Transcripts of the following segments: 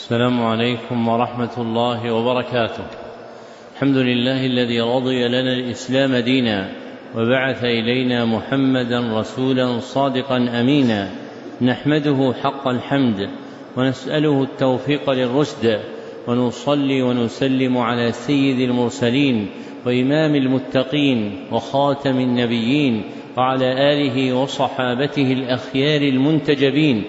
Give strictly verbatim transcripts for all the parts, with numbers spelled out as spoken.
السلام عليكم ورحمة الله وبركاته. الحمد لله الذي رضي لنا الإسلام دينا وبعث إلينا محمدا رسولا صادقا أمينا، نحمده حق الحمد ونسأله التوفيق للرشد، ونصلي ونسلم على سيد المرسلين وإمام المتقين وخاتم النبيين وعلى آله وصحابته الأخيار المنتجبين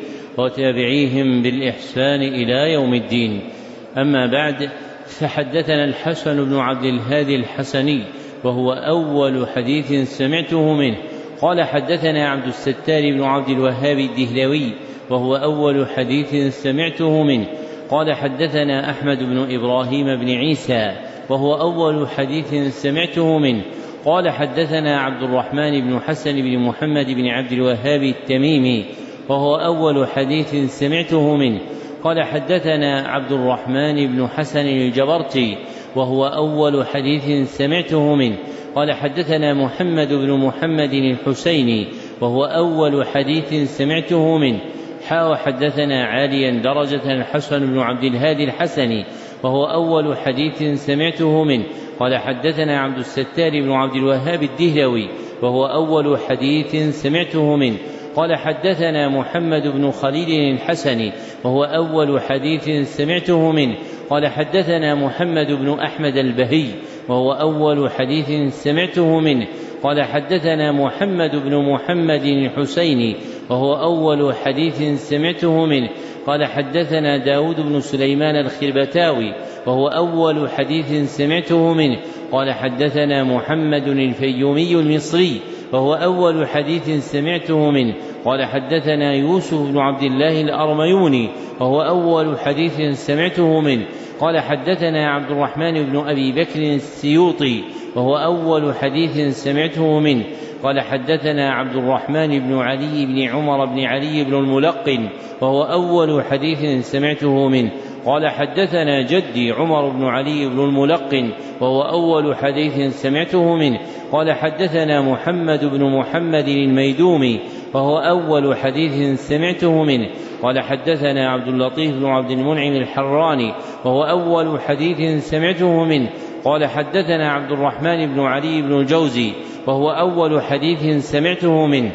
وتابعيهم بالإحسان إلى يوم الدين. أما بعد، فحدثنا الحسن بن عبد الهادي الحسني وهو أول حديث سمعته منه قال حدثنا عبد الستار بن عبد الوهاب الدهلوي وهو أول حديث سمعته منه قال حدثنا أحمد بن إبراهيم بن عيسى وهو أول حديث سمعته منه قال حدثنا عبد الرحمن بن حسن بن محمد بن عبد الوهاب التميمي وهو أول حديث سمعته منه قال حدثنا عبد الرحمن بن حسن الجبرتي وهو أول حديث سمعته منه قال حدثنا محمد بن محمد الحسيني وهو أول حديث سمعته منه حا وحدثنا عاليا درجة الحسن بن عبد الهادي الحسني وهو أول حديث سمعته منه قال حدثنا عبد الستار بن عبد الوهاب الدهلوي وهو أول حديث سمعته منه قال حدثنا محمد بن خليل الحسني وهو أول حديث سمعته منه قال حدثنا محمد بن أحمد البهي وهو أول حديث سمعته منه قال حدثنا محمد بن محمد الحسيني وهو أول حديث سمعته منه قال حدثنا داود بن سليمان الخربتاوي وهو أول حديث سمعته منه قال حدثنا محمد الفيومي المصري وهو أول حديث سمعته منه قال حدثنا يوسف بن عبد الله الأرميوني وهو أول حديث سمعته منه قال حدثنا عبد الرحمن بن أبي بكر السيوطي وهو أول حديث سمعته منه قال حدثنا عبد الرحمن بن علي بن عمر بن علي بن الملقن وهو أول حديث سمعته منه قال حدثنا جدي عمر بن علي بن الملقن وهو أول حديث سمعته منه قال حدثنا محمد بن محمد الميدومي وهو أول حديث سمعته منه قال حدثنا عبد اللطيف بن عبد المنعم الحراني وهو أول حديث سمعته منه قال حدثنا عبد الرحمن بن علي بن الجوزي وهو أول حديث سمعته منه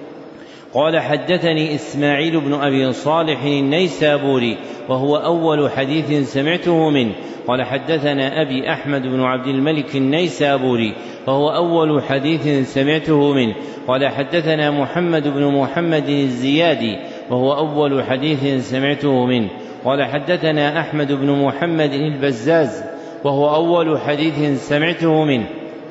قال حدثني إسماعيل بن أبي صالح النيسابوري وهو أول حديث سمعته منه قال حدثنا أبي أحمد بن عبد الملك النيسابوري وهو أول حديث سمعته منه قال حدثنا محمد بن محمد الزيادي وهو أول حديث سمعته منه قال حدثنا أحمد بن محمد البزاز وهو أول حديث سمعته منه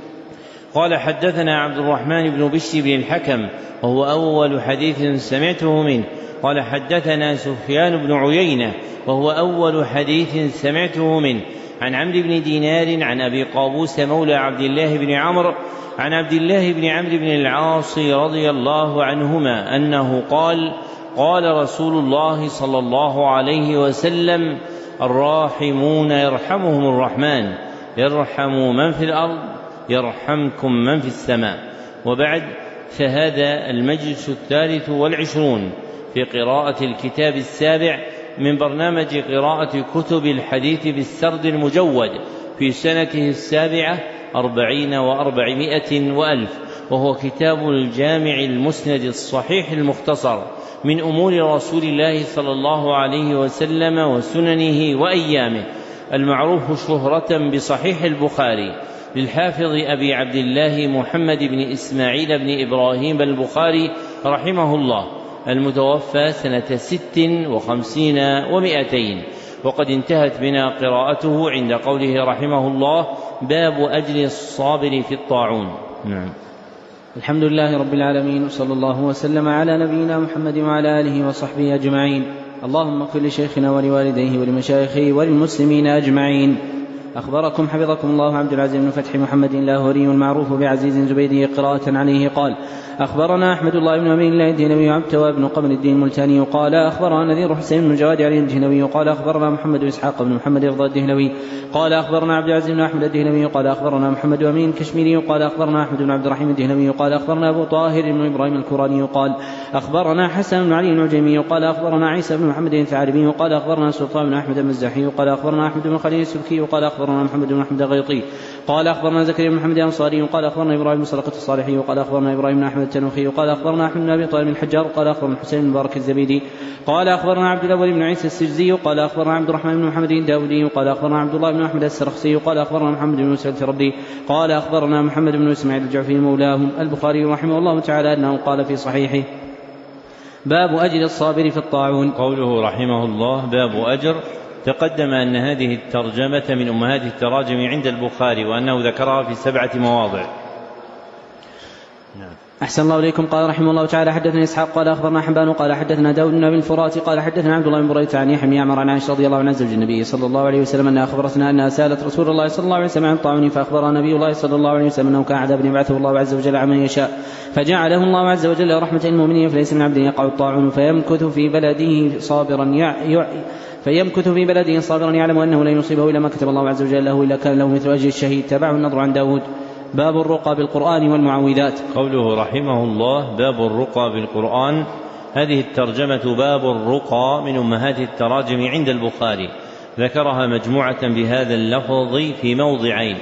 قال حدثنا عبد الرحمن بن بشر بن الحكم وهو أول حديث سمعته منه قال حدثنا سفيان بن عيينة وهو أول حديث سمعته منه عن عمرو بن دينار عن أبي قابوس مولى عبد الله بن عمرو عن عبد الله بن عمرو بن العاص رضي الله عنهما أنه قال قال رسول الله صلى الله عليه وسلم الراحمون يرحمهم الرحمن يرحموا من في الأرض يرحمكم من في السماء. وبعد، فهذا المجلس الثالث والعشرون في قراءة الكتاب السابع من برنامج قراءة كتب الحديث بالسرد المجود في سنته السابعة أربعين وأربعمائة وألف، وهو كتاب الجامع المسند الصحيح المختصر من أمور رسول الله صلى الله عليه وسلم وسننه وأيامه، المعروف شهرة بصحيح البخاري للحافظ أبي عبد الله محمد بن إسماعيل بن إبراهيم البخاري رحمه الله، المتوفى سنة ست وخمسين ومائتين. وقد انتهت بنا قراءته عند قوله رحمه الله باب أجر الصابر في الطاعون. نعم. الحمد لله رب العالمين، وصلى الله وسلم على نبينا محمد وعلى آله وصحبه أجمعين. اللهم اغفر لشيخنا ولوالديه ولمشايخه وللمسلمين أجمعين. أخبركم حفظكم الله عبد العزيز بن فتح محمد اللاهوري المعروف بعزيز زبيدي قراءة عليه قال أخبرنا أحمد الله بن أمين الله الدهنوي عبتوى بن قمر الدين الملتاني قال أخبرنا نذير حسين بن جواد علي الدهنوي قال أخبرنا محمد بن إسحاق بن محمد رضا الدهنوي قال أخبرنا عبد العزيز بن أحمد الدهنوي قال أخبرنا محمد أمين الكشميري قال أخبرنا أحمد بن عبد الرحيم الدهنوي قال أخبرنا أبو طاهر بن إبراهيم الكراني قال أخبرنا حسن بن علي العجيمي قال أخبرنا عيسى بن محمد الثعلبي قال أخبرنا سلطان بن أحمد المزاحي قال أخبرنا أحمد بن خليل السبكي قال أخبرنا محمد بن أحمد الغيطي قال أخبرنا زكريا بن محمد الأنصاري قال أخبرنا إبراهيم بن سلقة الصالحي قال أخبرنا إبراهيم بن أحمد التنوخي قال أخبرنا أحمد بن أبي طالب الحجار قال أخبرنا حسين بن مبارك الزبيدي قال أخبرنا عبد الأول بن عيسى السجزي قال أخبرنا عبد الرحمن بن محمد الداودي قال أخبرنا عبد الله بن أحمد السرخسي قال أخبرنا محمد بن موسى الفردي قال أخبرنا محمد بن إسماعيل الجعفي مولاهم البخاري رحمه الله تعالى أنه قال في صحيحه باب أجر الصابر في الطاعون. قوله رحمه الله باب أجر، تقدم أن هذه الترجمة من أمهات التراجم عند البخاري وأنه ذكرها في سبعة مواضع. نعم. أحسن الله إليكم. قال رحمه الله تعالى حدثنا إسحاق قال أخبرنا حبان قال حدثنا داود بن أبي الفرات قال حدثنا عبد الله بن بريدة عن يحيى بن يعمر عن عائشة رضي الله عنها زوج النبي صلى الله عليه وسلم أنها أخبرتنا أنها سألت رسول الله صلى الله عليه وسلم عن الطاعون فأخبرها نبي الله صلى الله عليه وسلم أنه كان عذاب يبعثه الله عز وجل عمن يشاء فجعله الله عز وجل رحمة المؤمنين فليس من عبد يقع الطاعون فيمكث في بلده صابرا يع... فيمكث في بلده صابرا يعلم أنه لن يصيبه إلا ما كتب الله عز وجل له إلا كان له مثل أجر الشهيد. تبعه النضر عن داود. باب الرقى بالقرآن والمعوذات. قوله رحمه الله باب الرقى بالقرآن، هذه الترجمة باب الرقى من أمهات التراجم عند البخاري، ذكرها مجموعة بهذا اللفظ في موضعين،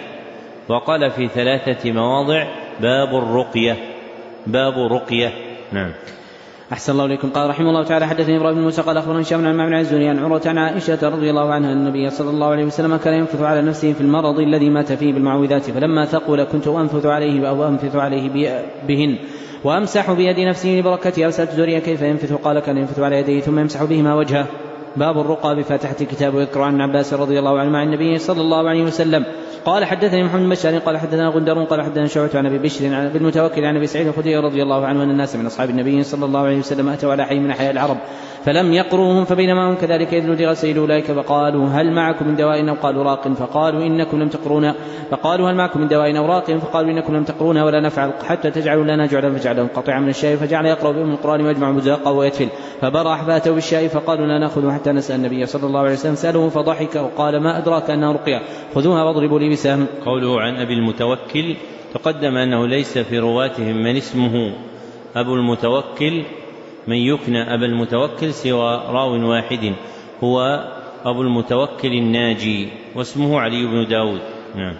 وقال في ثلاثة مواضع باب الرقية باب رقية. نعم. أحسن الله إليكم. قال رحمه الله تعالى حدثني إبراهيم بن موسى قال أخبرنا هشام عن معمر الزهري عن عروة عن عائشة رضي الله عنها أن النبي صلى الله عليه وسلم كان ينفث على نفسه في المرض الذي مات فيه بالمعوذات، فلما ثقل كنت أنفث عليه أو أنفث عليه بهن وأمسح بيد نفسه لبركتها. وسألت زهريا كيف ينفث قال كان ينفث على يديه ثم يمسح بهما وجهه. باب الرقى بفاتحة الكتاب. ويذكر عن عباس رضي الله عنه مع النبي صلى الله عليه وسلم قال حدثني محمد بن بشار قال حدثنا غندر قال حدثنا شعبة عن ابي بشر بالمتوكل عن ابي سعيد الخدري رضي الله عنه ان الناس من اصحاب النبي صلى الله عليه وسلم اتوا على حي من احياء العرب فلم يقروهم فبينما هم كذلك اذ نودي غسيل اولئك فقالوا هل معكم من دواء او قالوا راق فقالوا انكم لم تقرونا فقالوا هل معكم من دواء او راق فقالوا انكم لم تقرونا ولا نفعل حتى تجعلوا لنا جعلا فجعلهم قطيعا من الشاي فجعل يقرا بهم القران ويجمع مزاقا ويتفل فبرح فاتوا بالشاي فقالوا لا ناخذ حتى نسال النبي صلى الله عليه وسلم ساله فضحك وقال ما ادراك انها رقيه خذوها واضربوا لي بسهم. قوله عن أبي المتوكل تقدم أنه ليس في رواتهم من اسمه أبو المتوكل من يكنى أبا المتوكل سوى راو واحد هو أبو المتوكل الناجي واسمه علي بن داود. نعم.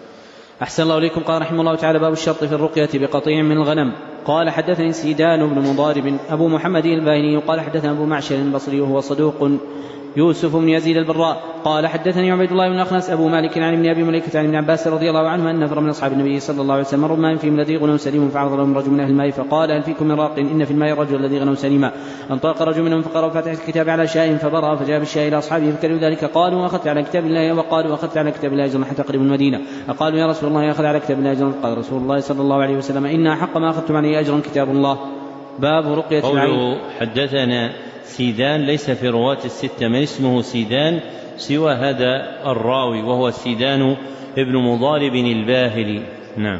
أحسن الله إليكم. قال رحمه الله تعالى باب الشرط في الرقية بقطيع من الغنم. قال حدثني سيدان بن مضارب أبو محمد الباهلي قال حدثنا أبو معشر البصري وهو صدوق يوسف بن يزيد البراء قال حدثني عبيد الله بن أخنس أبو مالك عن ابن أبي مليكة عن ابن عباس رضي الله عنه أن نفر من أصحاب النبي صلى الله عليه وسلم مروا ماء فيهم الذي غنم سليم فعرض لهم رجل من أهل الماء فقال هل فيكم من راق إن في الماء الرجل الذي غنم سليما انطلق رجل منهم فقرأ فاتحة الكتاب على شاء فبرأ فجاء بالشاء إلى أصحابه فكرهوا ذلك قالوا أخذت على كتاب الله وقالوا أخذت على كتاب الله أجرا حتى قريب المدينة فقالوا يا رسول الله أخذ على كتاب الله أجرا قال رسول الله صلى الله عليه وسلم إن أحق ما أخذتم عليه أجرا كتاب الله. باب رقية العين. حدثنا سيدان ليس في رواة الستة من اسمه سيدان سوى هذا الراوي وهو سيدان ابن مضارب الباهلي. نعم.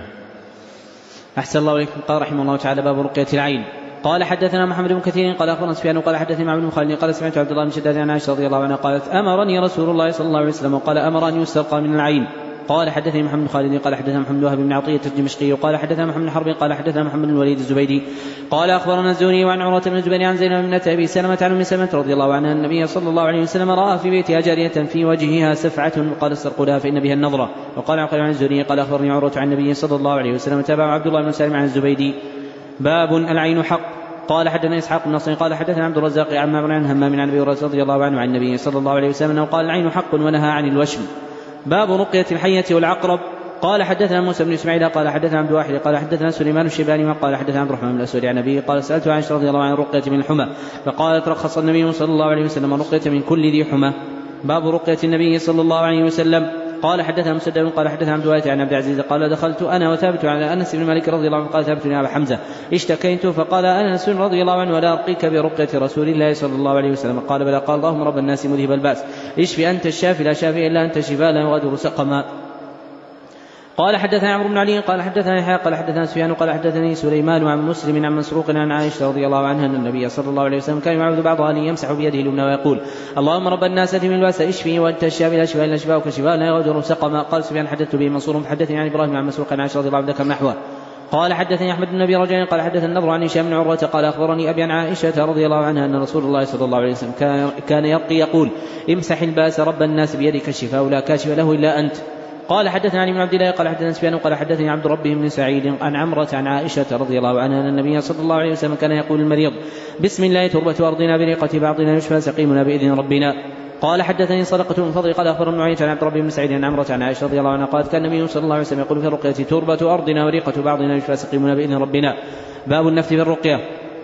أحسن الله إليكم. قال رحمه الله تعالى باب رقية العين. قال حدثنا محمد بن كثير قال أخبرنا سفيان قال حدثني معبد بن خالد قال سمعت عبد الله بن شداد عن عائشة رضي الله عنها قالت أمرني رسول الله صلى الله عليه وسلم وقال أمر أن يسترقى من العين. قال حدثني محمد بن خالد قال حدثنا محمد وهب بن عطية الدمشقي قال حدثنا محمد بن حرب قال حدثنا محمد بن الوليد الزبيدي قال أخبرنا الزهري وعن عروة بن الزبير عن زينب بنت أبي سلمة عن أم سلمة رضي الله عنها النبي صلى الله عليه وسلم رأى في بيتها جارية في وجهها سفعة وقال استرقوا لها فإن بها النظرة. وقال عقيل عن الزهري قال أخبرني عروة عن النبي صلى الله عليه وسلم تابع عبد الله بن سالم عن الزبيدي. باب العين حق. قال حدثنا إسحاق بن نصر قال حدثنا عبد الرزاق عن معمر عن همام عن أبي هريرة رضي الله عنه عن النبي صلى الله عليه وسلم قال العين حق ونهى عن الوشم. باب رقية الحية والعقرب. قال حدثنا موسى بن اسماعيل قال حدثنا عبد الواحد قال حدثنا سليمان الشيباني وقال حدثنا عبد الرحمن بن الاسود عن ابي قال سالت عائشه رضي الله عنها رقيه من الحمى فقالت رخص النبي صلى الله عليه وسلم رقيه من كل ذي حمى. باب رقيه النبي صلى الله عليه وسلم. قال حدثنا مسدد قال حدثنا عبد الوارث عن عبد العزيز قال دخلت أنا وثابت على أنس بن مالك رضي الله عنه قال ثابت يا أبا حمزة اشتكيت فقال أنس رضي الله عنه ولا أرقيك برقية رسول الله صلى الله عليه وسلم قال بلى قال اللهم رب الناس مذهب البأس اشفي أنت الشافي لا شافي إلا أنت شفاء لا يغادر سقما. قال حدثنا عمرو بن علي قال حدثنا يحيى قال حدثنا سفيان قال حدثني سليمان عن مسلم عن مسروق عن عائشة رضي الله عنها أن النبي صلى الله عليه وسلم كان يعوذ بعض أهله يمسح بيده اليمنى ويقول اللهم رب الناس أذهب البأس اشفي وأنت الشافي لا شفاء إلا شفاءك شفاء لا يغادر سقما. قال سفيان حدثت به منصور فحدثني عن إبراهيم عن مسروق عن عائشة رضي الله عنها ذكر نحوه. قال حدثني أحمد بن أبي رجاء قال حدثنا النضر عن هشام بن عروة قال أخبرني أبي عن عائشة رضي الله عنها أن رسول الله صلى الله عليه وسلم كان يرقي يقول امسح البأس رب الناس بيدك الشفاء لا كاشف له إلا أنت. قال حدثنا علي بن عبد الله قال حدثنا سفيان قال حدثني عبد ربه بن سعيد عن عمرة عن عائشة رضي الله عنها أن النبي صلى الله عليه وسلم كان يقول المريض بسم الله تربة أرضنا بريقة بعضنا يشفى سقيمنا بإذن ربنا. قال حدثني صدقة بن فضل قال أخبرنا معين عن عبد ربه بن سعيد عن عمرة عن عائشة رضي الله عنها قالت كان النبي صلى الله عليه وسلم يقول في الرقية تربة أرضنا وريقة بعضنا يشفى سقيمنا بإذن ربنا. باب النفث في الرقية.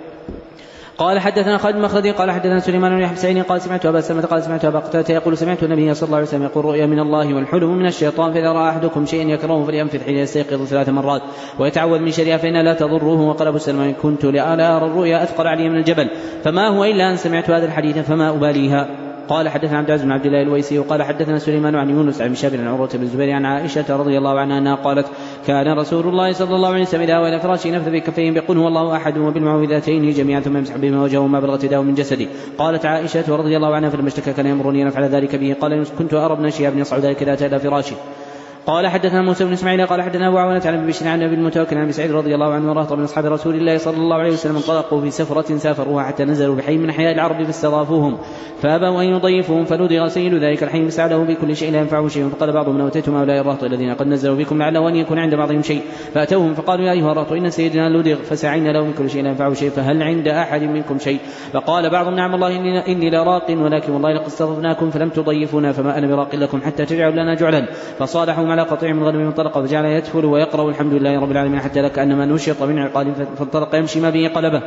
قال حدثنا خالد بن مخلد قال حدثنا سليمان بن يحيى الحسيني قال سمعت أبا سلمة قال سمعت أبا قتادة يقول سمعت النبي صلى الله عليه وسلم يقول رؤيا من الله والحلم من الشيطان فإذا رأى أحدكم شيئا يكرهه فلينفث حين يستيقظ ثلاث مرات ويتعوذ من شرها فإنها لا تضره. وقال أبو سلمة إن كنت لا أرى الرؤيا أثقل علي من الجبل فما هو إلا أن سمعت هذا الحديث فما أباليها. قال حدثنا عبد العزيز بن عبد الله الويسي وقال حدثنا سليمان عن يونس عن شاب عن عروة بن الزبير عن عائشة رضي الله عنها أنها قالت كان رسول الله صلى الله عليه وسلم إذا أوى إلى فراشه نفث بكفيه بقول هو الله أحد وبالمعوذتين جميعا ثم يمسح بهما وجهه ما بلغت يداه من جسدي. قالت عائشة رضي الله عنها فلما اشتكى كان يأمرني أن أفعل ذلك به. قال كنت أرى ابن شهاب يصعد ذلك ذات إلى فراشي. قال حدثنا موسى بن اسماعيل قال حدثنا ابو عوانة عن ابي بشر عن ابي المتوكل عن ابي سعيد رضي الله عنه ورهط من اصحاب رسول الله صلى الله عليه وسلم انطلقوا في سفرة سافروها حتى نزلوا بحي من احياء العرب فاستضافوهم فابوا ان يضيفوهم فلدغ سيد ذلك الحي فساله بكل شيء لا ينفعه شيء. فقال بعضهم لو اتيتم هؤلاء الرهط الذين قد نزلوا بكم لعله ان يكون عند بعضهم شيء فاتوهم فقالوا يا ايها الرهط ان سيدنا لدغ فسعينا له بكل شيء لا ينفعه شيء فهل عند احد منكم شيء. فقال بعضهم نعم والله اني, إني لراق ولكن والله لقد استضفناكم فلم تضيفونا فما انا براق لكم حتى تجعلوا لنا جعلا. فصالحوا على قطيع من غنم فانطلق فجعل يدفل ويقرأ الحمد لله رب العالمين حتى لكأنما نشط من عقال فانطلق يمشي ما به قلبه.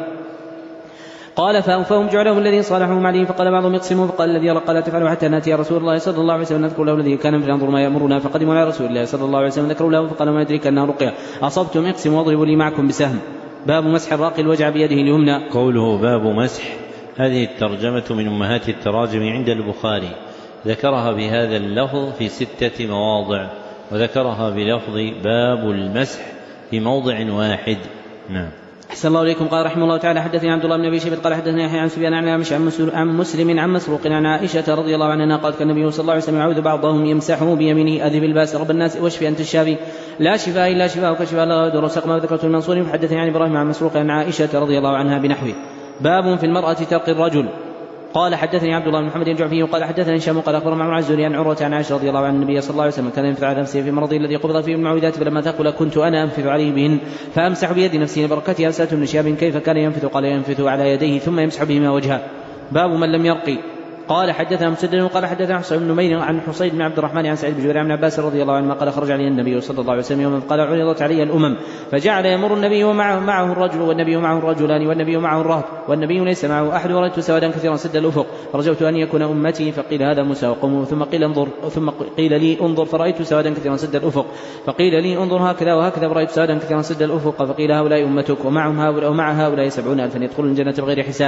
قال فأوفاهم جعلهم الذي صالحهم عليه. فقال بعضهم يقسموا فقال الذي يرى قال تفعلوا حتى نأتي رسول الله صلى الله عليه وسلم نذكر له الذي كان فلينظر ما يأمرنا. فقدموا على رسول الله صلى الله عليه وسلم ذكروا له فقال ما يدريك أنها رقية أصبتم اقسموا واضربوا لي معكم بسهم. باب مسح الراقي الوجع بيده اليمنى. قوله باب مسح هذه الترجمة من أمهات التراجم عند البخاري ذكرها بهذا اللفظ في ستة مواضع وذكرها بلفظ باب المسح في موضع واحد. نعم. أحسن الله إليكم. قال رحمه الله تعالى حدثني عبد الله بن أبي شيبة قال حدثني يحيى عن سفيان عن عن مسلم عن مسروق عن عائشة رضي الله عنها قالت كان النبي صلى الله عليه وسلم يعوذ بعضهم يمسحه بيمينه أذهب الباس رب الناس واشفي أنت الشافي لا شفاء إلا شفاءك شفاء لا يضر سقما. ذكرت المنصور فحدثني عن إبراهيم عن مسروق عن عائشة رضي الله عنها بنحوه. باب في المرأة ترقي الرجل. قال حدثني عبد الله بن محمد الجعفي وقال حدثني هشام قال اخبرنا معمر عن الزهري عن عروة عن عائشة رضي الله عنها النبي صلى الله عليه وسلم كان ينفث على نفسه في مرضه الذي قبض فيه المعوذات فلما ثقل كنت انا انفث عليه بهن فامسح بيد نفسي لبركتها. سألت ابن شهاب كيف كان ينفث قال ينفث على يديه ثم يمسح بهما وجهه. باب من لم يرقي. قال حدثنا مسدد وقال حدثنا حسين بن نمير عن حصين بن عبد الرحمن عن سعيد بن جبير عن عباس رضي الله عنه قال خرج علي النبي صلى الله عليه وسلم يوما قال عرضت علي الامم فجعل يمر النبي ومعه معه الرجل والنبي معه الرجلان والنبي معه الرهط والنبي ليس معه احد ورأيت سوادا كثيرا سد الافق فرجوت ان يكون امتي فقيل هذا موسى وقومه ثم قيل انظر ثم قيل لي انظر فرأيت سوادا كثيرا سد الافق فقيل لي انظر هكذا وهكذا فرأيت سوادا كثيرا سد الافق فقيل هؤلاء امتك ومعهم هؤلاء ومع هؤلاء سبعون الفا يدخلون الجنة بغير حساب.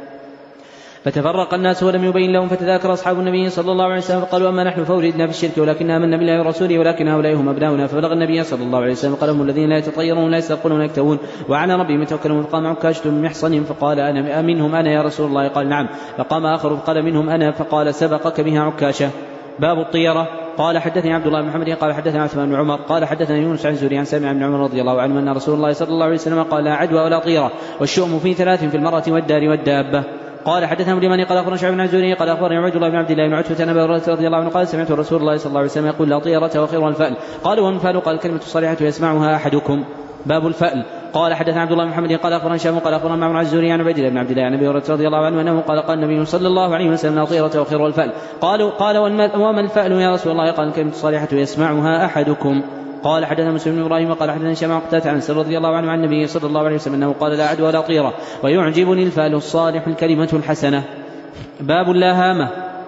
فتفرق الناس ولم يبين لهم فتذاكر أصحاب النبي صلى الله عليه وسلم فقالوا أما نحن فوردنا في الشرك ولكن آمنا بالله ورسوله ولكن هؤلاء هم أبناؤنا. فبلغ النبي صلى الله عليه وسلم قال هم الذين لا يتطيرون لا يسترقون ولا يكتوون وعلى ربهم يتوكلون. فقام عكاشة من محصن فقال أنا منهم أنا يا رسول الله قال نعم. فقام آخر فقال منهم أنا فقال سبقك بها عكاشة. باب الطيرة. قال حدثني عبد الله بن محمد قال حدثنا عثمان بن عمر قال حدثنا يونس عن زهري عن سامع بن عمر رضي الله عنه أن رسول الله صلى الله عليه وسلم قال لا عدوى ولا طيرة والشؤم في ثلاث في المرأة والدار والدابة. قال حدثنا ابن قال اخبرنا شعيب بن الزهري قال اخبرني عبد الله بن عبد الله بن عتبة عن ابي هريرة رضي الله عنه قال سمعت رسول الله صلى الله عليه وسلم يقول لا طيرة وخير الفأل. قالوا والفأل قال الكلمة الصالحة يسمعها احدكم. باب الفأل. قال حدثنا عبد الله بن محمد قال اخبرنا شام قال اخبرنا معمر عن الزهري عن عبيد الله بن عبد الله عن ابي هريرة رضي الله عنه انه قال قال النبي صلى الله عليه وسلم لا طيرة وخير الفأل. قالوا قال وما الفأل يا رسول الله قال الكلمة الصالحة يسمعها احدكم. قال حدثنا مسلم بن ابراهيم قال حدثنا هشام قتادة عن سر رضي الله عنه عن النبي صلى الله عليه وسلم انه قال لا عدوى ولا طيرة ويعجبني الفأل الصالح الكلمة الحسنة. باب اللاهامة.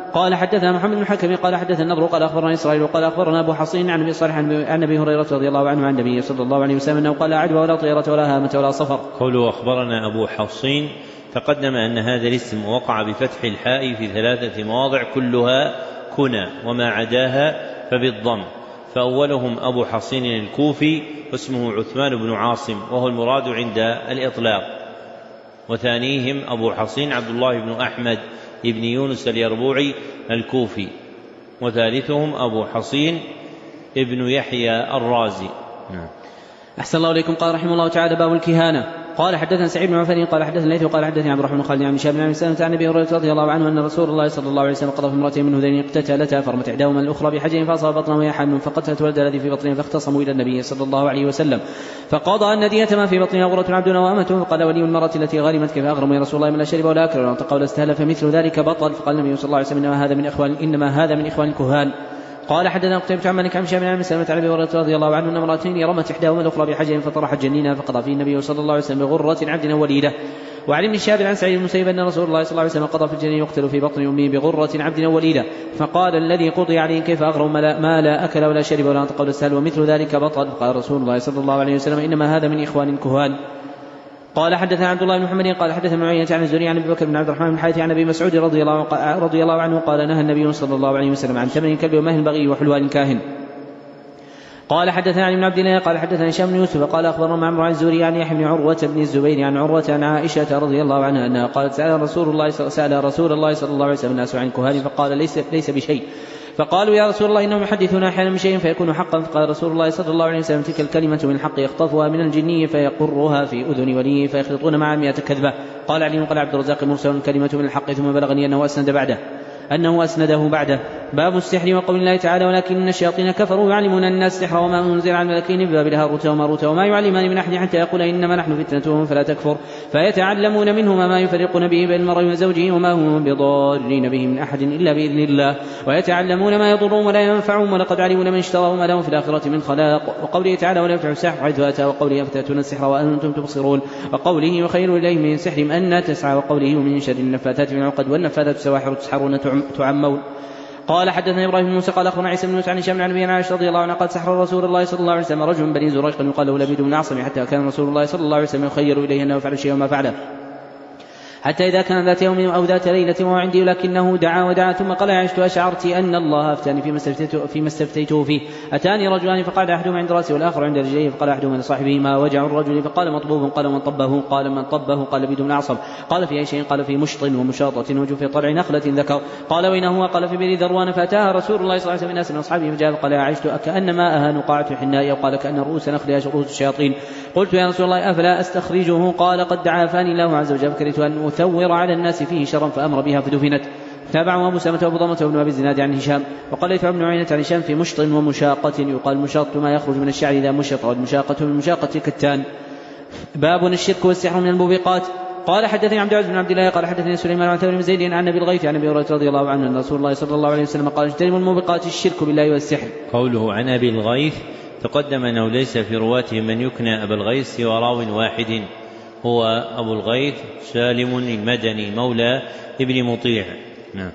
قال حدثنا محمد بن الحكم قال حدثنا النضر قال أخبرنا إسرائيل وقال أخبرنا أبو حصين عن أبي صالح عن أبي هريرة رضي الله عنه عن النبي صلى الله عليه وسلم أنه قال لا عدوى ولا طيرة ولا هامة ولا صفر. قوله أخبرنا أبو حصين تقدم أن هذا الاسم وقع بفتح الحاء في ثلاثة مواضع كلها كنى وما عداها فبالضم، فأولهم أبو حصين الكوفي واسمه عثمان بن عاصم وهو المراد عند الإطلاق، وثانيهم أبو حصين عبد الله بن أحمد ابن يونس اليربوعي الكوفي، وثالثهم أبو حصين ابن يحيى الرازي. أحسن الله إليكم. قال رحمه الله تعالى باب الكهانة. قال حدثنا سعيد بن عفان قال حدثنا الليث قال حدثني عبد الرحمن خالد عن شاب بن سلمة عن النبي هريرة رضي الله عنه أن رسول الله صلى الله عليه وسلم قضى في امرأتين من هذين اقتتلتا فرمت إحداهما الأخرى بحجر فأصاب بطنها وهي حامل فقتلت ولد الذي في بطنها فاختصموا إلى النبي صلى الله عليه وسلم فقضى أن دية ما في بطنها غرة عبد وأمة. فقال ولي المرأة التي غرمت كيف أغرم يا رسول الله من لا شرب ولا أكل ولا انطق ولا استهل فمثل ذلك بطل. فقال النبي صلى الله عليه وسلم إنما هذا من إخوان إنما هذا من إخوان الكهان. قال حدثنا قتيبة عن مالك عن شاب بن سلمة عن ابي هريرة رضي الله عنه ان امرأتين رمت احداهما الاخرى بحجر فطرحت جنينها فقضى فيه النبي صلى الله عليه وسلم بغرة عبد وليدة. وعن ابن شهاب عن سعيد بن المسيب ان رسول الله صلى الله عليه وسلم قضى في الجنين يقتل في بطن امه بغرة عبد وليدة. فقال الذي قضي عليه كيف اغرم ما لا اكل ولا شرب ولا انطق ولا استهل ومثل ذلك بطل. قال رسول الله صلى الله عليه وسلم انما هذا من اخوان الكهان. قال حدثنا عبد الله بن محمد قال حدثنا معينة عن الزهري عن ابي بكر بن عبد الرحمن بن الحارث عن ابي مسعود رضي الله, رضي الله عنه قال نهى النبي صلى الله عليه وسلم عن ثمن الكلب ومهل البغي وحلوان الكاهن. قال حدثنا علي بن عبد الله قال حدثنا هشام بن يوسف قال اخبرنا معمر عن الزهري عن يحيى بن عروة بن الزبير عن عروة عن عائشة رضي الله عنها انها قالت سأل رسول الله سأل رسول الله صلى الله عليه وسلم الناس عن الكهان فقال ليس ليس بشيء. فقالوا يا رسول الله إنهم يحدثون أحيانا من شيء فيكون حقا. فقال رسول الله صلى الله عليه وسلم تلك الكلمة من الحق يخطفها من الجني فيقرها في أذن وليه فيخلطون مع مئة كذبة. قال علي قال عبد الرزاق مرسل الكلمة من الحق ثم بلغني أنه أسند بعده أنه أسنده بعده. باب السحر وقول الله تعالى ولكن الشياطين كفروا يعلمون الناس السحر وما أنزل على الملكين ببابل هاروت وماروت وما يعلمان من أحد حتى يقول إنما نحن فتنة فلا تكفر فيتعلمون منهما ما يفرقون به بين المرء وزوجه وما هم بضارين به من أحد إلا بإذن الله ويتعلمون ما يضرهم ولا ينفعهم ولقد علموا لمن اشتراه ما لهم في الآخرة من خلاق. وقوله تعالى ولا ينفع السحر حيث أتى وقوله أفتأتون السحر وأنتم تبصرون وقوله وخير إليه من سحر أن تسعى وقوله من شر النفاثات من العقد والنفاثات السواحر تسحرون تعمون. قال حدثنا ابراهيم بن موسى قال اخبرنا عيسى بن موسى عن هشام عن ابي عائشة رضي الله عنها قال سحر رسول الله صلى الله عليه وسلم رجل من بني زريق يقال له لبيد بن عاصم حتى كان رسول الله صلى الله عليه وسلم يخير اليه انه فعل شيئا وما فعله حتى إذا كان ذات يوم أو ذات ليلة وهو عندي لكنه دعا ودعا ثم قال عشت أشعرت أن الله أفتاني فيما استفتيته, فيما استفتيته فيه. أتاني رجلان فقال أحدهما عند رأسي والآخر عند رجليه فقال أحدهما لصاحبه ما وجع الرجل فقال مطبوب قال من طبه قال من طبه قال لبيد بن عاصم قال في أي شيء قال في مشط ومشاطة وجوف طلع نخلة ذكر قال وين هو قال في بئر ذروان فأتاها رسول الله صلى الله عليه وسلم الناس من أصحابه فجاء فقال عشت كأنما أها نقاعة حناء وقال كأن رؤوس نخلها رؤوس الشياطين. قلت يا رسول الله أفلا أستخرجه قال قد عافاني الله عز وجل فكرهت أن أثور على الناس فيه شرا فأمر بها فدفنت. تابعه أبو سلمة وأبو ضمة وابن أبي الزناد عن هشام. وقال ليث بن عيينة عن هشام في مشط ومشاقة يقال مشاط ما يخرج من الشعر إذا مشط والمشاقة من مشاقة كتان. باب الشرك والسحر من الموبقات. قال حدثني عبد العزيز بن عبد الله قال حدثني سليمان عن ثور بن زيد عن ابي الغيث عن ابي هريرة رضي الله عنه ان رسول الله صلى الله عليه وسلم قال اجتنبوا الموبقات الشرك بالله والسحر. قوله عن ابي الغيث تقدم انه ليس في رواته من يكنى ابا الغيث سوى راو واحد هو ابو الغيث سالم المدني مولى ابن مطيع. نعم.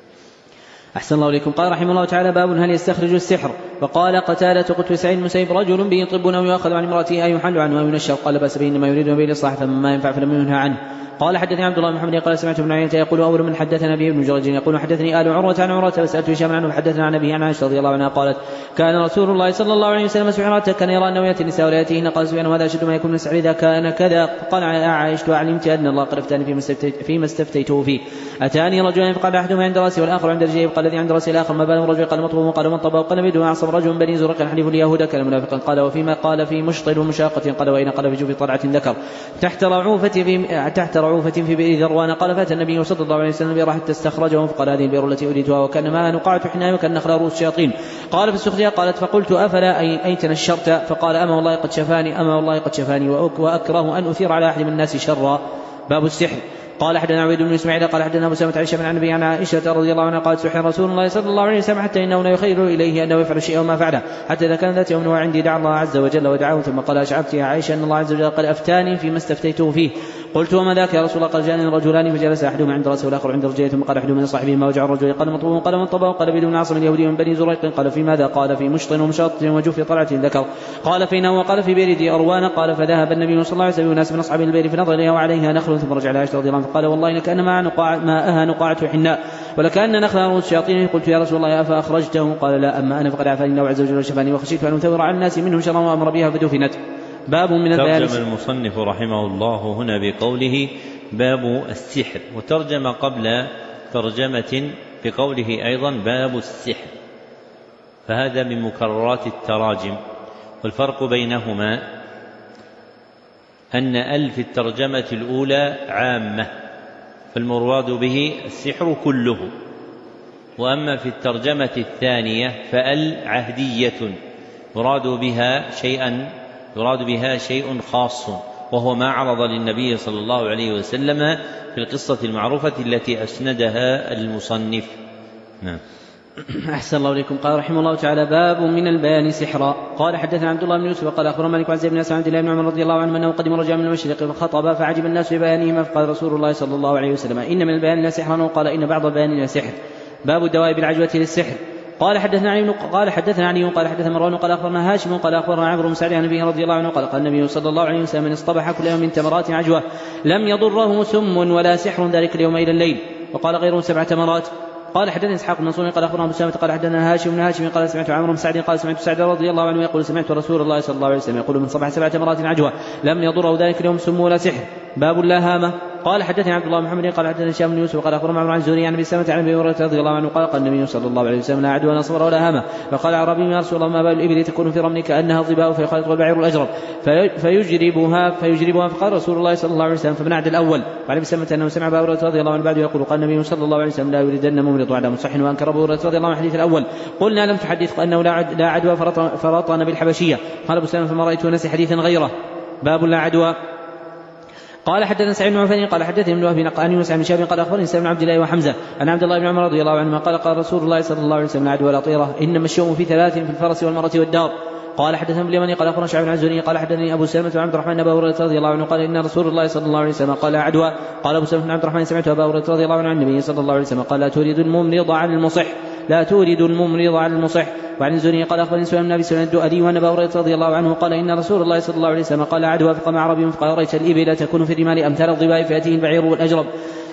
أحسن الله إليكم. قال رحمه الله تعالى باب هل يستخرج السحر. وقال قتادة قلت سعيد المسيب رجل به طب أو يؤخذ عن امرأته أي يحل عنه أو ينشر قال بأس به إنما يريد به الإصلاح فما ينفع فلم ينهى عنه. قال حدثني عبد الله بن محمد قال سمعت ابن عيينة يقول أول من حدثنا به ابن جريج يقول حدثني آل عروة عن عروة فسألت هشام عنه فحدثنا عن أبيه عن عائشة رضي الله عنها قالت كان رسول الله صلى الله عليه وسلم سحرات كان يرى أنه يأتي النساء ولا يأتيهن قال سبحانه وهذا أشد ما يكون من السحر إذا كان كذا. فقال عائشة علمت أن الله قد أفتاني فيما استفتيته فيه. أتاني رجلان فقال أحدهما عند رأسي والآخر عند رجليه قال الذي عند رأسي الآخر ما بال رجل قال مطبوب قال من طبه قال نبيد أعصب رجل بني زرق حليف اليهود كان منافقا قال وفيما قال في مشط ومشاقة قال وإن قال في جوف طلعة ذكر تحت رعوفة في تحت رعوفة في بئر ذروان قال فات النبي صلى الله عليه وسلم بئر حتى استخرجهم فقال هذه البئر التي أريدها وكان معها نقاعة حناء وكان نخل رؤوس الشياطين. قال في السخرية قالت فقلت أفلا أي, أي تنشرت فقال أما والله قد شفاني أما والله قد شفاني وأكره أن أثير على أحد من الناس شرا. باب السحر. قال حدثنا عبيد بن اسماعيل قال حدثنا ابو سلمة عن هشام عن النبي عن عائشة رضي الله عنها قالت سحر رسول الله صلى الله عليه وسلم حتى انه لا يخير اليه انه يفعل شيئا وما فعله حتى اذا كان ذات يوم وعندي دعا الله عز وجل ودعاه ثم قال اشعرت يا عائشة ان الله عز وجل قد افتاني فيما استفتيته فيه قلت وما ذاك يا رسول الله؟ قال جاءني رجلان فجلس أحدهما عند رأسه والآخر عند رجليه ثم قال أحدهما لصاحبه ما وجع الرجل؟ قال مطبوب. قال من طبعه؟ قال بدون عاصم اليهودي من بني زريق. قال في ماذا؟ قال في مشط ومشاط وجوف طلعة ذكر. قال فينا وقال في بير ذي أروان. قال فذهب النبي صلى الله عليه وسلم وناس من أصحاب البير فنظر إليها وعليها نخل ثم رجع لها رضي الله عنه فقال والله لكأن ماءها نقاعة حناء ولكأن نخلها رؤوس الشياطين. قلت يا رسول الله أفأخرجته؟ قال لا أما أنا فقد عافاني الله عز وجل وشفاني وخشيت أن أثور على الناس منه شرا وأمر بها فدفنت. باب من البيان. ترجم المصنف رحمه الله هنا بقوله باب السحر، وترجم قبل ترجمة بقوله أيضا باب السحر، فهذا من مكررات التراجم. والفرق بينهما أن أل في الترجمة الأولى عامة فالمراد به السحر كله، وأما في الترجمة الثانية فأل عهدية يراد بها شيئا يراد بها شيء خاص، وهو ما عرض للنبي صلى الله عليه وسلم في القصة المعروفة التي أسندها المصنف. نعم. أحسن الله إليكم. قال رحمه الله تعالى باب من البيان سحرا. قال حدثنا عبد الله بن يوسف قال أخبرنا مالك عن زيد بن أسلم عبد الله بن عمر رضي الله عنه أنه قدم رجاء من المشرق فخطب فعجب الناس ببيانهما فقال رسول الله صلى الله عليه وسلم إن من البيان لسحرا وقال إن بعض البيان لسحر. باب الدواء بالعجوة للسحر. قال حدثنا علي قال حدثنا علي قال حدثنا مروان قال أخبرنا هاشم قال أخبرنا عمرو بن سعد عن النبي رضي الله عنه قال قال النبي صلى الله عليه وسلم من اصطبح كل يوم من تمرات عجوة لم يضره سم ولا سحر ذلك اليوم إلى الليل. وقال غيره سبع تمرات. قال حدثنا اسحاق بن منصور قال اخبرنا ابو سامه قال حدثنا هاشم بن هاشم قال سمعت عمرو بن سعد قال سمعت سعد رضي الله عنه يقول سمعت رسول الله صلى الله عليه وسلم يقول من صبح سبع تمرات عجوة لم يضره ذلك اليوم سم ولا سحر. باب لا هامه. قال حدثني عبد الله بن محمد قال حدثنا هشام بن يوسف قال اخبرنا عمرو عن الزهري عن ابي سلمة عن ابي هريرة رضي الله عنه قال قال النبي صلى الله عليه وسلم لا عدوى ولا صبر ولا هامه. فقال اعرابي يا رسول الله ما بال الابل تكون في رمل كانها ظباء فيخالط البعير الاجرب فيجربها فيجربها فقال رسول الله صلى الله عليه وسلم فمن عد الاول. وعن ابي سلمة انه سمع ابا هريرة رضي الله عنه بعد يقول قال النبي صلى الله عليه وسلم لا يريدن ممرض على مصح. وانكر ابو هريرة رضي الله عنه الحديث الاول. قلنا لم تحدث انه لا عدوى فرطن بالحبشيه. قال ابو سلمة فما رايت نسي حديثا غيره. باب لا عدوى. قال حدثنا سعيد بن عفان قال حدثني ابن وهب عن يونس عن شهاب قال اخبرني سالم بن عبد الله وحمزه عن عبد الله بن عمر رضي الله عنهما قال قال رسول الله صلى الله عليه وسلم لا عدوى ولا طيره انما الشوم في ثلاث في الفرس والمرأة والدار. قال حدثنا ابن اليمني قال اخبرنا شعيب بن الزهري قال حدثني ابو سلمة وعبد الرحمن ابا هريرة رضي الله عنه قال ان رسول الله صلى الله عليه وسلم قال عدوى. قال ابو سلمة بن عبد الرحمن سمعت ابا هريرة رضي الله عنه عن النبي صلى الله عليه وسلم قال لا تورد الممرض على المصح لا تورد الممرض على المصح. وعن الزهري قال اخبرني سفيان بن ابي سفيان الدؤلي وان ابا هريرة رضي الله عنه قال ان رسول الله صلى الله عليه وسلم قال عدوى فقام اعرابي فقال رايت الابل تكون في الرمال امثال الظباء فياتيه البعير والاجرب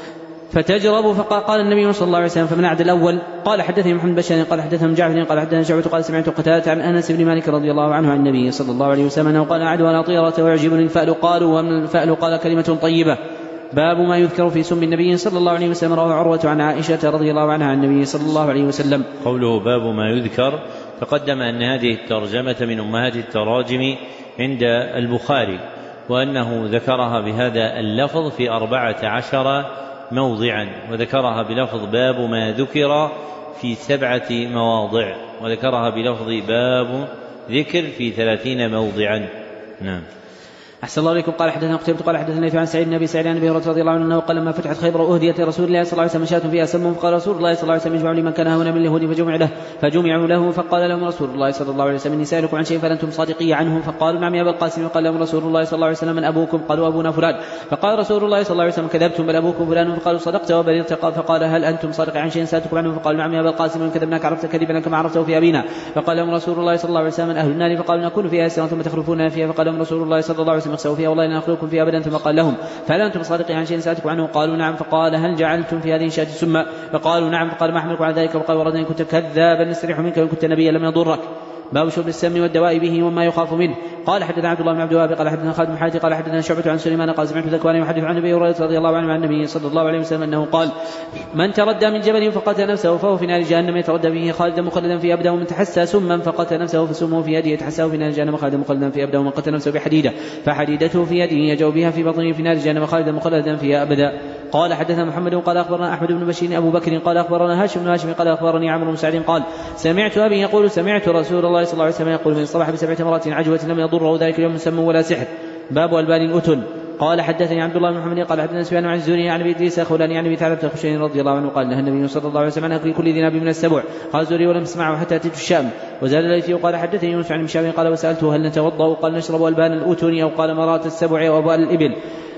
فتجرب. فقال النبي صلى الله عليه وسلم فمن عد الاول. قال حدثني محمد بشار قال حدثنا جعفر قال حدثنا شعبة قال سمعت قتادة عن انس بن مالك رضي الله عنه عن النبي صلى الله عليه وسلم انه قال عدوى لا طيرة ويعجبني الفأل. قالوا ومن الفأل؟ قال كلمة طيبة. باب ما يذكر في سم النبي صلى الله عليه وسلم. رواه عروة عن عائشة رضي الله عنها عن النبي صلى الله عليه وسلم. قوله باب ما يذكر تقدم أن هذه الترجمة من أمهات التراجم عند البخاري، وأنه ذكرها بهذا اللفظ في أربعة عشر موضعا، وذكرها بلفظ باب ما ذكر في سبعة مواضع، وذكرها بلفظ باب ذكر في ثلاثين موضعا. نعم. أحسن الله عليكم. قال حدثنا قتيبة قال حدثنا عن سعيد بن أبي سعيد عن أبي هريرة رضي الله عنه أنه قال لما فتحت خيبر أهديت رسول الله صلى الله عليه وسلم شاة فيها سم فقال رسول الله صلى الله عليه وسلم اجمعوا لمن كان هنا من اليهود فجمع له فجمعوا له فقال لهم رسول الله صلى الله عليه وسلم إني سائلكم عن شيء فلنتم صادقي عنه. فقالوا نعم يا أبا القاسم. قال لهم رسول الله صلى الله عليه وسلم من أبوكم؟ قالوا أبونا فلان. فقال رسول الله صلى الله عليه وسلم كذبتم بل أبوكم فلان. فقالوا صدقت وبررت. فقال هل أنتم صادق عن شيء سألتكم عنه؟ فقالوا نعم يا أبا القاسم إن كذبناك عرفت كذبنا كما عرفته في أبينا. فقال لهم رسول الله صلى الله عليه وسلم أهل النار. فقالوا نكون فيها يسرا ثم تخلفون فيها. فقال لهم رسول الله صلى الله عليه وسلم اخسأوا فيها والله لا نخلقكم فيها أبدا. ثم قال لهم فهل أنتم صادقين عن شيء سألتكم عنه؟ قالوا نعم. فقال هل جعلتم في هذه الشاة سما؟ فقالوا نعم. فقال ما أحملكم على ذلك؟ وقال وردني كنت كذابا نستريح منك وإن كنت نبيا لم يضرك. باب شرب السم والدواء به وما يخاف منه. قال حدثنا عبد الله بن عبد الوهاب قال حدثنا خالد بن حاتم قال حدثنا شعبة عن سليمان قال سمعت ذكوان يحدث عن ابي هريرة رضي الله عنه عن النبي صلى الله عليه وسلم انه قال من تردى من جبل فقتل نفسه فهو في نار جهنم يتردى به خالدا مخلدا في ابدا. ومن تحسى سما فقتل نفسه فسمه في يده يتحساه في نار جهنم خالدا مخلدا في ابدا. ومن قتل نفسه بحديده فحديدته في يده يجو بها في بطنه في نار جهنم خالدا مخلدا فيها ابدا. قال حدثنا محمد قال اخبرنا احمد بن بشير ابو بكر قال اخبرنا هاشم بن هاشم قال اخبرني عمرو بن سعد قال سمعت ابي يقول سمعت رسول الله صلى الله عليه وسلم يقول من صبح بسبع تمرات عجوة لم يضره ذلك اليوم سم ولا سحر. باب البان الأتن. قال حدثني عبد الله بن محمد قال حدثنا سفيان عن الزهري عن ابي ادريس خولاني عن ابي ثعلبة الخشني رضي الله عنه قال نهى النبي صلى الله عليه وسلم عن اكل كل ذي ناب من السبع. قال الزهري ولم اسمعه حتى اتيت الشام. وزاد الليثي قال حدثني يونس عن مشاب قال وسالته هل نتوضا؟ قال نشرب البان الأتن او قال مرات السبع او ابوال الابل.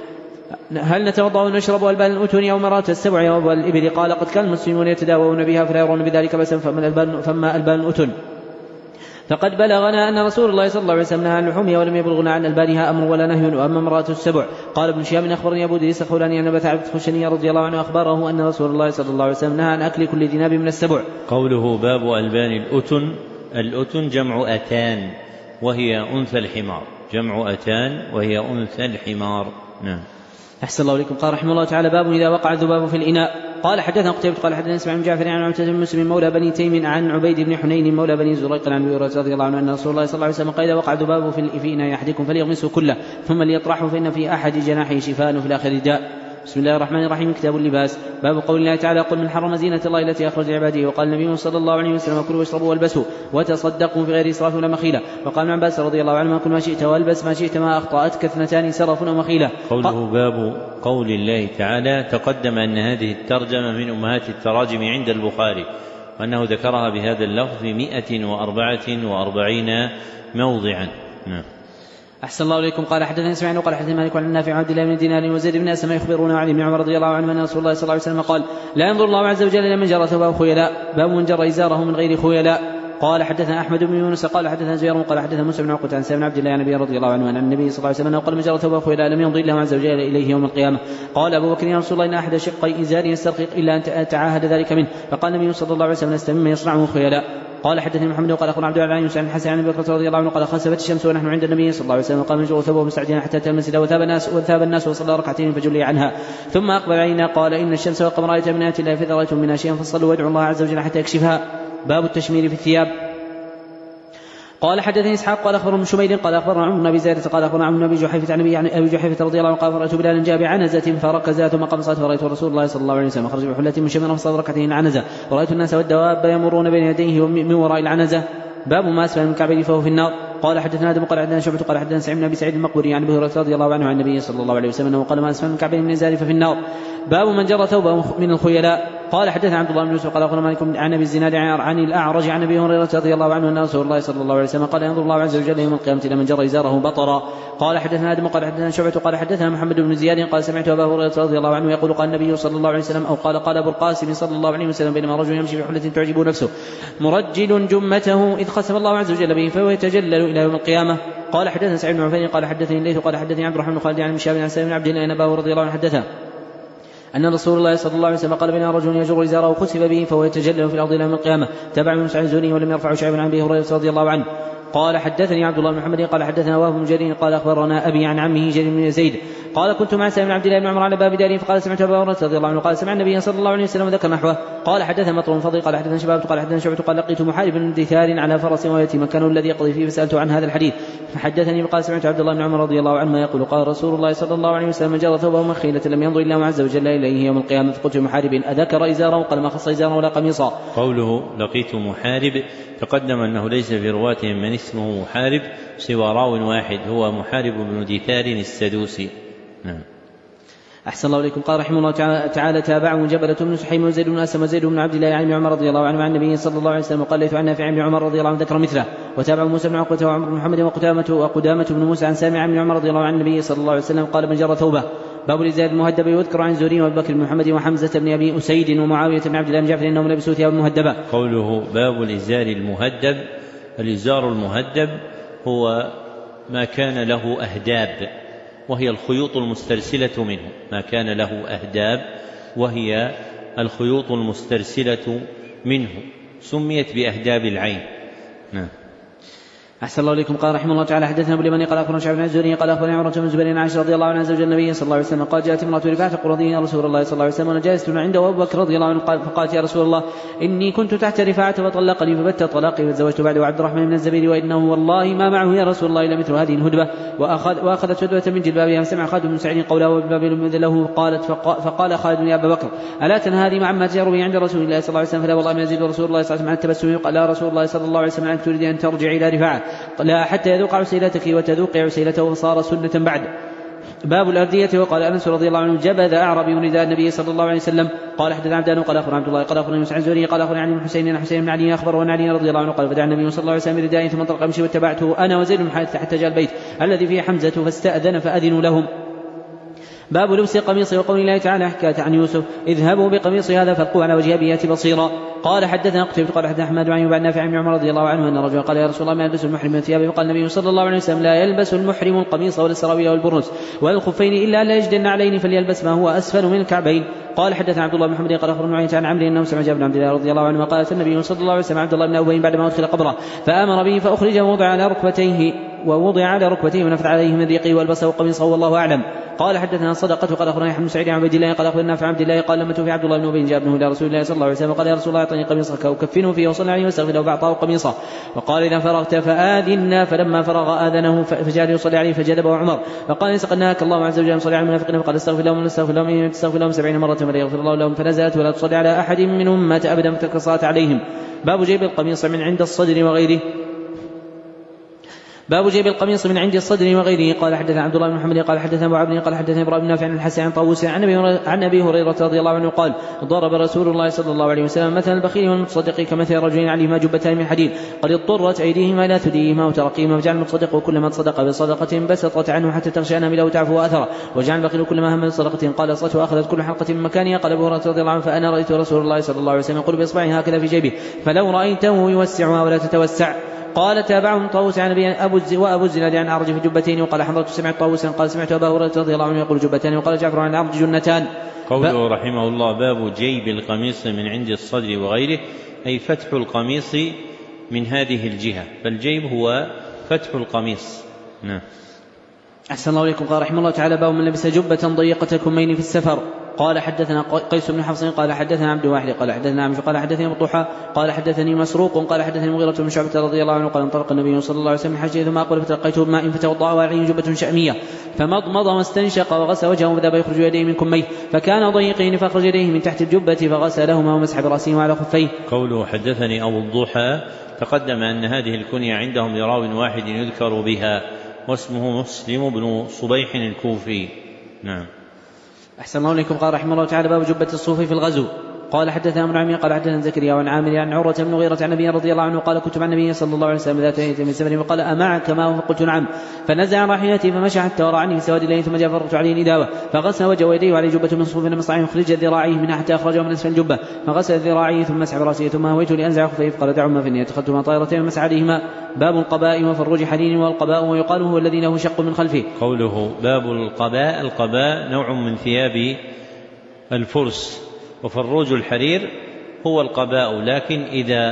هل نتوضأ ونشرب ألبان الأتون أو مرات السبع أو الإبل؟ قال قد كان المسلمون يتداوون بها فلا يرون بذلك بأسا فما ألبان الأتون فقد بلغنا أن رسول الله صلى الله عليه وسلم نهى عن لحومها ولم يبلغنا عن ألبانها أمر ولا نهي. وأما امرأة السبع قال ابن شهاب أخبرني أبو إدريس الخولاني أن أبا ثعلبة الخشني رضي الله عنه أخبره أن رسول الله صلى الله عليه وسلم نهى عن أكل كل ذناب من السبع. قوله باب ألبان الأتن، الأتن جمع أتان وهي أنثى الحمار، جمع أتان وهي أنثى الحمار. نعم. أحسن الله إليكم. قال رحمه الله تعالى باب إذا وقع الذباب في الإناء. قال حدثنا قتيبة قال حدثنا اسماعيل بن جعفر عن عتبة بن مسلم مولى بني تيم عن عبيد بن حنين مولى بني زريق عن أبي هريرة رضي الله عنه أن رسول الله صلى الله عليه وسلم قال إذا وقع الذباب في إناء أحدكم فليغمسه كله ثم ليطرحه فإن في أحد جناحه شفاء وفي الآخر داء. بسم الله الرحمن الرحيم. كتاب اللباس. باب قول الله تعالى قل من حرم زينة الله التي أخرج لعباده. وقال النبي صلى الله عليه وسلم كلوا واشربوا والبسوا وتصدقوا في غير إسراف ولا مخيلة. وقال ابن عباس رضي الله عنهما كل ما شئت والبس ما شئت ما أخطأتك اثنتان سرف ومخيلة. قوله باب قول الله تعالى تقدم أن هذه الترجمة من أمهات التراجم عند البخاري وأنه ذكرها بهذا اللفظ في مئة وأربعة وأربعين موضعا. نعم. أحسن الله إليكم. قال حدثنا اسماعيل وقال حدثنا مالك عن نافع عبد الله بن دينار وزيد بن أسلم يخبرون عن ابن عمر رضي الله عنه أن رسول الله صلى الله عليه وسلم قال لا ينظر الله عز وجل إلى من جر ثوبه خيلاء باب من جر إزاره من غير خيلاء. قال حدثنا أحمد بن يونس قال حدثنا زهير قال حدثنا موسى بن عقبة عن سالم بن عبد الله عن أبي رضي الله عنه أن النبي صلى الله عليه وسلم أنه قال من جر ثوبه خيلاء لم يمضي الله عز وجل إليه يوم القيامة. قال أبو بكر يا رسول الله إن أحد شقي إزاري يسترقق إلا أن أتعاهد ذلك منه. فقال النبي صلى الله عليه وسلم لست مما يصنعه خيلاء. قال حدثني محمد وقال أخبرنا عبد الله عن يوسف عن الحسن عن أبي بكر رضي الله عنه قال خسفت الشمس ونحن عند النبي صلى الله عليه وسلم قال من جر ثوبه مستعجلا حتى أتى المسجد وثاب الناس وثاب الناس وصلى ركعتين فجلي عنها ثم أقبل علينا قال إن الشمس والقمر آيتان من آيات الله فإذا رأيتم منها شيئا فصلوا وادعوا الله عز وجل حتى يكشفها. باب التشمير في الثياب. قال حدثني اسحاق قال اخبرنا شميل قال اخبرنا عمرو بن ابي زيد قال اخبرنا عمرو بن ابي جحيفه عن ابي جحيفه رضي الله عنه قال فرأيت بلالا جاء بعنزه فركزها ثم قام صلاه فرأيت رسول الله صلى الله عليه وسلم خرج بحله مشمره فصلى ركعتين عنزه ورأيت الناس والدواب يمرون بين يديه من وراء العنزه. باب ما اسفل من كعبه فهو في النار. قال حدثنا ادم قال حدثنا شعبة قال حدثنا سعيد بن ابي سعيد المقبري عن ابي هريره رضي الله عنه عن النبي صلى الله عليه وسلم انه قال ما اسفل من كعبه من ازار ففي النار. باب من جر ثوبه من الخيلاء. قال حدثنا عبد الله بن يوسف قال اخبرنا مالك عن ابي الزناد عن الاعرج عن ابي هريره رضي الله عنه ان رسول الله صلى الله عليه وسلم قال ينظر الله عز وجل يوم القيامه الى من جر ازاره بطرا. قال حدثنا ادم قال حدثنا شعبة قال حدثنا محمد بن زياد قال سمعت ابا هريره رضي الله عنه يقول قال النبي صلى الله عليه وسلم او قال قال ابو القاسم صلى الله عليه وسلم بينما رجل يمشي بحله تعجب نفسه مرجل جمته اذ قسم الله عز وجل به فهو يتجلل الى يوم القيامه. قال حدثنا سعيد بن عفان قال حدثني الليث قال حدثني عبد الرحمن بن خالد عن مشاب عن سالم بن عبد الله ان اباه رضي الله عنه حدثه أن رسول الله صلى الله عليه وسلم قال بين رجل يجر إزاره خسف به فهو يتجلل في الأرض إلى يوم القيامة. تابع يونس عن الزهري ولم يرفع شيئا عن أبي هريرة رضي الله عنه. قال حدثني عبد الله بن محمد قال حدثنا وهب بن جرير قال أخبرنا أبي عن عمه جرير بن يزيد قال كنت مع سالم بن عبد الله بن عمر على باب داره فقال سمعت أبا هريرة رضي الله عنه قال سمع النبي صلى الله عليه وسلم ذكر نحوه. قال حدثنا مطر بن فضل قال حدثنا شباب قال حدثنا شعبة قال لقيت محارب بن دثار على فرس ويأتي مكانه الذي يقضي فيه فسألته عن هذا الحديث فحدثني قال سمعت عبد الله بن عمر رضي الله عنه يقول قال رسول الله صلى الله عليه وسلم من جر ثوبه مخيلة لم ينظر الله عز وجل إليه يوم القيامة. فقلت محارب أذكر إزاره قال ما خص إزاره ولا قميصا. قوله لقيت محارب تقدم أنه ليس في رواتهم من اسمه محارب سوى راو واحد هو محارب بن دثار السدوسي. نعم. أحسن الله إليكم. قال رحمه الله تعالى تابعه جبلة بن سحيم وزيد بن أسلم وزيد بن عبد الله عن عمر رضي الله عنه عن النبي صلى الله عليه وسلم وقال ليث عن نافع عن عمر رضي الله عنه ذكر مثله. وتابعه موسى بن عقبة وعمر بن محمد وقدامة وقدامة بن موسى عن سامع عن عمر رضي الله عنه عن النبي صلى الله عليه وسلم قال من جر ثوبه. باب الإزار المهدب يذكر عن زهري وابي بكر بن محمد وحمزة بن أبي أسيد ومعاوية بن عبد الله بن جعفر إنهم لبسوا ثيابا مهدبة. قوله باب الإزار المهدب. الإزار المهدب هو ما كان له أهداب وهي الخيوط المسترسلة منه ما كان له أهداب وهي الخيوط المسترسلة منه سميت بأهداب العين. نعم. أحسن الله إليكم. قال رحمه الله تعالى حدثنا أبو اليماني قال أخبرنا شعبة بن الزهري قال أخبرني عمرو بن الزبير عن عائشة رضي الله عنها زوج النبي صلى الله عليه وسلم قال جاءت امرأة رفاعة تقول يا رسول الله صلى الله عليه وسلم وأنا جالس عنده أبو بكر رضي الله عنه فقالت يا رسول الله إني كنت تحت رفاعة فطلقني فبت طلاقي فتزوجت بعده عبد الرحمن بن الزبير وإنه والله ما معه يا رسول الله إلا مثل هذه الهدبة وأخذ وأخذت هدبة من جلبابها فسمع خالد بن سعيد قوله وبالباب له قالت فقال خالد يا أبا بكر ألا تنهى عما تجر به عند رسول الله صلى الله عليه وسلم فلا والله ما يزيد رسول الله صلى الله عليه وسلم عن التبسم قال لا رسول الله صلى الله عليه وسلم أن تريد أن ترجع إلى رفاعة لا حتى يذوق عسيلتك وتذوق عسيلته فصار سنة بعد. باب الأردية. وقال أنس رضي الله عنه جبذ أعربي نداء النبي صلى الله عليه وسلم قال حدثنا عبدان قال أخبرنا عبد الله قال أخبرنا يوسف عن زهري قال أخبرنا عن حسين حسين بن علي أخبر وعن علي رضي الله عنه قال فدعا النبي صلى الله عليه وسلم رداء ثم انطلق أمشي واتبعته أنا وزيد بن حارثة حتى جاء البيت الذي فيه حمزة فاستأذن فأذنوا لهم. باب لبس القميص وقول الله تعالى حكاية عن يوسف اذهبوا بقميص هذا فالقوا على وجه أبي يأتي بصيرا. قال حدثنا قتيبة قال حدثنا أحمد عن بعد نافع عن عمر رضي الله عنه أن رجلا قال يا رسول الله ما يلبس المحرم من ثيابه؟ فقال النبي صلى الله عليه وسلم لا يلبس المحرم القميص ولا السراويل والبرنس ولا الخفين إلا لا يجد النعلين فليلبس ما هو أسفل من الكعبين. قال حدثنا عبد الله بن محمد قال أخبرنا عن عمرو أنه سمع جابر بن عبد الله رضي الله عنه قال النبي صلى الله عليه وسلم عبد الله بن أبي بعد ما أدخل قبره فآمر به فأخرج ووضع على ركبتيه ووضع على ركبتيه ونفث عليه من ريقه والبسه قميصه والله أعلم. قال حدثنا صدقة قال أخبرنا يحيى بن سعيد عن عبد الله قال أخبرنا نافع عن عبد الله قال لما توفي عبد الله بن أبي جاء ابنه إلى رسول الله صلى الله عليه وسلم قال يا رسول الله أعطني قميصك وكفنه فيه وصلى عليه واستغفر له فأعطاه قميصه وقال إذا فرغت فآذنا. فلما فرغ آذنه فجعل يصلي عليه فجلبه عمر فقال ليس قد نهاك الله عز وجل صلى على المنافقين فقال استغفر لهم استغفر لهم إن تستغفر لهم سبعين مرة فلا يغفر الله لهم فنزلت ولا تصلي على أحد منهم مات أبدا فترك الصلاة عليهم. باب جيب القميص من عند الصدر وغيره. باب جيب القميص من عند الصدر وغيره. قال حدثنا عبد الله بن محمد قال حدثنا ابو عبد قال حدثنا ابراهيم بن نافع عن الحسن عن طاووس عن ابي هريره رضي الله عنه قال ضرب رسول الله صلى الله عليه وسلم مثل البخيل والمتصدق كمثل رجلين عليهما جبتان من حديد قد اضطرت ايديهما الى ثديهما وترقيهما وجعل المتصدق كلما تصدق بصدقه بسطت عنه حتى تغشى انامله وتعفو اثره وجعل البخيل كلما هم بصدقه قال اصلته واخذت كل حلقه من مكانها. قال ابو هريره رضي الله عنه فانا رايت رسول الله صلى الله عليه وسلم يقول باصبعه هكذا في جيبه فلو رايته يوسعها ولا تتوسع. قال تابعهم طاووس عن أبو وأبو الزناد عن أعرج في جبتين وقال حضرت سمعت طاووسا قال سمعت أبا هريرة رضي الله عنه يقول جبتان وقال جعفر عن الأعرج جنتان. قوله رحمه الله باب جيب القميص من عند الصدر وغيره أي فتح القميص من هذه الجهة فالجيب هو فتح القميص. نعم. أحسن الله إليكم. قال رحمه الله تعالى باب من لبس جبة ضيقة كمين في السفر. قال حدثنا قيس بن حفص قال حدثنا عبد الواحد قال حدثنا عمش قال حدثني ابو الضحى قال حدثني مسروق قال حدثني مغيرة بن شعبة رضي الله عنه قال انطلق النبي صلى الله عليه وسلم حجه ثم اقبل فتلقيته بماء فتوضا وعليه جبة شأمية فمضمض واستنشق وغسل وجهه وذهب يخرج يديه من كميه فكان ضيقين فاخرج يديه من تحت الجبة فغسلهما ومسح براسه وعلى خفيه. قوله حدثني ابو الضحى تقدم ان هذه الكنية عندهم لراو واحد يذكر بها واسمه مسلم بن صبيح الكوفي. نعم. أحسن الله إليكم. قال رحمه الله تعالى باب جبة الصوف في الغزو. قال حدثنا ابن عمي قال حدثنا زكريا وعن عامر عن عروة بن مغيرة عن النبي رضي الله عنه قال كنت مع النبي صلى الله عليه وسلم ذات ليلة من سفر وقال أمعك ماء فقلت نعم فنزع راحلتي فمشى حتى ورعني في سواد الليل ثم جاء فرقت عليه نداوة فغسل وجهه ويديه وعليه جبة من صوف لم يستطع يخرج ذراعيه منها حتى أخرجه من أسفل الجبة فغسل ذراعيه ثم مسح براسه ثم هويت لأنزع خفيه فقال دعهما فإني اتخذتهما طائرتين ومسح عليهما. باب القباء وفروج حنين والقباء ويقال هو الذي له شق من خلفه. قوله باب القباء القباء نوع من ثياب الفرس وفروج الحرير هو القباء لكن إذا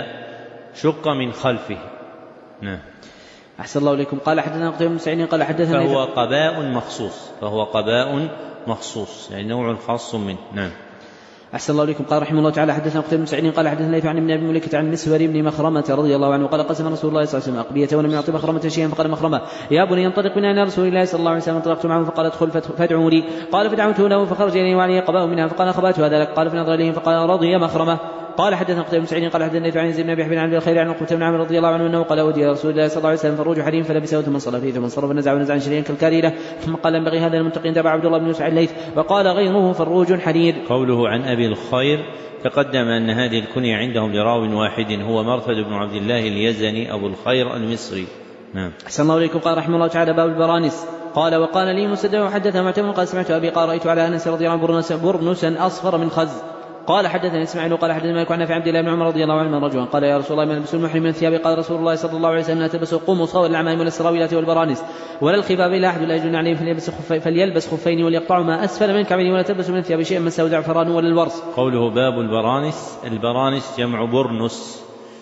شق من خلفه. نعم. أحسن الله إليكم. قال حدثنا قتيبة بن سعيد قال حدثنا فهو قباء مخصوص فهو قباء مخصوص يعني نوع خاص منه. نعم. أحسن الله إليكم. قال رحمه الله تعالى حدثنا قتيبة بن سعيد قال حدثنا ليث عن ابن أبي مليكة عن مسور بن مخرمة رضي الله عنه قال قسم رسول الله صلى الله عليه وسلم أقبية ولم يعطي مخرمة شيئا فقال مخرمة يا بني ينطلق بنا إلى رسول الله صلى الله عليه وسلم انطلقت معه فقال ادخل فادعوا لي قال فدعوته له فخرج إليه وعليه قباء منها فقال خبأت هذا لك قال فنظر إليه فقال رضي مخرمة. قال حدثنا قتيبة بن سعيد قال حدثنا ليث عن زيد بن أبي حبيب عن الخير عن عقبة بن عامر رضي الله عنه أنه قال أودي رسول الله صلى الله عليه وسلم فروج حريم فلبسه ثم صلى فيه ثم صرف نزع ونزع شريا كالكاريلة ثم قال ينبغي هذا المتقين تبع عبد الله بن يوسف الليث وقال غيره فروج حرير. قوله عن أبي الخير تقدم أن هذه الكنية عندهم لراو واحد هو مرثد بن عبد الله اليزني أبو الخير المصري. نعم. أحسن الله إليكم. قال رحمه الله تعالى باب البرانس. قال وقال لي مسدد وحدثنا معتمر قال سمعت أبي قال رأيت على أنس رضي الله عنه برنسا أصفر من خز. قال حدثني اسماعيل قال حدثنا مالك عن نافع عبد الله بن عمر رضي الله عنه من رجل قال يا رسول الله ما يلبس المحرم من الثياب قال رسول الله صلى الله عليه وسلم لا تلبسوا قمص ولا العمائم ولا السراويلات والبرانس ولا الخفاف الا احد لا يجوز عليه فليلبس خفين فليلبس خفين وليقطعوا ما اسفل من الكعبين ولا تلبسوا من الثياب شيئا مسه زعفران ولا الورس. قوله باب البرانس البرانس جمع برنس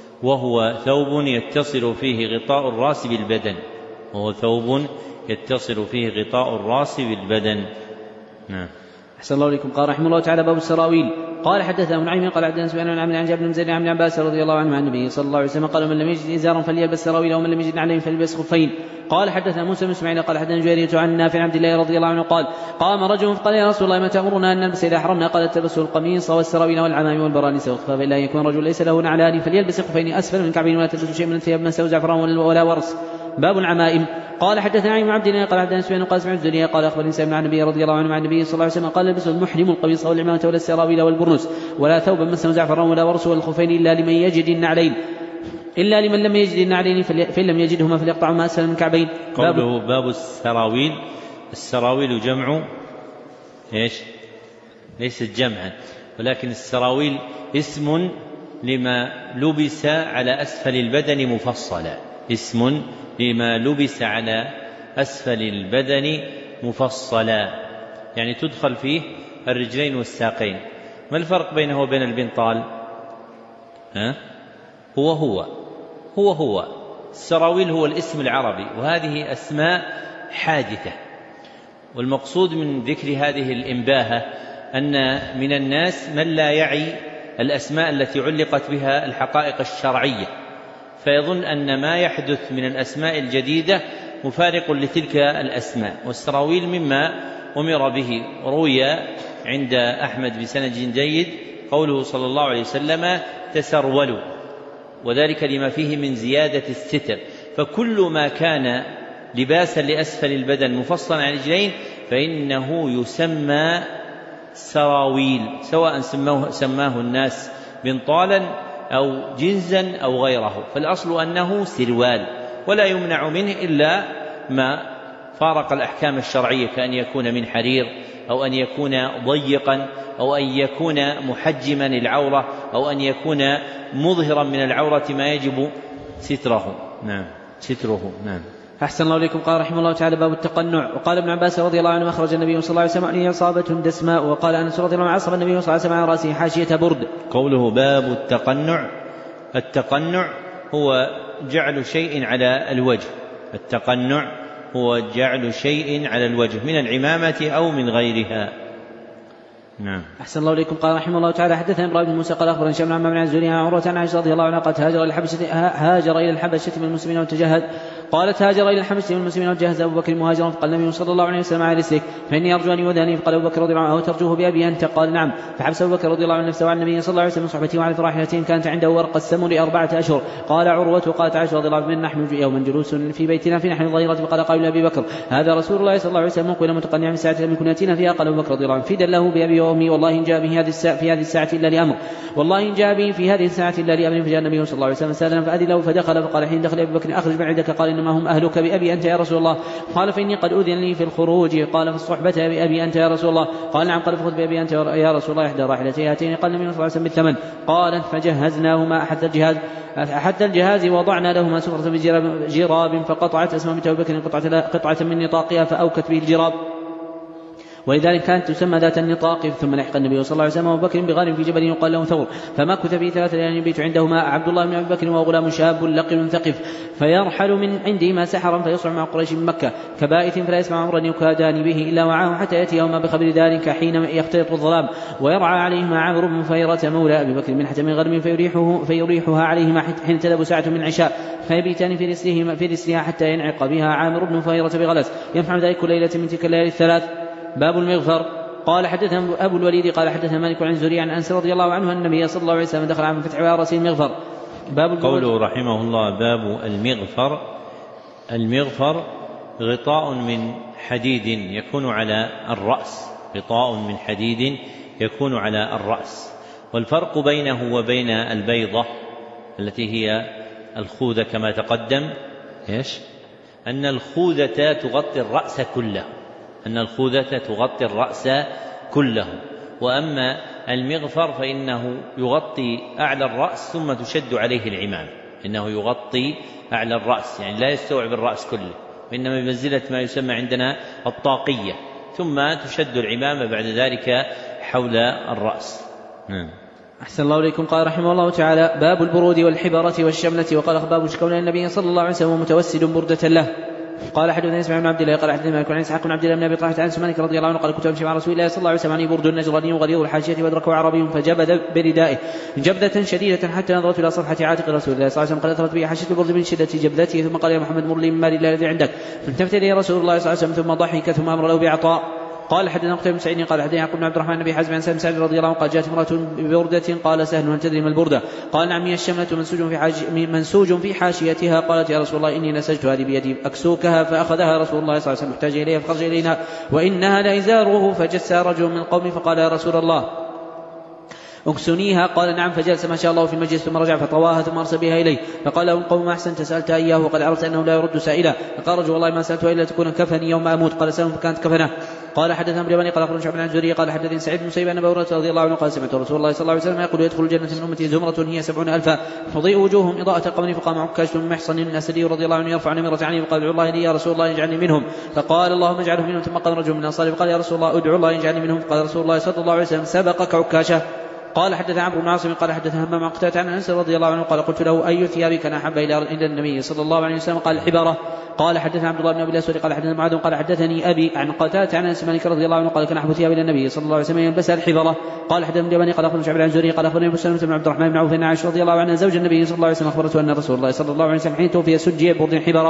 وهو ثوب يتصل فيه غطاء الراس بالبدن وهو ثوب يتصل فيه غطاء الراس بالبدن. نعم. أحسن الله إليكم. قال رحمه الله تعالى باب السراويل. قال حدثنا ابن عمي قال حدثنا سفيان عن عمرو عن جابر بن زيد عن عباس رضي الله عنه عن النبي صلى الله عليه وسلم قال من لم يجد إزارا فليلبس سراويل ومن لم يجد نعلين فليلبس خفين. قال حدثنا موسى بن اسماعيل قال حدثنا جويرية عن نافع عبد الله رضي الله عنه قال قام رجل فقال يا رسول الله ما تأمرنا أن نلبس إذا حرمنا قال تلبسوا القميص والسراويل والعمائم والبرانس والخفاف إلا يكون رجل ليس له نعلان فليلبس خفين أسفل من الكعبين ولا تلبسوا شيء من الثياب مسه زعفران ولا ورس. باب العمائم. قال حدثنا عن عبد الله قال حدثنا سفيان قال سمعت الدنيا قال اخبرني سالم عن النبي رضي الله عنه عن النبي صلى الله عليه وسلم قال لبسوا المحرم القميص والعمامة ولا السراويل والبرنس ولا ثوبا مسه زعفران ولا ورس والخفين الا لمن يجد النعلين الا لمن لم يجد النعلين فإن لم يجدهما فليقطعوا ما اسفل من الكعبين. قوله باب السراويل السراويل جمع إيش؟ ليست جمعا، ولكن السراويل اسم لما لبس على أسفل البدن مفصلا، اسم لما لبس على أسفل البدن مفصلا، يعني تدخل فيه الرجلين والساقين. ما الفرق بينه وبين البنطال؟ ها؟ هو هو هو هو السراويل هو الاسم العربي، وهذه أسماء حادثة. والمقصود من ذكر هذه الإنباهة أن من الناس من لا يعي الأسماء التي علقت بها الحقائق الشرعية، فيظن أن ما يحدث من الأسماء الجديدة مفارق لتلك الأسماء. والسراويل مما أمر به. روي عند أحمد بسند جيد قوله صلى الله عليه وسلم تسرولوا، وذلك لما فيه من زيادة الستر. فكل ما كان لباسا لأسفل البدن مفصلا عن الرجلين فإنه يسمى سراويل، سواء سماه, سماه الناس بنطالا أو جنزا أو غيره، فالأصل أنه سروال، ولا يمنع منه إلا ما فارق الأحكام الشرعية، كأن يكون من حرير، أو أن يكون ضيقا، أو أن يكون محجما العورة، أو أن يكون مظهرا من العورة ما يجب ستره. نعم ستره. نعم. أحسن الله إليكم. قال رحمه الله تعالى: باب التقنع. وقال ابن عباس رضي الله عنه: أخرج النبي صلى الله عليه وسلم أن إصابة دسماء. وقال أنس رضي الله عنه: عصب النبي صلى الله عليه وسلم على رأسه حاشية برد. قوله باب التقنع، التقنع هو جعل شيء على الوجه، التقنع هو جعل شيء على الوجه من العمامة أو من غيرها. نعم. أحسن الله إليكم. قال رحمه الله تعالى: حدثنا إبراهيم بن موسى قال أخبرنا هشام بن عمرو بن الزهري عن عروة عن عائشة رضي الله عنها قالت: هاجر إلى الحبشة هاجر إلى الحبشة من المسلمين وتجهز. قالت: هاجر إلى الحبشة من المسلمين وجهز أبو بكر مهاجرا، فقال النبي صلى الله عليه وسلم: على رسلك فإني أرجو أن يؤذنني. فقال أبو بكر رضي الله عنه: ترجوه بأبي أنت؟ قال: نعم. فحبس أبو بكر رضي الله عنه نفسه عن النبي صلى الله عليه وسلم صحبته وعلى فراحلتين كانت عنده ورق السمر لأربعة أشهر. قال عروة: قالت عائشة رضي الله عنها: نحن يوما جلوس في بيتنا في نحن الظهيرة، فقال قائل لأبي بكر: هذا رسول الله صلى الله عليه وسلم مقبل متقنعا من ساعة لم يكن يأتينا فيها. قال أبو بكر رضي الله عنه: فدا له بأبي وأمي، والله إن جاء به هذه الساعة في هذه الساعة إلا لأمر، والله إن جاء به في هذه الساعة إلا لأمر. فجاء النبي صلى الله عليه وسلم سألنا فأذن له فدخل، فقال حين دخل أبي بكر: أخرج من عندك. قال: إنما هم أهلك بأبي أنت يا رسول الله. قال: فإني قد أذن لي في الخروج. قال: في الصحبة بأبي أنت يا رسول الله. قال: نعم. قال: فخذ بأبي أنت يا رسول الله إحدى راحلتي هاتين. قال النبي صلى الله عليه وسلم: بالثمن. قال: فجهزناهما أحد الجهاز أحد الجهاز وضعنا لهما سفرة بجراب، فقطعت أسماء بنت أبي بكر قطعة, قطعة من نطاقها فأوكت به الجراب، ولذلك كانت تسمى ذات النطاق. ثم لحق النبي صلى الله عليه وسلم أبو بكر بغار في جبل يقال له ثور، فمكث فيه ثلاثة ليال يبيت عندهما عبد الله بن أبي بكر وغلام شاب لقن ثقف، فيرحل من عندهما سحرا فيصعد مع قريش من مكة كبائت، فلا يسمع أمرا يكادان به إلا وعاه حتى يأتي يوما بخبر ذلك حين يختلط الظلام، ويرعى عليهما عامر بن فيرة مولى أبي بكر من حتى من غرم فيريحه فيريحها عليهما حين تذهب ساعة من عشاء، فيبيتان في رسلهما في رسلها حتى ينعق بها عامر بن فيرة بغلس، يفعل ذلك كل ليلة من تلك الليالي الثلاث. باب المغفر. قال: حدثنا أبو الوليد قال: حدثنا مالك عن زريع عن أنس رضي الله عنه أن النبي صلى الله عليه وسلم دخل عام الفتح وعلى رأسه المغفر. باب قوله رحمه الله: باب المغفر. المغفر غطاء من حديد يكون على الرأس، غطاء من حديد يكون على الرأس. والفرق بينه وبين البيضة التي هي الخوذة كما تقدم إيش؟ أن الخوذة تغطي الرأس كله، أن الخوذة تغطي الرأس كله، وأما المغفر فإنه يغطي أعلى الرأس ثم تشد عليه العمام، إنه يغطي أعلى الرأس يعني لا يستوعب الرأس كله، وإنما بمنزلة ما يسمى عندنا الطاقية، ثم تشد العمامة بعد ذلك حول الرأس. نعم. أحسن الله إليكم. قال رحمه الله تعالى: باب البرود والحبرة والشملة. وقال: باب شكون النبي صلى الله عليه وسلم متوسد بردة له. قال: حدثنا اسماعيل بن عبد الله قال: حدثنا مالك عن اسحاق بن عبد الله بن ابي طلحه عن سمانك رضي الله عنه قال: كنت امشي مع رسول الله صلى الله عليه وسلم عن برد نجراني وغليظ الحاشيه وادركه عربي فجبذ بردائه جبذه شديده حتى نظرت الى صفحه عاتق رسول الله صلى الله عليه وسلم قد اثرت به حاشيه البرد من شده جبذته، ثم قال: يا محمد مر لي من مال الله الذي عندك. فالتفت اليه رسول الله صلى الله عليه وسلم ثم ضحك ثم امر له بعطاء. قال: حدثنا قتيبة بن سعيد قال: حدثنا يعقوب بن عبد الرحمن بن حزم عن سالم سعد رضي الله عنه قال: جاءت امرأة ببردة. قال: سهل هل تدري ما البردة؟ قال: نعم هي الشملة منسوج في, حاج... منسوج في حاشيتها. قالت: يا رسول الله إني نسجت هذه بيدي أكسوكها. فأخذها رسول الله صلى الله عليه وسلم محتاج إليها فخرج إلينا وإنها لإزاره، فجس رجل من القوم فقال: يا رسول الله اكسنيها؟ قال نعم. فجلس ما شاء الله في المجلس ثم رجع فطواها ثم أرسل بها إليه فقال له القوم: ما أحسنت سألت إياه وقد عرفت أنه لا يرد سائلا. فقال رجل: والله ما سألته إلا تكون كفني يوم أموت. قال: سلم فكانت كفنه. قال: حدثنا ابن بني قال أخبرنا شعبة عن الزهري قال حدثني سعيد بن مسيب أن أبا هريرة رضي الله عنه قال: سمعت رسول الله صلى الله عليه وسلم يقول: يدخل الجنة من أمتي زمرة هي سبعون ألفا تضيء وجوههم إضاءة القمر. فقام عكاشة بن محصن الأسدي رضي الله عنه يرفع نمرة عنه فقال: ادعو الله لي يا رسول الله اجعلني منهم. فقال: اللهم اجعله منهم. ثم قال رجل من الأنصار فقال: يا رسول الله ادعو الله يجعلني منهم. فقال رسول الله صلى الله عليه وسلم: سبقك عكاشة. قال: حدث عمرو بن عاصم قال حدث همام عن قتادة عن أنس رضي الله عنه قال: قلت له: أي ثيابك كان أحب إلى النبي صلى الله عليه وسلم؟ قال: الحبارة. قال: حدثنا عبد الله بن أبي الأسود قال حدثنا معاذ قال حدثني أبي عن قتادة عن أنس مالك رضي الله عنه قال: كان أحب ثياب إلى النبي صلى الله عليه وسلم يلبسها الحبارة. قال: حدثنا ابن بني قال أخبرنا شعبة عن الزهري قال أخبرني أبو سلمة بن عبد الرحمن بن عوف أن عائشة رضي الله عنها زوج النبي صلى الله عليه وسلم أخبرته أن رسول الله صلى الله عليه وسلم حين توفي سجي برد حبارة.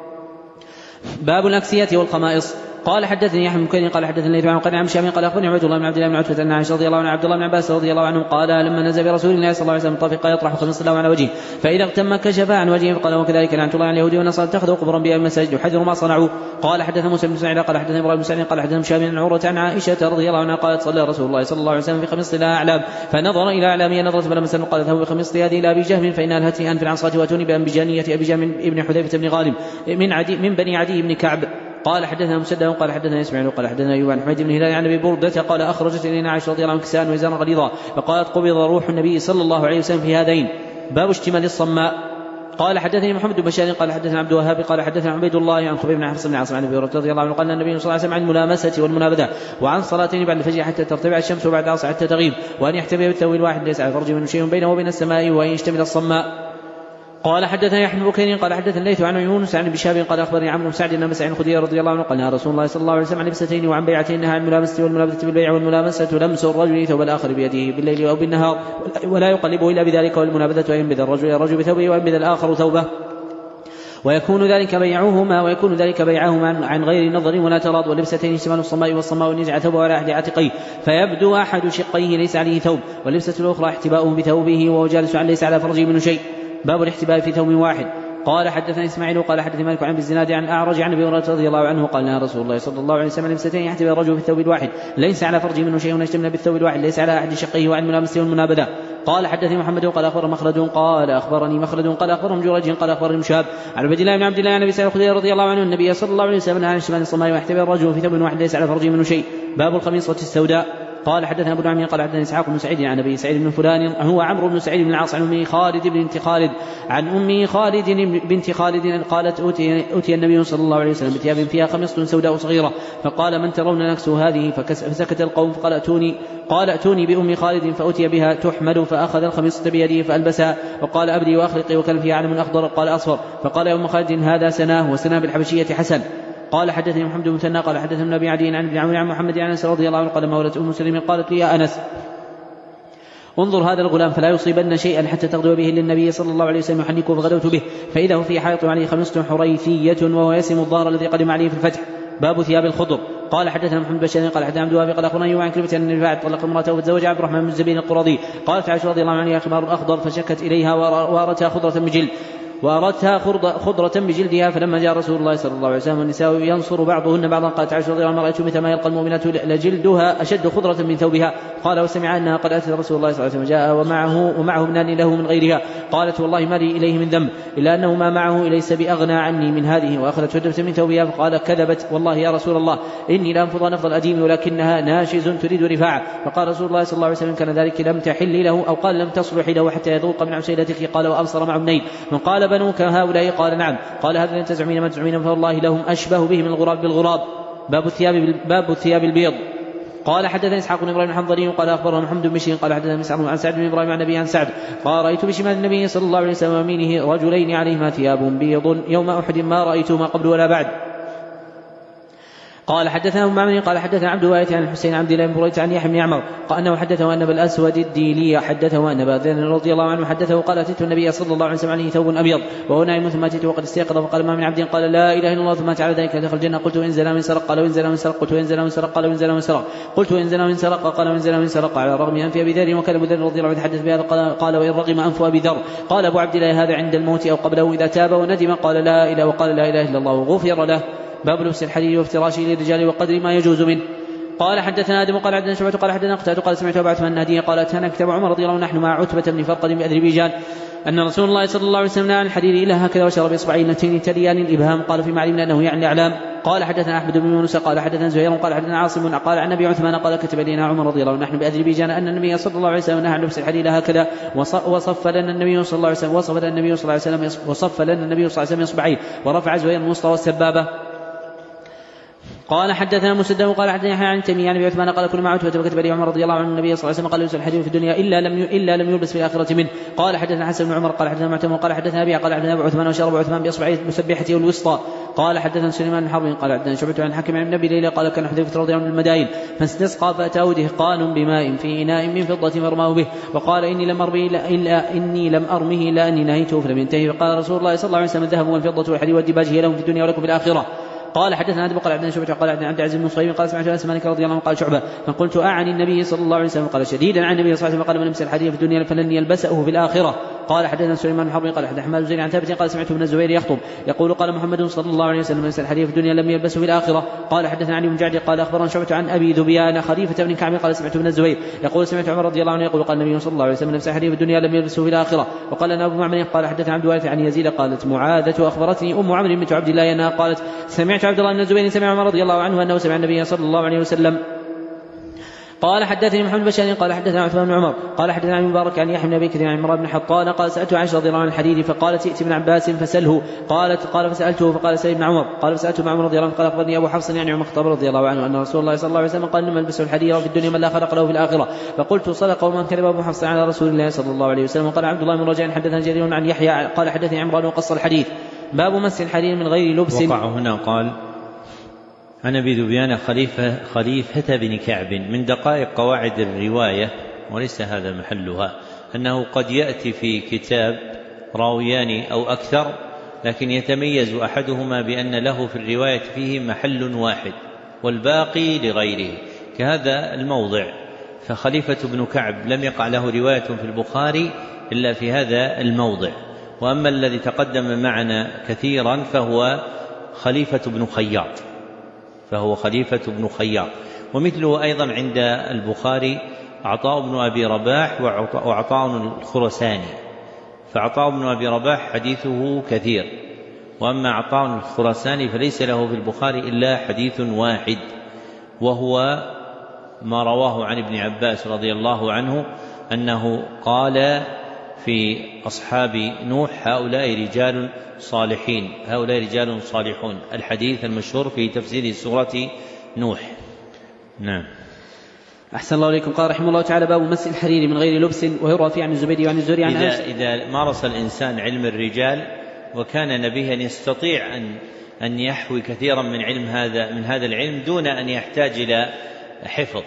باب الأكسية والقمائص. قال: حدثني يحيى بن بكير قال حدثني الليث عن قال عن شام قال أخبرني عبد الله بن عبد الله بن عتبة أن عائشة رضي الله عنها عبد الله بن عباس رضي الله عنه قال: لما نزل برسول الله صلى الله عليه وسلم طفق يطرح خميصه على وجهه فإذا اغتم كشف عن وجهه فقال: وكذلك لعنة الله على اليهود والنصارى اتخذوا قبورا بها المساجد يحذر ما صنعوا. قال: حدثنا موسى بن سعيد قال حدثنا إبراهيم بن سعيد قال حدثنا هشام بن عروة عن عائشة رضي الله عنها قالت: صلى رسول الله صلى الله عليه وسلم في خميصة لها أعلام فنظر إلى أعلامها نظرة فلما سلم قال: اذهبوا بخميصتي هذه إلى أبي جهم فإنها ألهتني أنف العنصات وأتوني بأنبجانية أبي جهم ابن حذيفة بن غالب من عدي من بني عدي بن كعب. قال: حدثنا مسدد قال حدثنا اسماعيل قال حدثنا ايوب عن حميد بن هلال عن ابي برده قال: اخرجت الينا عائشه رضي الله عنها كساء وازارا غليظا فقالت: قبض روح النبي صلى الله عليه وسلم في هذين. باب اشتمال الصماء. قال: حدثني محمد بن بشار قال حدثنا عبد الوهاب قال حدثنا عبيد الله عن خبيب بن حفص بن عاصم عن ابي هريره رضي الله عنه قال: النبي صلى الله عليه وسلم عن الملامسه والمنابذه وعن صلاتين بعد الفجر حتى ترتفع الشمس وبعد العصر حتى تغيب وان يحتمي بالثوب الواحد ليس على فرج منه شيء بينه وبين السماء وان يشتمل الصماء. قال: حدثنا يحيى بن بكير قال حدثنا الليث عن يونس عن ابن شهاب قال اخبرني عمرو بن سعد بن مسعود الخدري رضي الله عنه قال: نهى رسول الله صلى الله عليه وسلم عن لبستين وعن بيعتين نهى عن الملامسه والمنابذه بالبيع والملامسه لمس الرجل ثوب الاخر بيده بالليل او بالنهار ولا يقلبه الا بذلك والمنابذه ان ينبذ الرجل الرجل بثوبه وينبذ الاخر ثوبه ويكون ذلك بيعهما ويكون ذلك بيعهما عن غير نظر ولا تراض. واللبستين اشتمال الصماء والصماء ونزع ثوبه على احد عاتقيه فيبدو احد شقيه ليس عليه ثوب واللبسه الاخرى احتباؤه بثوبه وهو جالس عن ليس على فرجه منه شيء. باب الاحتباء في ثوب واحد. قال: حدثنا اسماعيل قال حدثني مالك عن بالزناد عن اعرج عن ابي هريره رضي الله عنه قال: نهى رسول الله صلى الله عليه وسلم لبستين يحتبي الرجل في الثوب الواحد ليس على فرجه منه شيء ونجتمل بالثوب الواحد ليس على احد شقيه وعن ملامسه والمنابذه. قال: حدثني محمد قال اخبر مخلد قال اخبرني مخلد قال اخبرهم جريج قال اخبرني مشاب عن عبد الله بن عبد الله عن ابي سعيد الخدري رضي الله عنه النبي صلى الله عليه وسلم عن شمال الصماء ويحتبي الرجل في ثوب واحد ليس على فرجه منه شيء. باب الخميصه السوداء. قال: حدثنا ابو نعيم قال حدثنا اسحاق بن سعيد عن ابي سعيد بن فلان هو عمرو بن سعيد بن العاص عن امه خالد بنت خالد عن امه خالد بنت خالد قالت: اوتي, أوتي النبي صلى الله عليه وسلم بثياب فيها خميصه سوداء صغيره فقال: من ترون نكس هذه؟ فسكت القوم فقال: اتوني قال اتوني بام خالد فاتي بها تحمل فاخذ الخميصه بيده فالبسها وقال: ابدي واخلقي وكان فيها علم اخضر قال اصفر فقال: يا ام خالد هذا سناه وسناه بالحبشيه حسن. قال: حدثني محمد بن مثنى قال حدثنا ابن ابي عدي عن ابن عون عن محمد عن انس رضي الله عنه قال: ما ولدت ام سليم قالت لي: يا انس انظر هذا الغلام فلا يصيبن شيئا حتى تغدو به للنبي صلى الله عليه وسلم يحنكه فغدوت به فاذا هو في حائط عليه خميصه حريثيه وهو يسم الظهر الذي قدم عليه في الفتح. باب ثياب الخضر. قال: حدثنا محمد بن بشار قال حدثنا عبد الوهاب قال اخبرني عن كلمه ان الرفاعي طلق امراته وتزوج عبد الرحمن بن الزبير القرظي. قالت عائشه رضي الله عنها: خمار اخضر فشكت اليها وارتها خضره بجلد وأردتها خضرة بجلدها فلما جاء رسول الله صلى الله عليه وسلم والنساء ينصر بعضهن بعضا قالت عائشة رضي الله عنها: رأيت مثل ما يلقى المؤمنات لجلدها أشد خضرة من ثوبها. قال: وسمع أنها قد أتت رسول الله صلى الله عليه وسلم جاء ومعه ومعه ابنان له من غيرها. قالت: والله ما لي إليه من ذنب إلا أنه ما معه ليس بأغنى عني من هذه وأخذت شدة من ثوبها. فقال: كذبت والله يا رسول الله إني لأنفض نفض الأديم ولكنها ناشز تريد رفاعة. فقال رسول الله صلى الله عليه وسلم: كان ذلك لم تحل له أو قال لم تصلح له حتى يذوق من عسيلتك. قال: وأبصر مع ابنين من قال: بنوك هؤلاء؟ قال: نعم. قال: هذا لن تزعمين ما تزعمين فوالله لهم أشبه به من الغراب بالغراب. باب الثياب باب الثياب البيض. قال: حدثني اسحاق بن ابراهيم الحنظلي قال اخبرنا محمد بن بشير قال حدثنا مسعر عن سعد بن ابراهيم عن ابي عن سعد قال: رايت بشمال النبي صلى الله عليه وسلم ويمينه رجلين عليهما ثياب بيض يوم احد ما رايتهما قبل ولا بعد. قال: حدثنا ابو معمر قال حدثنا عبد الوارث عن الحسين عن عبد الله بن بريدة عن يحيى بن عمر قال انه حدثه ان ابا الاسود الديلي حدثه ان ابا ذر رضي الله عنه حدثه قال: اتيت النبي صلى الله عليه وسلم عليه ثوب ابيض وهو نائم ثم اتيته وقد استيقظ فقال: ما من عبد قال لا اله الا الله ثم على ذلك دخل الجنه. قلت: وانزل من سرق؟ قال: وانزل من سرق. قلت: وانزل من سرق؟ قال: وانزل من سرق. قلت: وانزل من سرق؟ قال: وانزل من سرق. على الرغم انف ابي ذر وكان ابو ذر رضي الله عنه يتحدث بهذا قال: وان رغم انف ابي ذر. قال ابو عبد الله: هذا عند الموت او قبله اذا تاب وندم قال لا اله وقال لا اله الا الله غفر له. باب لبس الحرير وافتراشه للرجال وقدر ما يجوز منه. قال حدثنا آدم قال حدثنا شعبة قال حدثنا قتادة قال سمعت أبا عثمان النهدي قال أتانا كتاب عمر رضي الله عنه نحن مع عتبة بن فرقد بأذربيجان أن رسول الله صلى الله عليه وسلم نهى عن الحديد إلى هكذا وشرب إصبعين اللتين تليان الإبهام. قال فيما علمنا أنه يعني الأعلام. قال حدثنا أحمد بن يونس قال حدثنا زهير قال حدثنا عاصم قال عن أبي عثمان قال كتب إلينا عمر رضي الله عنه نحن بأذربيجان أن النبي صلى الله عليه وسلم نهى عن لبس الحديد هكذا وصف لنا النبي صلى الله عليه وسلم وصف لنا النبي صلى الله عليه وسلم وصف لنا النبي صلى الله عليه وسلم إصبعين ورفع زهير الوسطى والسبابة. قال حدثنا مسدد قال حدثنا يحيى عن تيمية عن ابي عثمان قال كل ما عتبة وكتب لي عمر رضي الله عنه النبي صلى الله عليه وسلم قال يلبس الحديد في الدنيا الا لم الا لم يلبس في الاخره منه. قال حدثنا حسن بن عمر قال حدثنا معتمر قال حدثنا ابي قال حدثنا ابو عثمان وشرب عثمان باصبعه مسبحته الوسطى. قال حدثنا سليمان بن حرب قال حدثنا شعبة عن حكيم عن النبي ليلى قال كان حذيفة رضي الله عنه المدائن فاستسقى فاتاه دهقان بماء في اناء من فضة فرماه به وقال اني لم ارمه الا اني لم ارمه الا اني نهيته فلم ينتهي. فقال رسول الله صلى الله عليه وسلم الذهب والفضة والحديد والديباج هي لهم في الدنيا ولكم في الاخره. قال حدثنا آدم قال عبدنا شعبة قال عبد العزيز بن صهيب قال سمعت أنس مالك رضي الله عنه قال شعبة فقلت أعني النبي صلى الله عليه وسلم قال شديدا عن النبي صلى الله عليه وسلم قال من لبس الحديد في الدنيا فلن يلبسه في الآخرة. قال حدثنا سليمان بن حرب قال حدثنا حماد زين عن ثابت قال سمعت ابن الزبير يخطب يقول قال محمد صلى الله عليه وسلم من لبس الحديد في الدنيا لم يلبسه في الآخرة. قال حدثنا علي بن جعد قال أخبرنا شعبة عن أبي ذبيان خليفة بن كعب قال سمعت ابن الزبير يقول سمعت عمر رضي الله عنه يقول قال النبي صلى الله عليه وسلم من لبس الحديد في الدنيا لم يلبسه في الآخرة. وقال لنا أبو معمر قال حدثنا عبد الوارث عن يزيد قالت معاذة أخبرتني أم عمرو بنت عبد الله أنها قالت سمعت عبد الله بن الزبير سمع عمر رضي الله عنه أنه سمع النبي صلى الله عليه وسلم. قال حدثني محمد بن قال حدثنا عثمان بن عمر قال حدثنا عن مبارك عن يحيى بن ابي كثير عن عمران بن حطان قال سالت عائشه رضي الله عنها الحديد فقالت ائت ابن عباس فسله. قالت قال فسالته فقال سال ابن عمر قال فسالته ابن عمر رضي الله عنه قال اخبرني ابو حفص يعني عمر الخطاب رضي الله عنه ان رسول الله صلى الله عليه وسلم قال انما البسه الحديد في الدنيا من لا خلق له في الاخره. فقلت صدق ومن كذب ابو حفص على رسول الله صلى الله عليه وسلم. قال عبد الله بن رجاء حدثنا جرير عن يحيى قال حدثني عمران وقص الحديث. باب مس الحديد من غير لبس. وقع هنا قال عن أبي ذبيان خليفة, خليفة بن كعب من دقائق قواعد الرواية وليس هذا محلها أنه قد يأتي في كتاب راويان أو أكثر لكن يتميز أحدهما بأن له في الرواية فيه محل واحد والباقي لغيره كهذا الموضع. فخليفة بن كعب لم يقع له رواية في البخاري إلا في هذا الموضع. وأما الذي تقدم معنا كثيرا فهو خليفة بن خياط فهو خليفة بن خياط. ومثله أيضا عند البخاري عطاء بن أبي رباح وعطاء الخرساني. فعطاء بن أبي رباح حديثه كثير وأما عطاء الخرساني فليس له في البخاري إلا حديث واحد وهو ما رواه عن ابن عباس رضي الله عنه أنه قال في أصحاب نوح هؤلاء رجال صالحين هؤلاء رجال صالحون الحديث المشهور في تفسير سورة نوح. نعم. أحسن الله إليكم. قال رحمه الله تعالى باب مس الحرير من غير لبس ويروى فيه عن الزبير وعن الزهري عن إذا, إذا مارس الإنسان علم الرجال وكان نبيها يستطيع أن أن يحوي كثيرا من علم هذا من هذا العلم دون أن يحتاج إلى حفظ.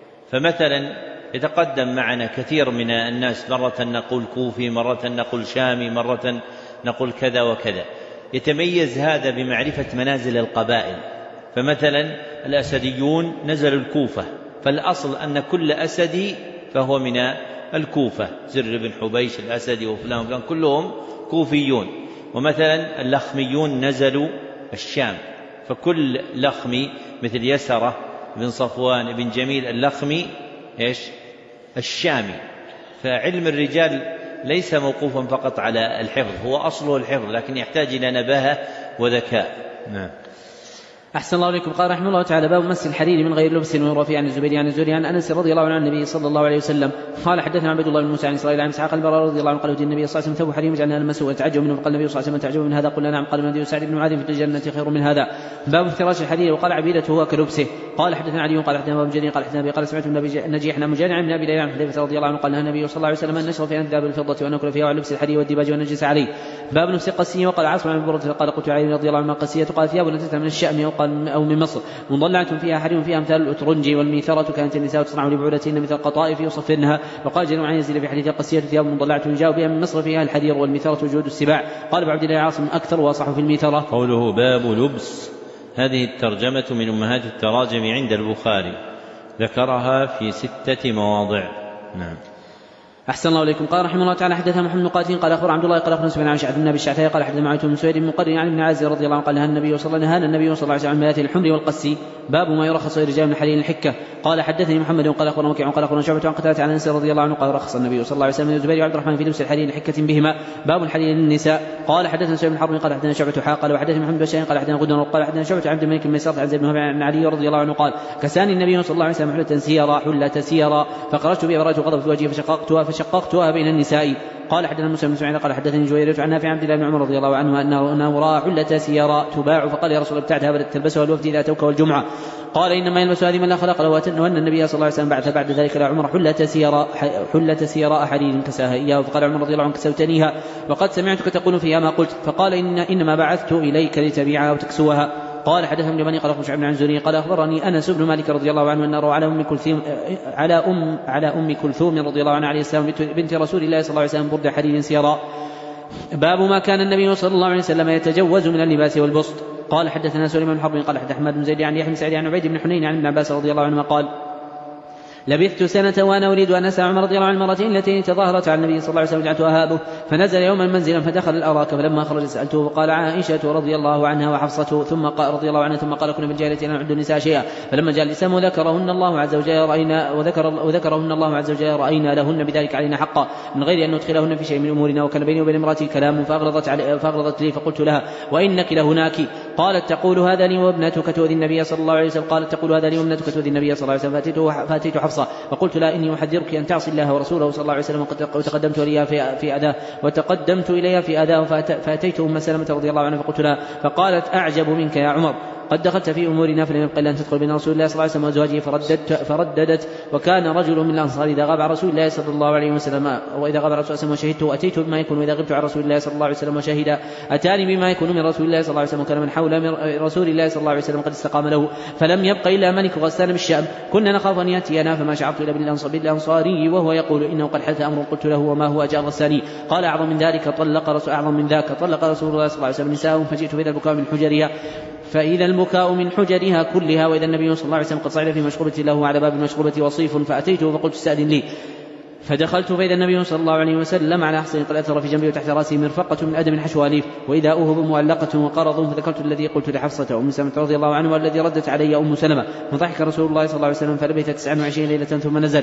فمثلا يتقدم معنا كثير من الناس مرة نقول كوفي مرة نقول شامي مرة نقول كذا وكذا. يتميز هذا بمعرفة منازل القبائل. فمثلا الأسديون نزلوا الكوفة فالأصل أن كل أسدي فهو من الكوفة زر بن حبيش الأسدي وفلان وفلان كلهم كوفيون. ومثلا اللخميون نزلوا الشام فكل لخمي مثل يسرة بن صفوان بن جميل اللخمي إيش الشامي. فعلم الرجال ليس موقوفا فقط على الحفظ هو أصله الحفظ لكن يحتاج إلى نباهة وذكاء. نعم. أحسن الله عليكم. قال رحمه الله تعالى باب مس الحرير من غير لبس ويروى فيه عن الزبير عن الزهري عن أنس رضي الله عنه عن النبي صلى الله عليه وسلم قال حدثنا عبد الله بن موسى عن إسرائيل عن إسحاق البراء رضي الله عنه قال النبي صلى الله عليه وسلم ثوب حرير جعلنا نلمسه وتعجب منه فقال النبي صلى الله عليه وسلم تعجب من هذا قلنا نعم قال النبي سعد بن معاذ في الجنة خير من هذا. باب افتراش الحرير وقال عبيدته هو كلبسه. قال حدثنا علي قال حدثنا ابو جرير قال حدثنا ابي قال سمعت النبي نجيحنا مجانع من ابي ليلى عن حذيفه رضي الله عنه قال النبي صلى الله عليه وسلم ان نشرب في الذهب بالفضه وان ناكل فيها وعن لبس الحرير والديباج ونجلس عليه. باب لبس القسيه. وقال عاصم عن برده قال قلت علي رضي الله عنه قسيه قال ثياب نزلتها من الشام او قال او من مصر مضلعه فيها حرير فيها امثال الاترنج والميثره كانت النساء تصنع لبعولتهن مثل القطائف يصفرنها. وقال جرير عن يزيد في حديث القسيه ثياب مضلعه يجاء بها من مصر فيها الحرير والميثره وجود السباع. قال عبد الله عاصم اكثر واصح في الميثره. قوله باب لبس هذه الترجمة من أمهات التراجم عند البخاري ذكرها في ستة مواضع. نعم. أحسن الله إليكم. قال رحمه الله تعالى حدثنا محمد بن قاتل قال أخبر عبد الله قال أخبرنا سفيان عن شعب بن أبي الشعثاء قال حدثنا معاوية بن سويد بن مقرن عن ابن عازر رضي الله عنه قال نهى النبي صلى الله عليه وسلم عن ملاذ الحمر والقس باب ما يرخص للرجال من حليل الحكة. قال حدثني محمد قال أخبرنا وكيع قال أخبرنا شعبة عن قتادة عن أنس رضي الله عنه قال رخص النبي صلى الله عليه وسلم الزبير وعبد الرحمن في لبس الحليل الحكة بهما باب الحليل للنساء. قال حدثنا سعيد بن حرب قال حدثنا شعبة حا قال وحدثني محمد بن بشار قال حدثنا غدر قال حدثنا شعبة عبد الملك بن ميسرة عن زيد بن عن علي رضي الله عنه قال كساني النبي صلى الله عليه وسلم حلة سيرا حلة سيرا فخرجت بها ورأيت غضب في وجهي فشققتها فشققتها بين النساء. قال حدثنا موسى بن اسماعيل قال حدثني جويرية عن نافع عن عبد الله بن عمر رضي الله عنه انه راى حلة سيرا تباع فقال يا رسول الله ابتعتها بدأت تلبسها الوفد اذا اتوك والجمعة. قال انما يلبس هذه من لا خلق له وان النبي صلى الله عليه وسلم بعث بعد ذلك لعمر حلة سيرا حلة سيراء حرير كساها اياه فقال عمر رضي الله عنه كسوتنيها وقد سمعتك تقول فيها ما قلت فقال إن انما بعثت اليك لتبيعها وتكسوها. قال حدثنا ابن بني قال اخبرني عن زهري قال اخبرني انس بن مالك رضي الله عنه ان روى على ام كلثوم على ام على ام كلثوم رضي الله عنها عليه السلام بنت رسول الله صلى الله عليه وسلم برد حرير سيراء. باب ما كان النبي صلى الله عليه وسلم يتجوز من اللباس والبسط. قال حدثنا سليمان بن حرب قال حدث احمد بن زيد عن يحيى بن سعيد عن عبيد بن حنين عن ابن عباس رضي الله عنهما قال لبثت سنة وأنا أريد أن أسأل عمر رضي الله عن المرتين التي تظاهرت على النبي صلى الله عليه وسلم جعلت أهابه فنزل يوما منزلا فدخل الأراك فلما خرج سألته فقال عائشة رضي الله عنها وحفصة ثم قال رضي الله عنها ثم قال كنا بالجاهلية لا نعد النساء شيئا فلما جاء الإسلام وذكرهن الله عز وجل رأينا وذكر وذكرهن الله عز وجل رأينا لهن بذلك علينا حقا من غير أن ندخلهن في شيء من أمورنا وكان بيني وبين امرأتي كلام فأغلظت فأغلظت لي فقلت لها وإنك لهناك قالت تقول هذا لي وابنتك تؤذي النبي صلى الله عليه وسلم قالت تقول هذا لي وابنتك تؤذي النبي صلى الله عليه وسلم فأتيت حفصة فقلت لا إني أحذرك أن تعصي الله ورسوله صلى الله عليه وسلم وتقدمت إليها في في أداه وتقدمت إليها في أداه فأتيت أم سلمة رضي الله عنها فقلت لها فقالت أعجب منك يا عمر قد دخلت في أمورنا فلم يبق إلا أن تدخل بين رسول الله صلى الله عليه وسلم وأزواجه فرددت, فرددت وكان رجل من الأنصار إذا غاب عن رسول الله صلى الله عليه وسلم وإذا غاب عن رسول الله وشهدته أتيته بما يكون وإذا غبت عن رسول الله صلى الله عليه وسلم وشهد أتاني بما يكون من رسول الله صلى الله عليه وسلم وكان من حول من رسول الله صلى الله عليه وسلم قد استقام له فلم يبق إلا ملك غسان بالشام كنا نخاف أن يأتينا فما شعرت إلا بالأنصاري وهو يقول إنه قد حدث أمر قلت له وما هو أجاب غساني قال أعظم من ذلك طلق رسول أعظم من ذاك طلق رسول الله صلى الله عليه وسلم نساءهم فجئت بإذا البكاء من حجرها فإذا المكاء من حجرها كلها وإذا النبي صلى الله عليه وسلم قد صعد في مشغوبة له على باب المشغوبة وصيف فأتيته فقلت استأذن لي فدخلت فإذا النبي صلى الله عليه وسلم على أحسن قد أثر في جنبي وتحت رأسي مرفقة من أدم حشو أليف وإذا أوهب معلقة وقرض فذكرت الذي قلت لحفصة أم سلمة رضي الله عنها والذي ردت علي أم سلمة فضحك رسول الله صلى الله عليه وسلم فلبث تسعة وعشرين ليلة ثم نزل.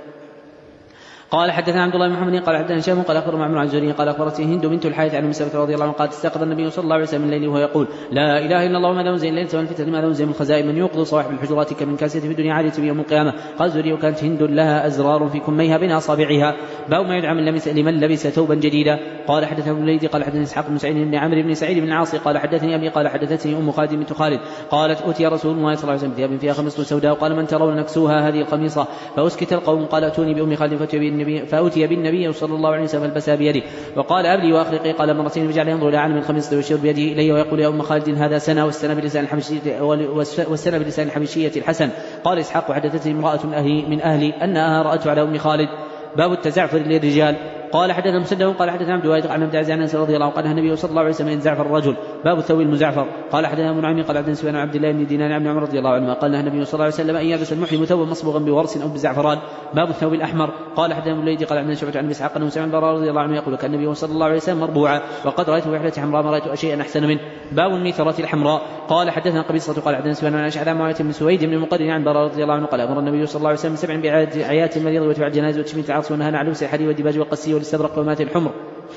قال حدثنا عبد الله بن محمد قال حدثنا هشام قال اخبرنا معمر عن زهري قال اخبرتني هند بنت الحارث عن ام سلمة رضي الله عنها قالت استيقظ النبي صلى الله عليه وسلم من الليل وهو يقول لا اله الا الله وماذا انزل الليل والفتن ماذا انزل من الخزائن من يوقظ صواحب الحجرات كمن كاسية في الدنيا عالية في يوم القيامه. قال زهري وكانت هند لها ازرار في كميها بين اصابعها باب ما يدعى من لبس لمن لبس ثوبا جديدا. قال حدثنا ابن الوليد قال حدثني اسحاق بن سعيد بن عمرو بن سعيد بن العاص قال حدثني ابي قال حدثتني ام خالد بنت خالد قالت اتي رسول الله صلى الله عليه وسلم بثياب فيها خميصه سوداء قال من ترون نكسوها هذه القميصه فاسكت القوم قال اتوني بام خالد فاتي بالنبي فاتي بالنبي صلى الله عليه وسلم فالبسها بيده وقال أبلي وأخلقي قال مرتين وجعل ينظر إلى عالم الخميصة ويشير بيده إليه ويقول يا أم خالد هذا سنة والسنة بلسان الحبشية والسنة بلسان الحبشية الحسن. قال إسحاق وحدثتني امرأة من أهلي, من أهلي أنها رأت على أم خالد. باب التزعفر للرجال. قال حدثنا مسدد قال حدثنا عبد الوارث عن عبد العزيز عن انس رضي الله عنه قال النبي صلى الله عليه وسلم ان زعفر الرجل. باب الثوب المزعفر. قال حدثنا ابو نعيم قال حدثنا سفيان عن عبد الله بن دينار عن عمر رضي الله عنه قال النبي صلى الله عليه وسلم ان يلبس المحرم ثوبا مصبوغا بورس او بزعفران. باب الثوب الاحمر. قال حدثنا ابو الليث قال عن شعبة عن اسحاق انه سمع البراء رضي الله عنه يقول كان النبي صلى الله عليه وسلم مربوعا وقد رايته في رحلة حمراء ما رايت شيئا احسن منه. باب الميثرة الحمراء. قال حدثنا قبيصة قال حدثنا سفيان عن اشعث عن معاوية بن سويد بن المقرن عن البراء رضي الله عنه قال امر النبي صلى الله عليه وسلم سبع بعيات المريض وتبع الجنائز وتشميت العرس ونهانا عن لبس الحرير والديباج والقسي والاستبرق ومات الحمر.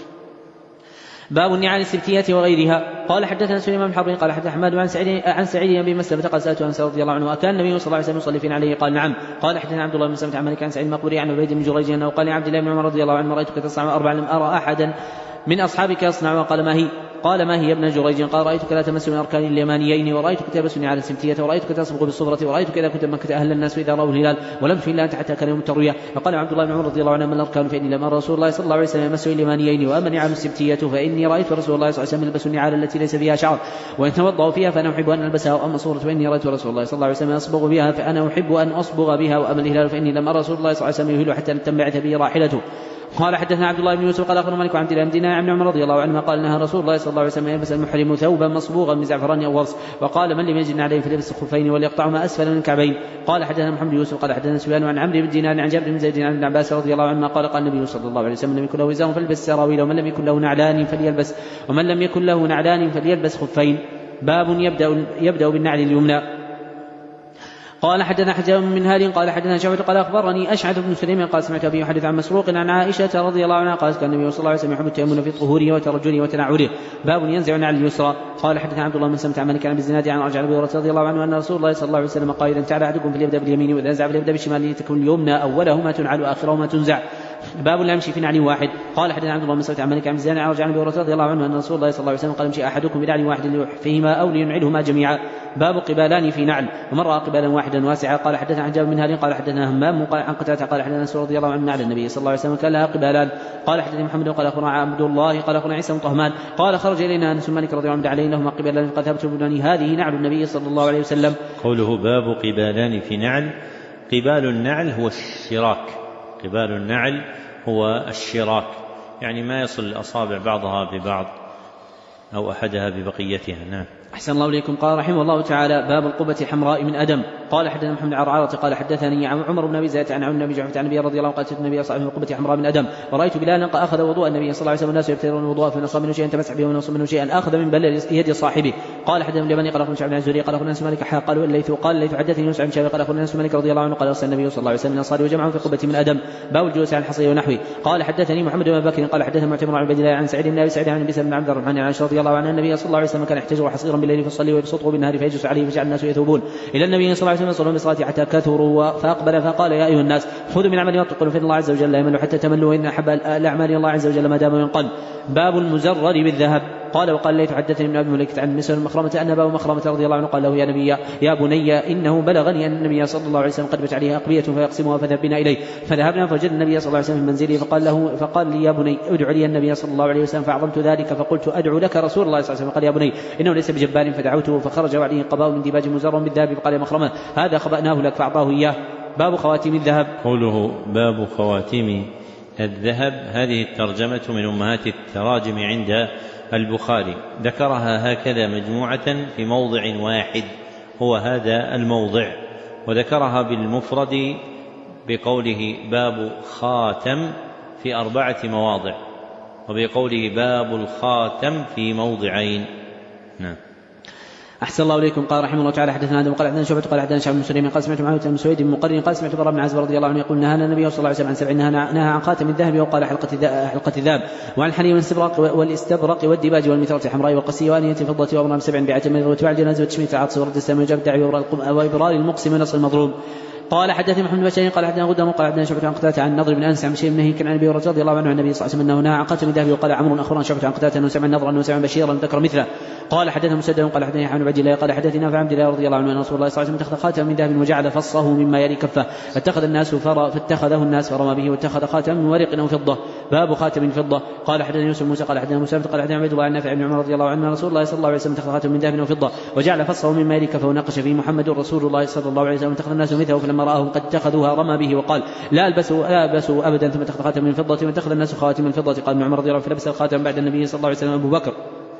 باب النعال السبتية وغيرها. قال حدثنا سليمان بن حرب قال حدثنا أحمد عن سعيد عن سعيد بن مسلمة قال سألته أنس رضي الله عنه وكان النبي صلى الله عليه وسلم يصلي فينا عليه قال نعم. قال حدثنا عبد الله بن مسلمة عن مالك عن سعيد المقبوري عن عبيد بن جريج أنه قال لعبد الله بن عمر رضي الله عنه رأيتك تصنع أربعا لم أرى أحدا من أصحابك يصنع وقال ما هي؟ قال ما هي يا ابن جريج؟ قال رأيتك لا تمس من أركان اليمانيين ورأيتك تلبسني على السبتية ورأيتك تصبغ بالصفرة ورأيتك إذا كنت مكة أهل الناس إذا رأوا الهلال ولم تفي إلا أنت حتى كان يوم التروية. فقال عبد الله بن عمر رضي الله عنه من الأركان فإني لم أرى رسول الله صلى الله عليه وسلم يمس اليمانيين وأما نعال السبتية فإني رأيت رسول الله صلى الله عليه وسلم يلبس النعال التي ليس فيها شعر وإن توضأوا فيها فأنا أحب أن ألبسها وأما صورة فإني رأيت رسول الله صلى الله عليه وسلم يصبغ بها فأنا أحب أن أصبغ بها وأما الهلال فإني لم أرى رسول الله صلى الله عليه وسلم يهل حتى تنبعث به راحلته. قال حدثنا عبد الله بن يوسف قال أخبرنا مالك عبد الله بن دينار عن عمر رضي الله عنه قال نهى رسول الله صلى الله عليه وسلم يلبس المحرم ثوبا مصبوغا من زعفران أو ورس وقال من لم يجد عليه فليلبس الخفين وليقطعهما أسفل من الكعبين. قال حدثنا محمد بن يوسف قال حدثنا سفيان عن عمرو بن دينار عن جابر بن زيد عن ابن عباس رضي الله عنهما قال قال النبي صلى الله عليه وسلم لم يكن له إزار فليلبس سراويل ومن لم يكن له نعلان فليلبس ومن لم يكن له نعلان فليلبس خفين. باب يبدأ, يبدأ بالنعل اليمنى. قال حدثنا حجاب من هاد قال حدثنا شعبة قال أخبرني أشعث بن سليمان قال سمعت أبي يحدث عن مسروق عن عائشة رضي الله عنها قالت كان النبي صلى الله عليه وسلم يحب التيمم في طهوره وترجله وتنعله. باب ينزع نعل اليسرى. قال حدثنا عبد الله بن سمت عن مالك عن الزناد عن رجع أبي هريرة رضي الله عنه أن رسول الله صلى الله عليه وسلم قال إذا تعالى أحدكم فليبدأ باليمين وإذا نزع فليبدأ بالشمال لتكن اليمنى أولهما تنعل آخرهما تنزع. باب لا يمشي في نعل واحد. قال حدثنا عبد الله بن سمت عن مالك عن الزناد عن رجع أبي هريرة رضي الله عنه أن رسول الله صلى الله عليه وسلم قال يمشي أحدكم بنعل واحد ليحفهما أو لينعلهما جميعا. باب قبالان في نعل ومن رأى قبالا واحدا واسعا. قال حدثنا حجاب من هاد قال حدثنا همام عن قتادة قال حدثنا انس رضي الله عنه عن النبي صلى الله عليه وسلم كان لها قبالان. قال حدثنا محمد قال اخبرنا عبد الله قال اخبرنا عيسى بن طهمان قال خرج الينا انس مالك رضي الله عنه عليه لهما قبالان قد ثبت بني هذه نعل النبي صلى الله عليه وسلم. قوله باب قبالان في نعل. قبال النعل هو الشراك. قبال النعل هو الشراك يعني ما يصل الأصابع بعضها ببعض أو أحدها ببقيتها. نعم. أحسن الله إليكم. قال رحمه الله تعالى باب القبة حمراء من أدم. قال حدثنا محمد عرعرة قال حدثني عمر بن أبي زيد عن النبي جعفر عن النبي رضي الله عنه قال النبي صلى الله عليه وسلم القبة حمراء من أدم ورأيت بلالا أخذ وضوء النبي صلى الله عليه وسلم الناس يبتدرون الوضوء فإن أصاب منه شيئا تمسح به ومن أصاب منه شيئا أخذ من بل يد صاحبه. قال حدثنا اليمني قال أخبرنا شعب بن الزهري قال أخبرنا أنس مالك حا قالوا الليث قال الليث حدثني يونس عن شعب قال أخبرنا أنس مالك رضي الله عنه قال أرسل النبي صلى الله عليه وسلم من أنصاره وجمعهم في قبة من أدم. باب الجلوس على الحصير ونحوه. قال حدثني محمد بن بكر قال حدثنا معتمر عن عبد الله عن سعيد بن أبي سعيد عن ابي بن عبد الرحمن عن عائشة رضي الله عنها النبي صلى الله عليه وسلم كان يحتجر حصيرا بالليل فيصلي ويبسطه بالنهار فيجلس عليه فجعل الناس يثوبون الى النبي صلى الله عليه وسلم يصلون بالصلاه حتى كثروا فاقبل فقال يا ايها الناس خذوا من عمل واتقوا فإن الله عز وجل لا يمل حتى تملوا وان احب الاعمال الله عز وجل ما دام ينقل. باب المزرر بالذهب. قال وقال ليث حدثني من ابي مليكة عن مسلم مخرمة ان ابا مخرمة رضي الله عنه قال له يا نبي يا بني انه بلغني ان النبي صلى الله عليه وسلم قد بت عليها اقبية فيقسمها فذهب بنا اليه فذهبنا فوجدنا النبي صلى الله عليه وسلم في منزله فقال له فقال لي يا بني ادع لي النبي صلى الله عليه وسلم فاعظمت ذلك فقلت ادعو لك رسول الله صلى الله عليه وسلم قال يا بني انه ليس بجبار فدعوته فخرج وعليه قباء من ديباج مزر بالذهب فقال يا مخرمة هذا خبأناه لك فاعطاه اياه. باب خواتيم الذهب. قوله باب خواتيم الذهب هذه الترجمة من أمهات التراجم عند البخاري ذكرها هكذا مجموعة في موضع واحد هو هذا الموضع وذكرها بالمفرد بقوله باب خاتم في أربعة مواضع وبقوله باب الخاتم في موضعين. نعم. أحسن الله إليكم. قال رحمه الله تعالى حدثنا آدم قال حدثنا شعبة قال حدثنا شعب بن سليم قال سمعت معاوية بن سويد بن مقرن قال سمعت براء بن عازب رضي الله عنه يقول نهانا النبي صلى الله عليه وسلم عن سبع نهى عن خاتم الذهب وقال حلقة حلقة الذهب وعن حليم الاستبرق والاستبرق والديباج والمترة الحمراء والقسي وآنية الفضة وأمرام سبع بعتم وتباع الجنازة وتشميت العطس ورد السلام وجاب الدعوة وإبرار المقسم ونصر المضروب. قال حدثني محمد بن بشير قال حدثنا غدام قال حدثنا شعبة عن قتادة عن النضر بن أنس عن بشير بن هيك عن أبي هريرة رضي الله عنه عن النبي صلى الله عليه وسلم أنه نهى عن خاتم الذهب وقال عمرو أخبرنا شعبة عن قتادة أنه سمع النضر أنه سمع بشيرا ذكر مثله. قال حدثنا مسدد قال حدثني عن عبد الله قال حدثنا نافع عبد الله رضي الله عنه أن رسول الله صلى الله عليه وسلم اتخذ خاتما من ذهب وجعل فصه مما يلي كفه فاتخذ الناس فر فاتخذه الناس فرمى به واتخذ خاتما من ورق أو فضة. باب خاتم فضة. قال حدثنا يوسف موسى قال حدثنا موسى قال حدثنا عبد الله عن نافع بن عمر رضي الله عنه أن رسول الله صلى الله عليه وسلم اتخذ خاتما من ذهب وفضة وجعل فصه مما يلي كفه وناقش فيه محمد رسول الله صلى الله عليه وسلم اتخذ الناس مثله فلما رآهم قد اتخذوها رمى به وقال لا البسوا لا البسوا ابدا ثم اتخذ خاتم من فضة واتخذ الناس خواتم من فضة. قال ابن عمر رضي الله عنه فلبس الخاتم بعد النبي صلى الله عليه وسلم ابو بكر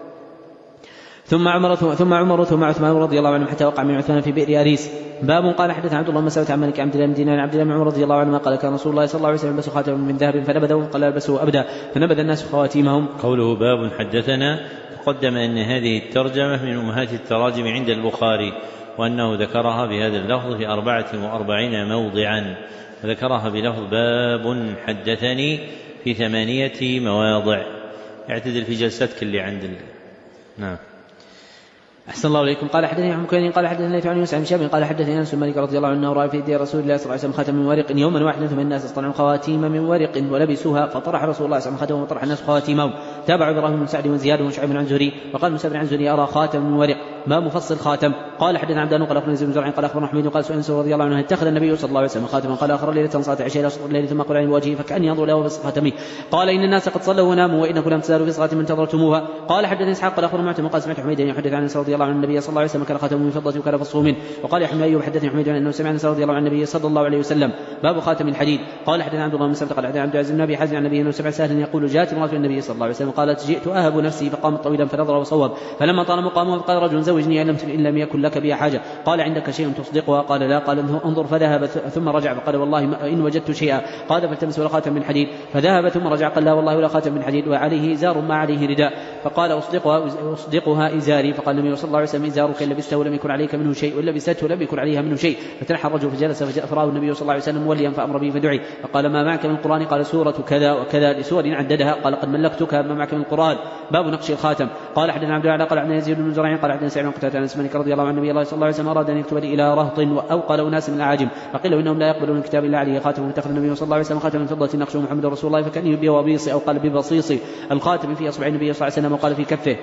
ثم عمر ثم عمر ثم عثمان رضي الله عنه حتى وقع من عثمان في بئر أريس. باب قال حدثنا عبد الله بن مسعود عن مالك عبد الله بن دينار عبد الله بن عمر رضي الله عنه قال كان رسول الله صلى الله عليه وسلم يلبس خاتما من ذهب فنبذه قال البسوا ابدا فنبذ الناس خواتيمهم. قوله باب حدثنا تقدم ان هذه الترجمة من امهات التراجم عند البخاري وانه ذكرها بهذا اللفظ في أربعة وأربعين موضعا وذكرها بلفظ باب حدثني في ثمانية مواضع. اعتدل في جلستك اللي عند ال... نعم. أحسن الله إليكم. قال حدثني عن مكين قال حدثني ليث عن يوسف عن شاب قال حدثني أنس مالك رضي الله عنه رأى في يدي رسول الله صلى الله عليه وسلم خاتم من ورق يوما واحدا ثم الناس اصطنعوا خواتيم من ورق ولبسوها فطرح رسول الله صلى الله عليه وسلم خاتمه وطرح الناس خواتيمهم. تابع إبراهيم بن سعد وزياد وشعيب عن زهري وقال موسى بن عن زهري أرى خاتم من ورق ما مفصل خاتم. قال حدثنا عبد الله قال اخبرنا زيد بن زرع قال اخبرنا حميد قال سئل انس رضي الله عنه اتخذ النبي صلى الله عليه وسلم خاتما قال اخر ليله صلاه العشاء الليل ثم قال عن وجهه فكاني ينظر له في خاتمه. قال ان الناس قد صلوا وناموا وانكم لم تزالوا في صلاه من انتظرتموها. قال حدثني اسحاق قال اخبرنا معتمر قال سمعت حميد يحدث عن انس رضي الله عن النبي صلى الله عليه وسلم كان خاتمه من فضه وكان فصه منه. وقال يا حميد ايوب حدثني حميد انه سمع انس رضي الله عن النبي صلى الله عليه وسلم باب خاتم الحديد. قال حدثنا عبد الله بن مسعود قال حدثنا عبد العزيز بن ابي حازم عن النبي انه سمع سهلا يقول جاءت امراه النبي صلى الله عليه وسلم قالت جئت اهب نفسي فقامت طويلا فنظر وصوب فلما طال مقامه قال رجل زوجني ان لم يكن لك بها حاجه. قال عندك شيء تصدقها؟ قال لا. قال انظر فذهب ثم رجع فقال والله ان وجدت شيئا. قال فالتمس ولا خاتم من حديد فذهب ثم رجع قال لا والله ولا خاتم من حديد وعليه ازار ما عليه رداء. فقال اصدقها اصدقها ازاري. فقال النبي صلى الله عليه وسلم ازارك ان لبسته لم يكن عليك منه شيء وان لبسته لم يكن عليها منه شيء. فتنحى الرجل فجلس فراه النبي صلى الله عليه وسلم موليا فامر به فدعي فقال ما معك من القران؟ قال سوره كذا وكذا لسور عددها. قال قد ملكتك ما معك من القران. باب نقش الخاتم. قال حدثنا عبد الله قال عن يزيد بن زرع قال عن سعيد بن قتاده عن اسماء رضي الله عن النبي صلى الله عليه وسلم اراد ان يكتب الى رهط او قال اناس من الاعاجم فقيل انهم لا يقبلون الكتاب الا عليه خاتم. فاتخذ النبي صلى الله عليه وسلم خاتم من فضه نقشه محمد رسول الله فكان بوابيص او قال ببصيص الخاتم في اصبع النبي صلى الله عليه وسلم وقال في كفه.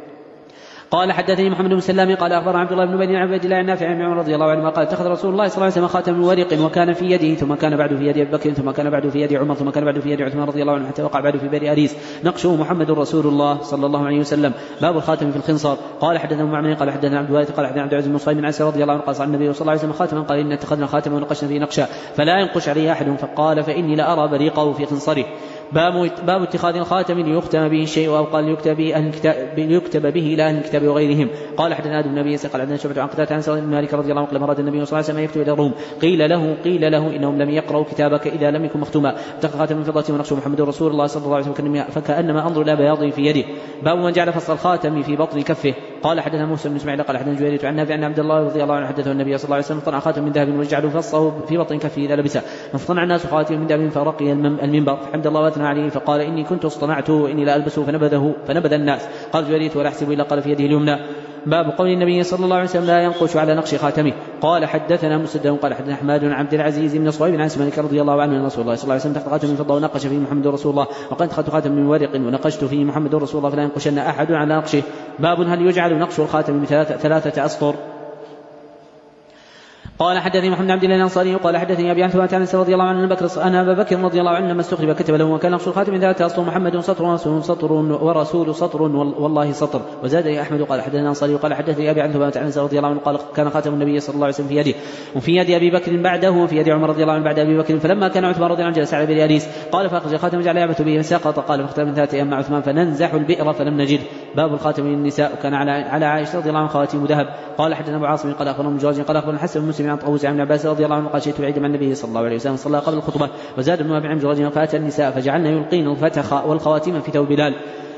قال حدثني محمد بن سلام قال اخبر عبد الله بن بني عبد الله النافع عن عمر رضي الله عنه قال اتخذ رسول الله صلى الله عليه وسلم خاتم من ورق وكان في يده ثم كان بعد في يد ابي بكر ثم كان بعد في يد عمر ثم كان بعد في يد عثمان رضي الله عنه حتى وقع بعد في بئر اريس نقشه محمد رسول الله صلى الله عليه وسلم. باب الخاتم في الخنصر. قال حدثنا معمر قال حدثنا عبد الوارث قال حدثنا عبد العزيز بن صهيب بن عيسى رضي الله عنه قال عن النبي صلى الله عليه وسلم خاتما قال ان اتخذنا خاتما ونقشنا فيه نقشا فلا ينقش عليه احد. فقال فاني لارى بريقه في خنصره. باب باب اتخاذ الخاتم ليختم به الشيء او قال ليكتب به اهل الكتاب ليكتب به الى اهل الكتاب وغيرهم. قال حدثنا ادم بن ابي قال عندنا شعبة عن قتادة عن سعد بن مالك رضي الله عنه لما اراد النبي صلى الله عليه وسلم يكتب الى الروم قيل له قيل له انهم لم يقرأوا كتابك اذا لم يكن مختوما. اتخذ خاتم من فضة ونقشه محمد رسول الله صلى الله عليه وسلم فكانما انظر الى بياضه في يده. باب من جعل فصل الخاتم في بطن كفه. قال حدثنا موسى بن اسماعيل قال حدثنا جويرية عن نافع عن عبد الله رضي الله عنه حدثه النبي صلى الله عليه وسلم صنع خاتم من ذهب وجعله فصه في بطن كفه اذا لبسه فاصطنع الناس خاتم من ذهب فرقي المنبر فحمد الله واثنى عليه فقال اني كنت اصطنعته واني لا البسه فنبذه فنبذ الناس. قال جويرية ولا احسب الا قال في يده اليمنى. باب قول النبي صلى الله عليه وسلم لا ينقش على نقش خاتمه. قال حدثنا مسدد قال حدثنا احمد بن عبد العزيز بن صهيب عن مالك رضي الله عنه ان رسول الله صلى الله عليه وسلم تحت خاتم من فضه ونقش فيه محمد رسول الله وقد اتخذت خاتم من ورق ونقشت فيه محمد رسول الله فلا ينقشن احد على نقشه. باب هل يجعل نقش الخاتم من ثلاثه اسطر. قال حدثني محمد عبد الله الانصاري قال حدثني ابي عن ثابت عن انس رضي الله عنه ان بكر ان ابا بكر رضي الله عنه لما استخلف كتب له وكان نقش الخاتم ذات اسطر محمد سطر ورسول سطر ورسول سطر والله سطر. وزاد احمد قال حدثنا الانصاري قال حدثني ابي عن ثابت عن انس رضي الله عنه قال كان خاتم النبي صلى الله عليه وسلم في يده وفي يد ابي بكر بعده وفي يد عمر رضي الله عنه بعد ابي بكر فلما كان عثمان رضي الله عنه جلس على بئر اريس قال فاخرج الخاتم وجعل يعبث به فسقط قال فاختار من ذات ايام مع عثمان فننزح البئر فلم نجد. باب الخاتم للنساء وكان على على عائشه رضي الله عنها خواتيم ذهب. قال حدثنا ابو عاصم قال اخبرنا جورج قال اخبرنا الحسن بن مسلم عن طاووس عن عباس رضي الله عنه قال شئت العيد مع النبي صلى الله عليه وسلم صلى قبل الخطبه وزاد ابن ابي عمرو رجلا فاتى النساء فجعلنا يلقين الفتخ والخواتيم في ثوب بلال.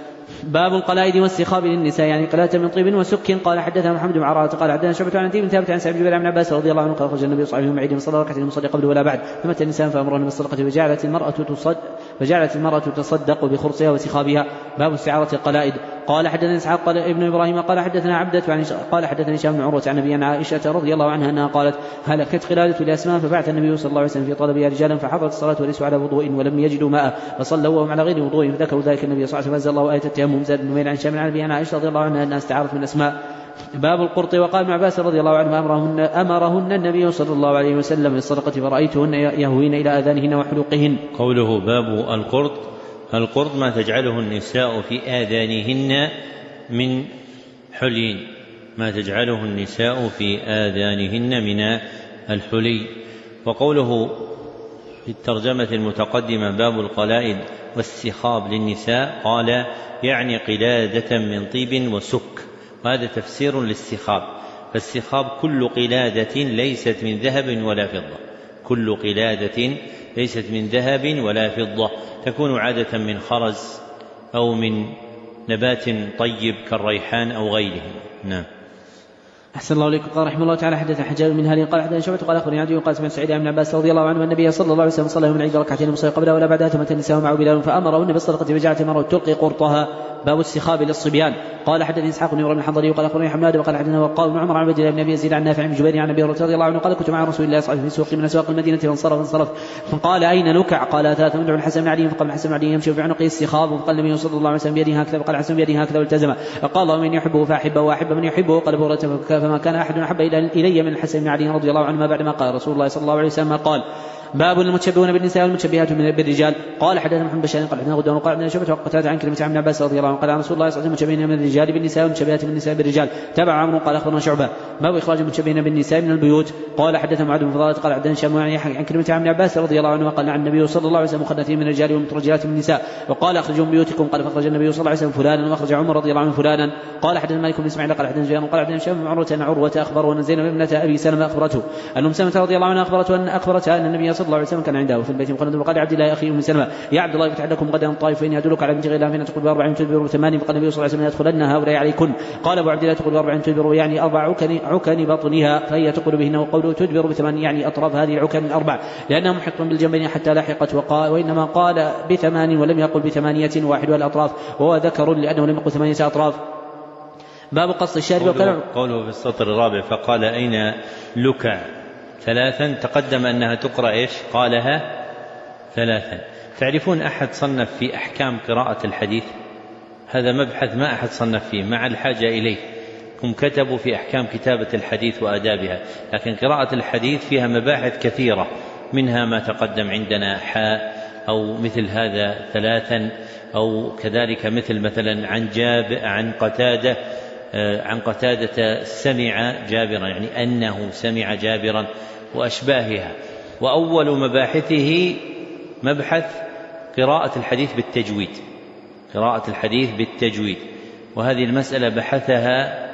باب القلائد والسخاب للنساء يعني قلادة من طيب وسك. قال حدثنا محمد بن عرارة قال حدثنا شعبة عن بن ثابت عن سعيد بن عن عباس رضي الله عنه قال خرج النبي صلى الله عليه وسلم عيد صلى ركعتين المصلي قبل ولا بعد فمت النساء فامرهن بالصدقة فجعلت المرأة تصد فجعلت المرأة تصدق بخرصها وسخابها. باب استعارة القلائد. قال حدثنا اسحاق قال ابن ابراهيم قال حدثنا عبدة عن قال حدثني هشام بن عروة عن ابي عائشة رضي الله عنها انها قالت هلكت قلادة لاسماء فبعث النبي صلى الله عليه وسلم في طلبها رجالا فحضرت الصلاة وليسوا على وضوء ولم يجدوا ماء فصلوا وهم على غير وضوء فذكروا ذلك النبي صلى الله عليه وسلم فانزل الله آية التيمم. زاد بن نمير عن هشام عن ابي عائشة رضي الله عنها انها استعارت من اسماء. باب القرط. وقال ابن عباس رضي الله عنه امرهن, أمرهن النبي صلى الله عليه وسلم بالصدقة فرأيتهن يهوين إلى آذانهن وحلقهن. قوله باب القرط. القرط ما تجعله النساء في آذانهن من حلي ما تجعله النساء في آذانهن من الحلي. وقوله في الترجمة المتقدمة باب القلائد والسخاب للنساء قال يعني قلادة من طيب وسك وهذا تفسير للسخاب. فالسخاب كل قلادة ليست من ذهب ولا فضة كل قلادة ليست من ذهب ولا فضة تكون عادة من خرز أو من نبات طيب كالريحان أو غيره. نعم. أحسن الله عليكم. قال رحمه الله تعالى حدث حجاج من هذه قال حدثنا شعبة قال أخبرني عدي قال سمعت سعيد بن عباس رضي الله عنه النبي صلى الله عليه وسلم صلى يوم العيد ركعتين المصلي قبلها ولا بعدها ثم النساء معه بلال فأمرهن بالصدقة فجعلت المرأة تلقي قرطها باب السخاب للصبيان. قال حدثني اسحاق بن ابراهيم الحضري وقال اخبرني حماد وقال حدثنا وقال بن عمر عن عبد الله بن ابي يزيد عن نافع بن جبير عن ابي هريره رضي الله عنه قال كنت مع رسول الله صلى الله عليه وسلم في سوق من اسواق المدينه فانصرف انصرف فقال اين لكع؟ قال ثلاثه مدعو الحسن بن علي فقال الحسن بن علي يمشي بعنقه السخاب فقال النبي صلى الله عليه وسلم بيده هكذا فقال الحسن بيده هكذا والتزم فقال من يحبه فاحبه واحب من يحبه. قال ابو هريره فما كان احد احب الي من الحسن بن علي رضي الله عنه بعدما قال رسول الله صلى الله عليه وسلم قال باب المتشبهون بالنساء والمتشبهات بالرجال. قال حدثنا محمد بشار قال حدثنا غدوان قال حدثنا شعبة وقتادة عن كلمة عن عباس رضي الله عنه قال عن رسول الله صلى الله عليه وسلم متشبهين من الرجال بالنساء والمتشبهات بالنساء بالرجال. تبع عمرو قال اخبرنا شعبة باب اخراج المتشبهين بالنساء من البيوت. قال حدثنا معاذ بن فضالة قال حدثنا هشام عن كلمة عن عباس رضي الله عنه قال عن النبي صلى الله عليه وسلم مخنثين من الرجال ومترجلات من النساء وقال اخرجوا من بيوتكم. قال فاخرج النبي صلى الله عليه وسلم فلانا واخرج عمر رضي الله عنه فلانا. قال حدثنا مالك بن اسماعيل قال حدثنا زيان قال حدثنا هشام بن عروة أن عروة اخبره ان زينب ابنة ابي سلمة اخبرته ان ام سلمة رضي الله عنها اخبرته ان اخبرتها ان النبي صلى الله عليه وسلم كان عنده في البيت مخنث وقال عبد الله اخي ام سلمة يا عبد الله فتح لكم غدا طائف فاني ادلك على بنت غيلان فان تقول باربع تدبر بثمان فقال النبي صلى الله عليه وسلم يدخلن هؤلاء عليكن. قال ابو عبد الله تقول باربع تدبر يعني اربع عكن, عكن بطنها فهي تقول بهن وقوله تدبر بثمان يعني اطراف هذه العكن الاربع لانها محيط بالجنبين حتى لاحقت وقال وانما قال بثمان ولم يقل بثمانية واحد والاطراف وهو ذكر لانه لم يقل ثمانية اطراف. باب قص الشارب قوله, قوله في السطر الرابع فقال أين لكع ثلاثا تقدم أنها تقرأ إيش قالها ثلاثا. تعرفون أحد صنف في أحكام قراءة الحديث؟ هذا مبحث ما أحد صنف فيه مع الحاجة إليه. هم كتبوا في أحكام كتابة الحديث وآدابها لكن قراءة الحديث فيها مباحث كثيرة منها ما تقدم عندنا حاء أو مثل هذا ثلاثا أو كذلك مثل مثلا عن جاب عن قتادة عن قتادة سمع جابرا يعني أنه سمع جابرا وأشباهها. وأول مباحثه مبحث قراءة الحديث بالتجويد قراءة الحديث بالتجويد وهذه المسألة بحثها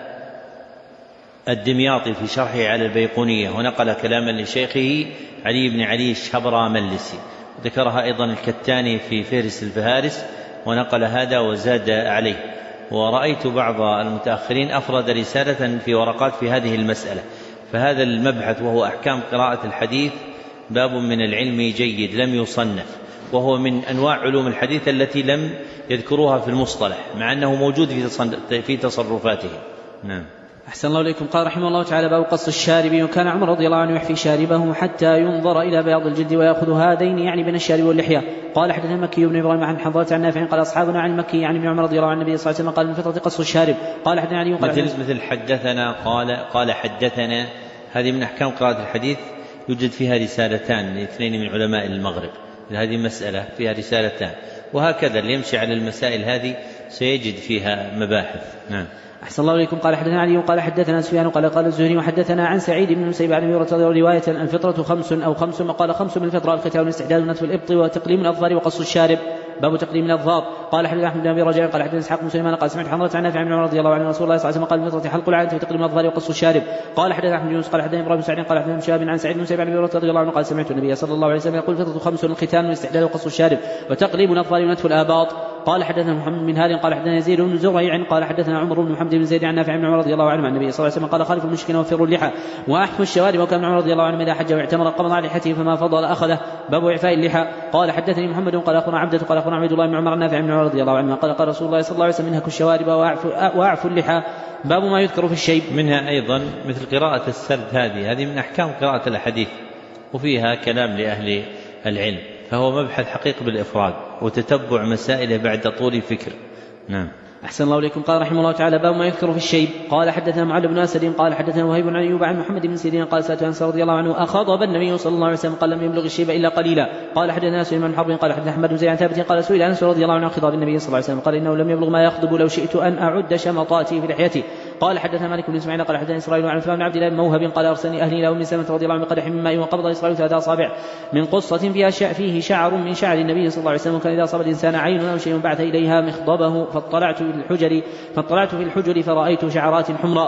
الدمياطي في شرحه على البيقونية ونقل كلاما لشيخه علي بن علي الشبراملسي ذكرها أيضا الكتاني في فهرس الفهارس ونقل هذا وزاد عليه. ورأيت بعض المتأخرين أفرد رسالة في ورقات في هذه المسألة. فهذا المبحث وهو أحكام قراءة الحديث باب من العلم جيد لم يصنف وهو من أنواع علوم الحديث التي لم يذكروها في المصطلح مع أنه موجود في تصرفاته. نعم. أحسن الله إليكم. قال رحمه الله تعالى باب قص الشارب. وكان عمر رضي الله عنه يحفي شاربه حتى ينظر إلى بياض الجلد ويأخذ هذين يعني بين الشارب واللحية. قال حدثنا مكي بن إبراهيم عن حضرة عن نافع قال أصحابنا عن مكي يعني ابن عمر رضي الله عنه النبي صلى الله عليه وسلم قال من فترة قص الشارب. قال حدثنا علي مثل, مثل حدثنا قال قال حدثنا هذه من أحكام قراءة الحديث يوجد فيها رسالتان لاثنين من علماء المغرب. هذه مسألة فيها رسالتان وهكذا اللي يمشي على المسائل هذه سيجد فيها مباحث. نعم. أحسن الله إليكم. قال حدثنا علي قال حدثنا سفيان قال قال الزهري وحدثنا عن سعيد بن المسيب عن ابي هريرة رواية الفطرة خمس أو خمس وقال خمس من الفطرة الختان والاستعداد ونتف الإبط وتقليم الأظفار وقص الشارب. باب تقليم الأظفار. قال حدثنا أحمد بن أبي رجاء قال حدثنا إسحاق بن سليمان قال سمعت حضرة عن نافع بن عمر رضي الله عنه رسول الله صلى الله عليه وسلم قال الفطرة حلق العانة وتقليم الأظفار وقص الشارب. قال حدثنا أحمد بن يونس قال حدثنا إبراهيم بن سعد قال حدثنا شهاب عن سعيد بن المسيب عن ابي هريرة رضي الله عنه قال سمعت النبي صلى الله عليه وسلم يقول الفطرة خمس الختان والاستعداد وقص الشارب وتقليم الأظفار ونتف الآباط. قال حدثنا محمد بن هاد قال حدثنا يزيد بن زريع قال حدثنا عمر بن محمد بن زيد عن نافع بن عمر رضي الله عنه عن النبي صلى الله عليه وسلم قال خالف المشركين وفروا اللحى واحفوا الشوارب. وكان عمر رضي الله عنه اذا حج واعتمر قبض على لحيته فما فضل اخذه. باب اعفاء اللحى. قال حدثني محمد قال اخبرنا عبده قال اخبرنا عبد الله بن عمر نافع بن عمر رضي الله عنه قال قال رسول الله صلى الله عليه وسلم انهكوا الشوارب واعفوا اللحى. باب ما يذكر في الشيب. منها ايضا مثل قراءة السرد هذه هذه من احكام قراءة الحديث وفيها كلام لاهل العلم فهو مبحث حقيق بالإفراد وتتبع مسائله بعد طول الفكر. نعم. أحسن الله إليكم. قال رحمه الله تعالى باب ما يذكر في الشيب. قال حدثنا معل بن أسد قال حدثنا وهيب عن أيوب عن محمد بن سيرين قال سألت أنس رضي الله عنه أخضب النبي صلى الله عليه وسلم قال لم يبلغ الشيب إلا قليلا. قال حدثنا سليمان بن حرب قال حدثنا أحمد بن زيد عن ثابت قال سئل أنس رضي الله عنه عن خضاب النبي صلى الله عليه وسلم قال إنه لم يبلغ ما يخضب لو شئت أن أعد شمطاتي في لحيته. قال حدثنا مالك بن اسماعيل قال حدثنا اسرائيل عن عثمان بن عبد الله بن موهب قال ارسلني اهلي الى ام سلمة رضي الله عنها بقدح من ماء وقبض اسرائيل ثلاث اصابع من قصة فيها فيه شعر من شعر النبي صلى الله عليه وسلم كان اذا اصاب الانسان عين او شيء بعث اليها مخضبه فاطلعت في الحجر فاطلعت في الحجر فرايت شعرات حمراء.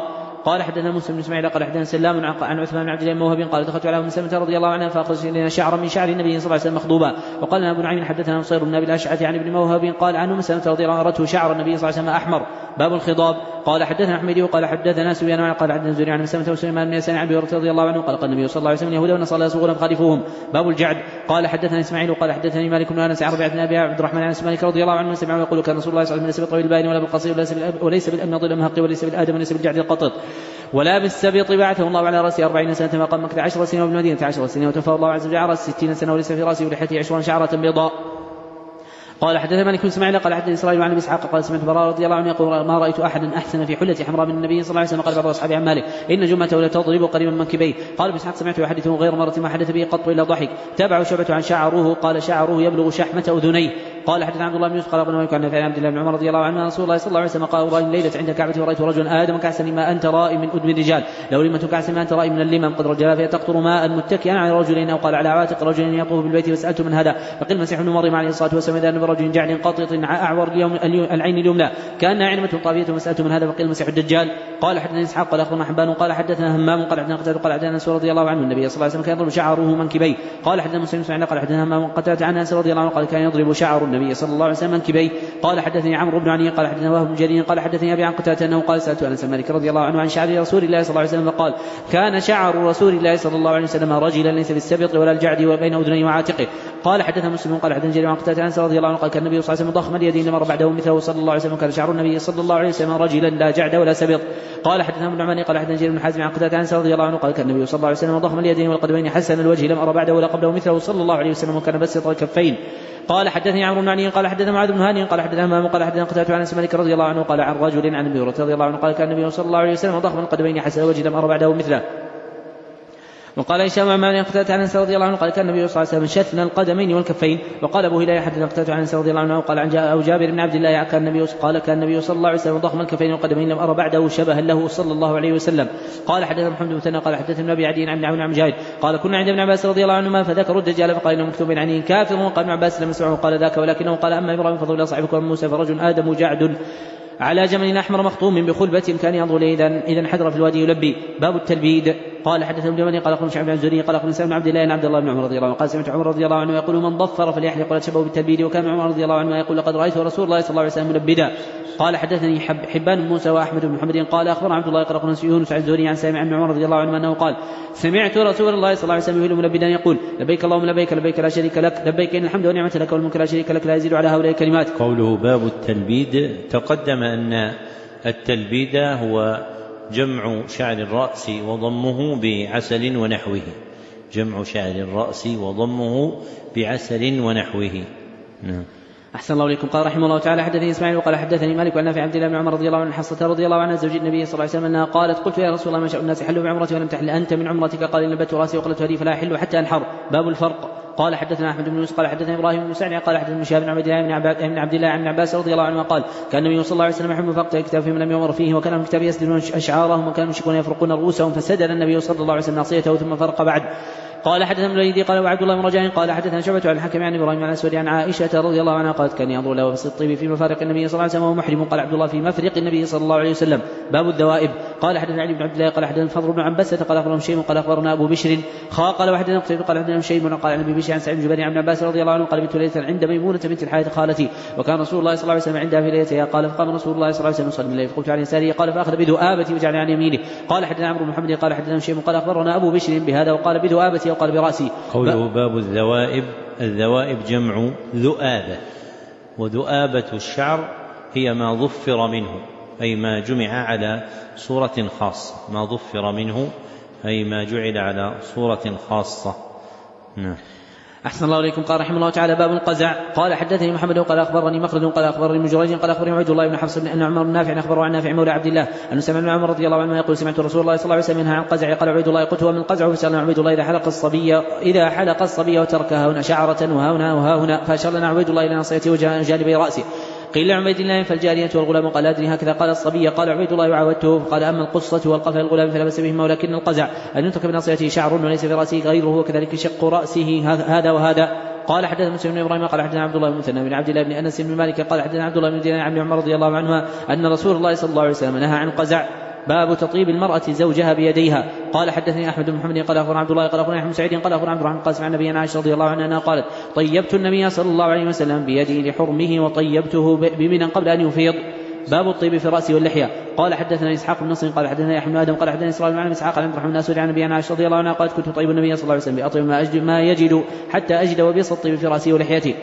قال حدثنا موسى بن اسماعيل قال حدثنا سلام عن عثمان بن عبد الله الموهبي قال دخلت على ام سلمة رضي الله عنها فاخرج لنا شعرا من شعر النبي صلى الله عليه وسلم مخضوبا. وقال ابو نعيم حدثنا نصير بن ابي الاشعث عن ابن موهب قال عن ام سلمة رضي الله عنها شعر النبي صلى الله عليه وسلم احمر. باب الخضاب. قال حدثنا احمد وقال حدثنا سفيان قال حدثنا زهري عن سلمة وسليمان بن يسار عن ابي هريرة رضي الله عنه قال قال النبي صلى الله عليه وسلم يهودا ونصارى يصوغون فخالفوهم. باب الجعد. قال حدثنا اسماعيل وقال حدثني مالك بن انس عن ربيعة بن ابي عبد الرحمن عن مالك رضي الله عنه سمع يقول كان رسول الله صلى الله عليه وسلم ليس بالطويل الباين ولا بالقصير وليس بالاميض الامهق وليس بالادم وليس بالجعد القطط ولا بالسبيط بعثه الله على راسه أربعين سنة ما قام مكة عشر سنين وبالمدينة عشر سنين وتوفى الله عز وجل على ستين سنة وليس في راسه ولحيته عشرون شعرة بيضاء. قال حدثنا مالك بن اسماعيل قال حدثني اسرائيل عن ابي اسحاق قال سمعت براء رضي الله عنه يقول ما رايت احدا احسن في حله حمراء من النبي صلى الله عليه وسلم. قال بعض اصحابه عن مالك ان جمته لا تضرب قريبا من منكبيه. قال ابن اسحاق سمعته يحدثه غير مره ما حدث به قط الا ضحك. تابعه شعبة عن شعره قال شعره يبلغ شحمه اذنيه. قال حدثنا عبد الله بن يوسف قال ابن مالك عن نافع عن عبد الله بن عمر رضي الله عنه رسول الله صلى الله عليه وسلم قال راي ليله عند كعبه ورايت رجلا ادم كعسا ما انت رائي من ادم الرجال لو لمه كعسا ما انت رائي من اللمم قد رجلا فهي تقطر ماء متكئا على رجلين او قال على عواتق رجلين يطوف بالبيت فسالت من هذا فقيل المسيح ابن مريم عليه الصلاه والسلام اذا برجل جعل قطط اعور اليوم العين اليمنى كانها عنبه طافيه فسالت من هذا فقيل المسيح الدجال. قال حدثنا اسحاق قال اخبرنا حبان قال حدثنا همام قال حدثنا قتاده قال حدثنا انس رضي الله عنه النبي صلى الله عليه وسلم كان يضرب شعره منكبيه. قال حدثنا مسلم سمعنا قال حدثنا همام قتاده عن انس رضي الله عنه قال كان يضرب شعر النبي صلى الله عليه وسلم منكبيه. قال حدثني عمرو بن علي قال حدثنا وهب بن جرير قال حدثني ابي عن قتاده انه قال سالت انس مالك رضي الله عنه عن شعر رسول الله صلى الله عليه وسلم فقال كان شعر رسول الله صلى الله عليه وسلم رجلا ليس بالسبط ولا الجعد وبين اذنيه وعاتقه. قال حدثنا مسلم قال حدثنا جرير عن قتاده انس رضي الله عنه قال كان النبي صلى الله عليه وسلم ضخم اليدين لم بعده مثله صلى الله عليه وسلم كان شعر النبي صلى الله عليه وسلم رجلا لا جعد ولا سبط. قال حدثنا ابن عمان قال حدثنا جرير بن حازم عن قتاده انس رضي الله عنه قال كان النبي صلى الله عليه وسلم ضخم اليدين والقدمين حسن الوجه لم ارى بعده ولا قبله مثله صلى الله عليه وسلم وكان بسط الكفين. قال حدثني عمرو بن علي قال حدثنا معاذ بن هاني قال حدثنا همام قال حدثنا قتاده عن انس مالك رضي الله عنه قال عن رجل عن ابي هريره رضي الله عنه قال كان النبي صلى الله عليه وسلم ضخم القدمين حسن الوجه لم ارى بعده مثله. وقال هشام عن مالك قتاده عن انس رضي الله عنه قال كان النبي صلى الله عليه وسلم شثن القدمين والكفين. وقال ابو هلال حدثنا قتاده عن انس رضي الله عنه قال عن او جابر بن عبد الله كان النبي قال كان النبي صلى الله عليه وسلم ضخم الكفين والقدمين لم ارى بعده شبها له صلى الله عليه وسلم. قال حدثنا محمد بن مثنى قال حدثنا ابن ابي عدي عن عون عن مجاهد قال كنا عند ابن عباس رضي الله عنهما فذكروا الدجال فقال انه مكتوب عينه كافر. وقال ابن عباس لم يسمعه قال ذاك ولكنه قال اما ابراهيم فضل الله صاحبكم موسى فرجل ادم جعد على جمل احمر مخطوم بخلبة كان ينظر اذا اذا حضر في الوادي يلبي. باب التلبيد. قال حدثنا ابن جمل قال اخبرنا شعب بن الزهري قال اخبرنا سالم بن عبد الله ان عبد الله بن عمر رضي الله عنه قال سمعت عمر رضي الله عنه يقول من ضفر فليحلق ولا تشبهوا بالتلبيد. وكان عمر رضي الله عنه يقول لقد رايت رسول الله صلى الله عليه وسلم ملبدا. قال حدثني حب حبان بن موسى واحمد بن محمد قال اخبرنا عبد الله قال اخبرنا يونس عن الزهري عن سامع بن عمر رضي الله عنه انه قال سمعت رسول الله صلى الله عليه وسلم ملبدا يقول لبيك اللهم لبيك لبيك لا شريك لك لبيك ان الحمد والنعمه لك والملك لا شريك لك لا يزيد على هؤلاء الكلمات. قوله باب التلبيد تقدم ان التلبيد هو جمع شعر الرأس وضمه بعسل ونحوه جمع شعر الرأس وضمه بعسل ونحوه. نعم. أحسن الله إليكم. قال رحمه الله تعالى حدثني إسماعيل وقال حدثني مالك عن نافع عبد الله بن عمر رضي الله عنه حصة رضي الله عنها زوج النبي صلى الله عليه وسلم أنها قالت قلت يا رسول الله ما شاء الناس حلوا بعمرتي ولم تحل أنت من عمرتك قال إن لبت راسي وقلت هدي فلا أحل حتى أنحر. باب الفرق. قال حدثنا احمد بن يوسف قال حدثنا ابراهيم بن سعد قال حدثنا شهاب بن عبد الله بن عبد الله عن عباس رضي الله عنه قال كان النبي صلى الله عليه وسلم يحب فقط كتاب من لم يؤمر فيه وكان من كتاب يسدلون اشعارهم وكانوا المشركون يفرقون رؤوسهم فسدل النبي صلى الله عليه وسلم ناصيته ثم فرق بعد. قال حدثنا ابن الوليد قال وعبد الله بن رجاء قال حدثنا شعبة عن الحكم عن ابراهيم عن الاسود عن عائشه رضي الله عنها قالت كان ينظر له بس الطيب في مفارق النبي صلى الله عليه وسلم وهو محرم. قال عبد الله في مفرق النبي صلى الله عليه وسلم. باب الذوائب. قال حدثنا علي بن عبد الله قال حدثنا الفضل بن عباسة قال اخبرنا شيء قال اخبرنا ابو بشر قال وحدثنا قتيبة قال حدثنا شيء قال عن ابي بشر عن سعيد بن جبير عن عباس رضي الله عنه قال بت ليلة عند ميمونة بنت الحارث خالتي وكان رسول الله صلى الله عليه وسلم عندها في ليلتها قال فقام رسول الله صلى الله عليه وسلم يصلي الليل فقلت عن يساره قال فاخذ بذؤابتي وجعل عن يمينه. قال حدثنا عمرو بن محمد قال حدثنا شيء قال اخبرنا ابو بشر بهذا وقال بذؤابتي وقال براسي. قوله باب الذوائب. الذوائب جمع ذؤابة وذؤابة الشعر هي ما ظفر منه أي ما جمع على صورة خاصة ما ظفر منه أي ما جعل على صورة خاصة. نعم. أحسن الله إليكم. قال رحمه الله تعالى باب القزع. قال حدثني محمد قال أخبرني مخلد قال أخبرني ابن جريج قال أخبرني عبد الله بن حفص أن عمر بن نافع أخبره عن نافع مولى عبد الله أنه سمع ابن عمر رضي الله عنه يقول سمعت رسول الله صلى الله عليه وسلم ينهى عن القزع. قال عبد الله قلت هو من القزع فسألنا عبد الله إذا حلق الصبي إذا حلق الصبي وتركها هنا شعرة وها وها هنا فأشار لنا عبد الله إلى ناصيته وجاء جانبي رأسه. قيل لعبيد الله فالجارية والغلام قال أدري هكذا قال الصبي. قال عبيد الله وعودته قال أما القصة والقفل الغلام فلا بأس بهما ولكن القزع أن ينتك بناصيته شعر وليس في رأسه غيره وكذلك شق رأسه هذا وهذا. قال حدثنا مسلم بن ابراهيم قال حدثنا عبد الله بن مثنى بن عبد الله بن انس بن مالك قال حدثنا عبد الله بن دينار عن عمر رضي الله عنه ان رسول الله صلى الله عليه وسلم نهى عن القزع. باب تطيب المرأة زوجها بيديها. قال حدثني أحمد بن محمد قال أخبرنا عبد الله قال أخبرنا أحمد سعيد قال أخبرنا عبد الرحمن قاسم عن نبينا عائشة رضي الله عنها قالت طيبت النبي صلى الله عليه وسلم بيدي لحرمه وطيبته بمن قبل أن يفيض. باب الطيب في الرأس واللحية. قال حدثنا إسحاق بن نصر قال حدثنا يحيى بن آدم قال حدثنا إسرائيل بن إسحاق عن عبد الرحمن الأسود عن نبينا عائشة رضي الله عنها قالت كنت طيب النبي صلى الله عليه وسلم بأطيب ما أجد ما يجد حتى أجد وبيص الطيب في رأسي ولحيتي.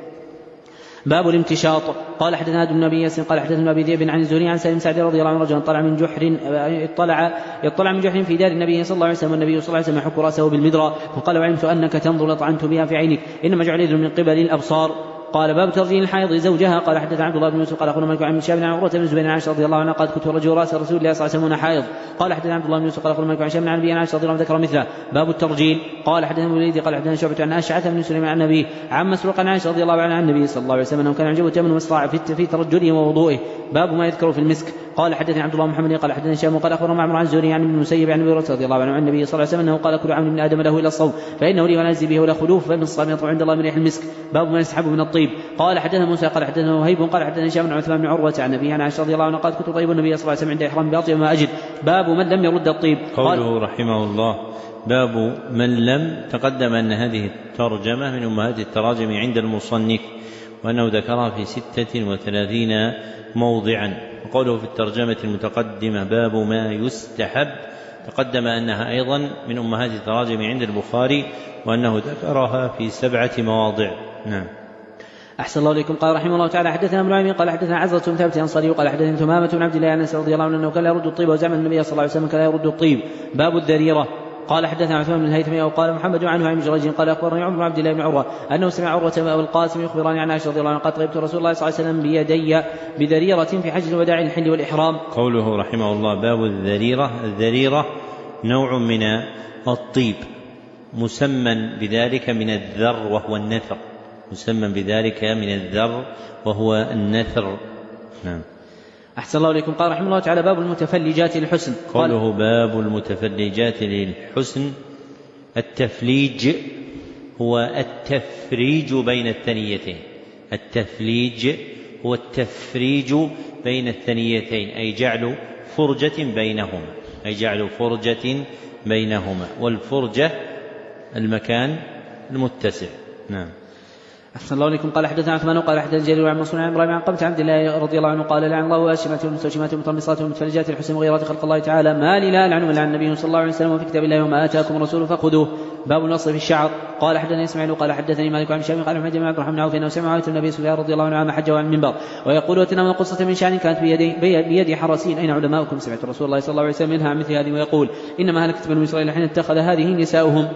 باب الامتشاط. قال حدثنا ابن النبي قال حدثنا ابي ذئب عن الزهري عن سالم سعد رضي الله عنه رجلا طلع من جحر اطلع يطلع من جحر في دار النبي صلى الله عليه وسلم والنبي صلى الله عليه وسلم يحك راسه بالمدرى فقال وعلمت انك تنظر لطعنت بها في عينك انما جعل يد من قبل الابصار. قال باب ترجيل الحائض زوجها. قال حدث عبد الله بن يوسف قال اخونا مالك عن شاب عن عروه بن الزبير عن عائشه رضي الله عنها قالت كنت رجل راس رسول الله صلى الله عليه وسلم حائض. قال حدث عبد الله بن يوسف قال اخونا مالك عن شاب عن نبينا عائشه رضي الله عنها ذكر مثله. باب الترجيل. قال حدثنا الوليد قال حدثنا شعبة عن اشعث بن سليمان عن النبي عن مسروق عن عائشه رضي الله عنها عن النبي صلى الله عليه وسلم انه كان يعجبه تمن مصراع في ترجله ووضوئه. باب ما يذكر في المسك. قال حدثني عبد الله محمد قال حدثني هشام قال اخبرنا معمر عن الزهري عن ابن المسيب عن ابي هريره رضي الله عنه عن النبي صلى الله عليه وسلم انه قال كل عمل من ادم له الى الصوم فانه لي ولا اجزي به ولا خلوف فمن الصوم يطلع عند الله من ريح المسك. باب ما يسحب من الطيب. قال حدثنا موسى قال حدثنا وهيب قال حدثنا هشام بن عثمان بن عروه عن النبي عن عائشه رضي الله عنها قالت كنت طيب النبي صلى الله عليه وسلم عند احرام باطيب ما اجد. باب من لم يرد الطيب. قوله رحمه الله باب من لم تقدم ان هذه الترجمه من امهات التراجم عند المصنف وانه ذكرها في ستة وثلاثين موضعا. وقوله في الترجمة المتقدمة باب ما يستحب تقدم أنها أيضا من أمهات التراجم عند البخاري وأنه ذكرها في سبعة مواضع. نعم. أحسن الله إليكم. قال رحمه الله تعالى حدثنا ابن نعيم قال حدثنا عزرة بن ثابت الأنصاري قال حدثنا ثمامة بن عبد الله عن أنس رضي الله عنه أنه كان لا يرد الطيب وزعم النبي صلى الله عليه وسلم كان لا يرد الطيب. باب الذريرة. قال حدثنا عثمان بن الهيثمي وقال محمد عنه عن جريج قال اخبرني عمر بن عبد الله بن عروه انه سمع عروه ابو القاسم يخبرني عن عائشه رضي الله عنها قال طيبت رسول الله صلى الله عليه وسلم بيدي بذريره في حج الوداع الحل والاحرام. قوله رحمه الله باب الذريره. الذريره نوع من الطيب مسمى بذلك من الذر وهو النثر مسمى بذلك من الذر وهو النثر. نعم. أحسن الله إليكم. قال رحمه الله تعالى باب المتفلجات للحسن. قوله باب المتفلجات للحسن. التفليج هو التفريج بين الثنيتين. التفليج هو التفريج بين الثنيتين أي جعل فرجة بينهما أي جعل فرجة بينهما والفرجة المكان المتسع. نعم. أحسن الله إليكم. قال حدثنا عثمان قال حدثنا جرير عن منصور عن إبراهيم عن قبة عبد الله رضي الله عنه قال لعن الله واشمات والمستوشمات والمطمصات والمتفلجات الحسن وغيرات خلق الله تعالى ما لي لا لعن ولعن النبي صلى الله عليه وسلم وفي كتاب الله وما آتاكم الرسول فخذوه. باب الوصف في الشعر. قال حدثني اسماعيل قال حدثني مالك عن شام قال محمد بن عبد الرحمن بن عوف انه سمع عائشة النبي صلى الله عليه وسلم رضي الله عنه حجه عن المنبر ويقول وتنام قصة من شعر كانت بيدي بيد حرسين اين علماؤكم سمعت رسول الله صلى الله عليه وسلم منها عن مثل هذه ويقول انما هلكت بنو اسرائيل حين اتخذ هذه نساؤهم.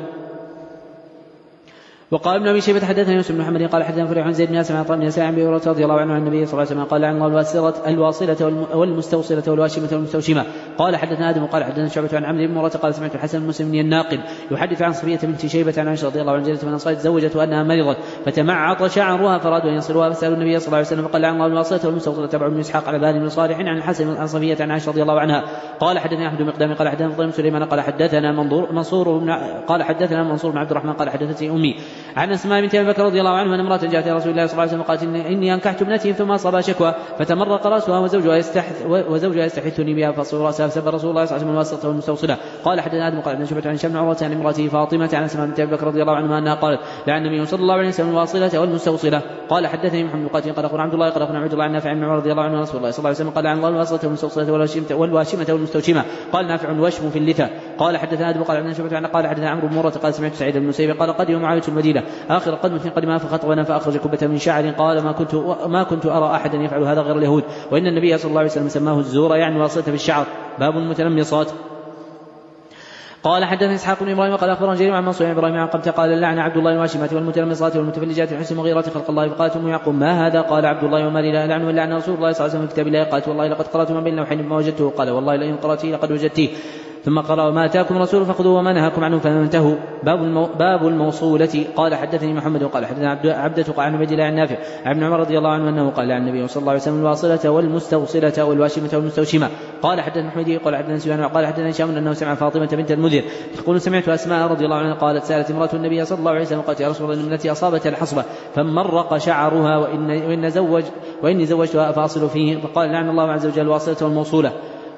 وقال ابن ابي شيبه حدثنا يوسف بن محمد قال حدثنا فريح عن زيد بن اسمع عن ابي سعيد رضي الله عنه عن النبي صلى الله عليه وسلم قال عن الله الواصله الواصله والمستوصله والواشمه والمستوشمه. قال حدثنا ادم قال حدثنا شعبة عن عمرو بن مرة قال سمعت الحسن المسلمي الناقد يحدث عن صفيه بنت شيبه عن عائشه رضي الله عنها جلت من انصار تزوجت وانها مرضت فتمعط شعرها فرادوا ان يصلوها فسالوا النبي صلى الله عليه وسلم فقال عن الله الواصله والمستوصله تبع بن اسحاق على بال بن صالح عن الحسن عن صفيه عن عائشه رضي الله عنها. قال حدثنا احمد بن مقدام قال حدثنا فضيل سليمان قال حدثنا منصور بن قال حدثنا منصور بن عبد الرحمن قال حدثتني امي عن اسماء بنت ابي بكر رضي الله عنه ان امراه جاءت الى رسول الله صلى الله عليه وسلم قالت اني انكحت ابنتي ثم اصابها شكوى فتمرق راسها وزوجها يستحث وزوجها يستحثني بها فصور راسها فسب رسول الله صلى الله عليه وسلم الواسطه والمستوصله. قال حدثنا ادم قال ابن شعبة عن شمع عروه عن امراته فاطمه عن اسماء بنت ابي بكر رضي الله عنها انها قالت لعن النبي صلى الله عليه وسلم الواصله والمستوصله. قال حدثني محمد بن قاتل قال اخبرنا عبد الله قال اخبرنا عبد الله عن نافع عن عمر رضي الله عنه رسول الله صلى الله عليه وسلم قال عن الله الواصله والمستوصله والواشمه والمستوشمه. قال نافع الوشم في اللثه. قال حدثنا ادم قال ابن شعبة قال حدثنا عمرو بن مرة قال سمعت سعيد بن المسيب قال قدم معاويه المدينه اخر قدمه قدمها فخطبنا فاخرج كبه من شعر قال ما كنت ما كنت ارى احدا يفعل هذا غير اليهود وان النبي صلى الله عليه وسلم سماه الزور يعني واصله في الشعر. باب المتلمصات. قال حدثنا اسحاق بن ابراهيم قال اخبرنا جرير عن منصور عن ابراهيم عن قبته قال لعن عبد الله الواشمات والمتلمصات والمتفلجات الحسن وغيرات خلق الله فقالت ام يعقوب ما هذا قال عبد الله وما لي لا لعن ولعن رسول الله صلى الله عليه وسلم في كتاب الله قالت والله لقد قرات ما بين لوحين ما وجدته قال والله لئن قرأته لقد وجدته ثم قرأ وما آتاكم الرسول فخذوه وما نهاكم عنه فانتهوا. باب, المو... باب الموصولة. قال حدثني محمد وقال حدثنا عبد... عبدة قال عن عبد الله عن نافع عن ابن عمر رضي الله عنه أنه قال عن النبي صلى الله عليه وسلم الواصلة والمستوصلة والواشمة والمستوشمة. قال حدثنا محمد قال حدثنا سفيان قال حدثنا هشام أنه سمع فاطمة بنت المنذر تقول سمعت أسماء رضي الله عنها قالت سألت امرأة النبي صلى الله عليه وسلم قالت يا رسول الله التي أصابت الحصبة فمرق شعرها وإن وإن زوج وإني زوجتها أفاصل فيه فقال لعن الله عز وجل الواصلة والموصولة.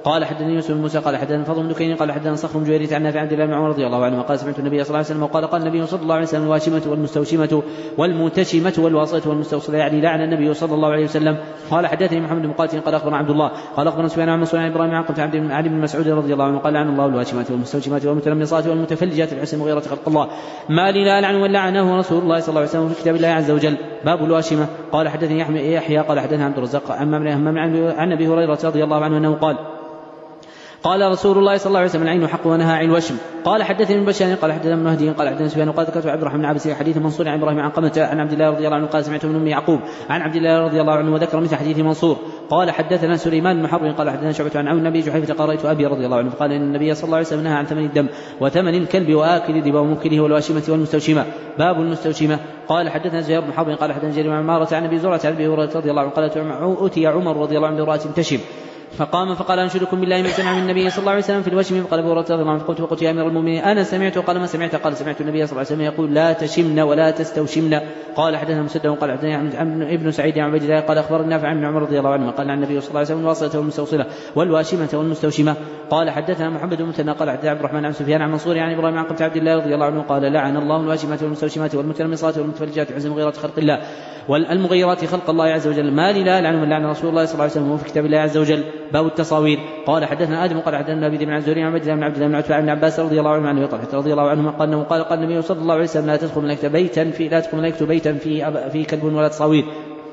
قال حدثني يوسف بن موسى قال حدثنا فضل بن دكين قال حدثنا صخر بن جويرية عن نافع عن عبد الله بن عمر رضي الله عنه قال سمعت النبي صلى الله عليه وسلم وقال قال النبي صلى الله عليه وسلم الواشمة والمستوشمة والمنتشمة والواصلة والمستوصلة يعني لعن النبي صلى الله عليه وسلم. قال حدثني محمد بن مقاتل قال أخبرنا عبد الله قال أخبرنا سفيان عن منصور عن إبراهيم عن قتادة عن علي بن مسعود رضي الله عنه قال لعن الله الواشمة والمستوشمات والمتنمصات والمتفلجات الحسن وغيرة خلق الله ما لي لا ألعن ولعنه رسول الله صلى الله عليه وسلم في كتاب الله عز وجل. باب الواشمة. قال حدثني يحيى قال حدثنا عبد الرزاق عن أبي هريرة رضي الله عنه أنه قال قال رسول الله صلى الله عليه وسلم العين حق ونهى عن الوشم. قال حدثني ابن بشار قال حدثنا ابن مهدي قال حدثنا سفيان قال ذكرت عبد الرحمن بن عباس حديث منصور عن ابراهيم عن قمة عن عبد الله رضي الله عنه قال سمعت من ام يعقوب عن عبد الله رضي الله عنه وذكر مثل حديث منصور. قال حدثنا سليمان بن حرب قال حدثنا شعبة عن النبي جحيفة قال رأيت ابي رضي الله عنه فقال ان النبي صلى الله عليه وسلم نهى عن ثمن الدم وثمن الكلب واكل الربا وموكله والواشمة والمستوشمة. باب المستوشمة. قال حدثنا زهير بن حرب قال حدثنا جرير بن عمارة عن ابي زرعة عن ابي هريرة رضي الله عنه قال اتي عمر رضي الله عنه بامرأة تشم فقام فقال أنشدكم بالله ما سمع من النبي صلى الله عليه وسلم في الوشم. فقال أبو هريرة رضي الله عنه فقلت وقلت يا أمير المؤمنين أنا سمعت. قال ما سمعت؟ قال سمعت النبي صلى الله عليه وسلم يقول لا تشمن ولا تستوشمن. قال حدثنا مسدد قال حدثنا ابن سعيد عن عبيد الله قال أخبرنا نافع عن عمر رضي الله عنه قال عن النبي صلى الله عليه وسلم الواصلة والمستوصلة والواشمة والمستوشمة. قال حدثنا محمد بن مثنى قال حدثنا عبد الرحمن عن سفيان عن منصور عن إبراهيم عن قتادة عبد الله رضي الله عنه قال لعن الله الواشمة والمستوشمات والمتنمصات والمتفلجات حسن مغيرات خلق الله والمغيرات خلق الله عز وجل ما لي لا ألعن من لعن رسول الله صلى الله عليه وسلم في كتاب الله عز وجل. باب التصاوير. قال حدثنا آدم قال حدثنا أبي ذئب عن الزهري عن عبد الله بن عبد الله بن عتبة بن عباس رضي الله عنه عن طلحة رضي الله عنهما قال انه قال قال النبي صلى الله عليه وسلم لا تدخل ملائكة بيتا في لا تدخل ملائكة بيتا في في كلب ولا تصاوير.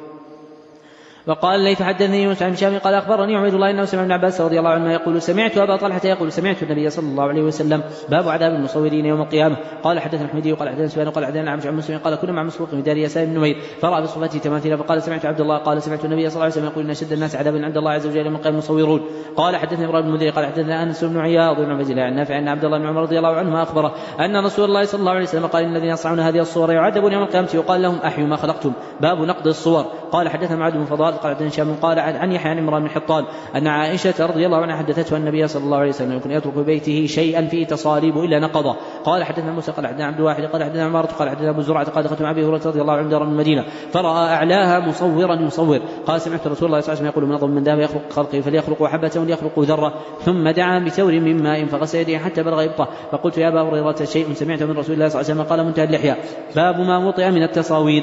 وقال ليث حدثني يونس عن هشام قال اخبرني عبيد الله انه سمع ابن عباس رضي الله عنه يقول سمعت ابا طلحه يقول سمعت النبي صلى الله عليه وسلم. باب عذاب المصورين يوم القيامه. قال حدثنا الحميدي وقال حدثنا سفيان قال حدثنا عن مسلم قال كنا مع مسروق في دار يسار بن نمير فراى بصفته تماثيل فقال سمعت عبد الله قال سمعت النبي صلى الله عليه وسلم يقول ان اشد الناس عذابا عند الله عز وجل يوم القيامه المصورون. قال حدثنا ابراهيم بن المنذر قال حدثنا انس بن عياض بن عبد الله عن نافع عن عبد الله بن عمر رضي الله عنهما اخبره ان رسول الله صلى الله عليه وسلم قال ان الذين يصنعون هذه الصور يعذبون يوم القيامه وقال لهم احيوا ما خلقتم. باب نقد الصور. قال حدثنا معاذ بن فضال قال حدثنا هشام قال عن يحيى عن عمران بن حطان أن عائشة رضي الله عنها حدثته النبي صلى الله عليه وسلم يكون يترك بيته شيئا فيه تصاليب إلا نقضه. قال حدثنا موسى قال حدثنا عبد الواحد قال حدثنا عمارة قال حدثنا أبو زرعة قال دخلت مع أبي هريرة رضي الله عنه دار المدينة فرأى أعلاها مصورا يصور. قال سمعت رسول الله صلى الله عليه وسلم يقول من أظلم من ذهب يخلق خلقه فليخلق حبة وليخلق ذرة ثم دعا بثور من ماء فغسل يديه حتى بلغ إبطه. فقلت يا أبا هريرة شيء سمعته من رسول الله صلى الله عليه وسلم؟ قال منتهى اللحية. باب ما وطئ من التصاوير.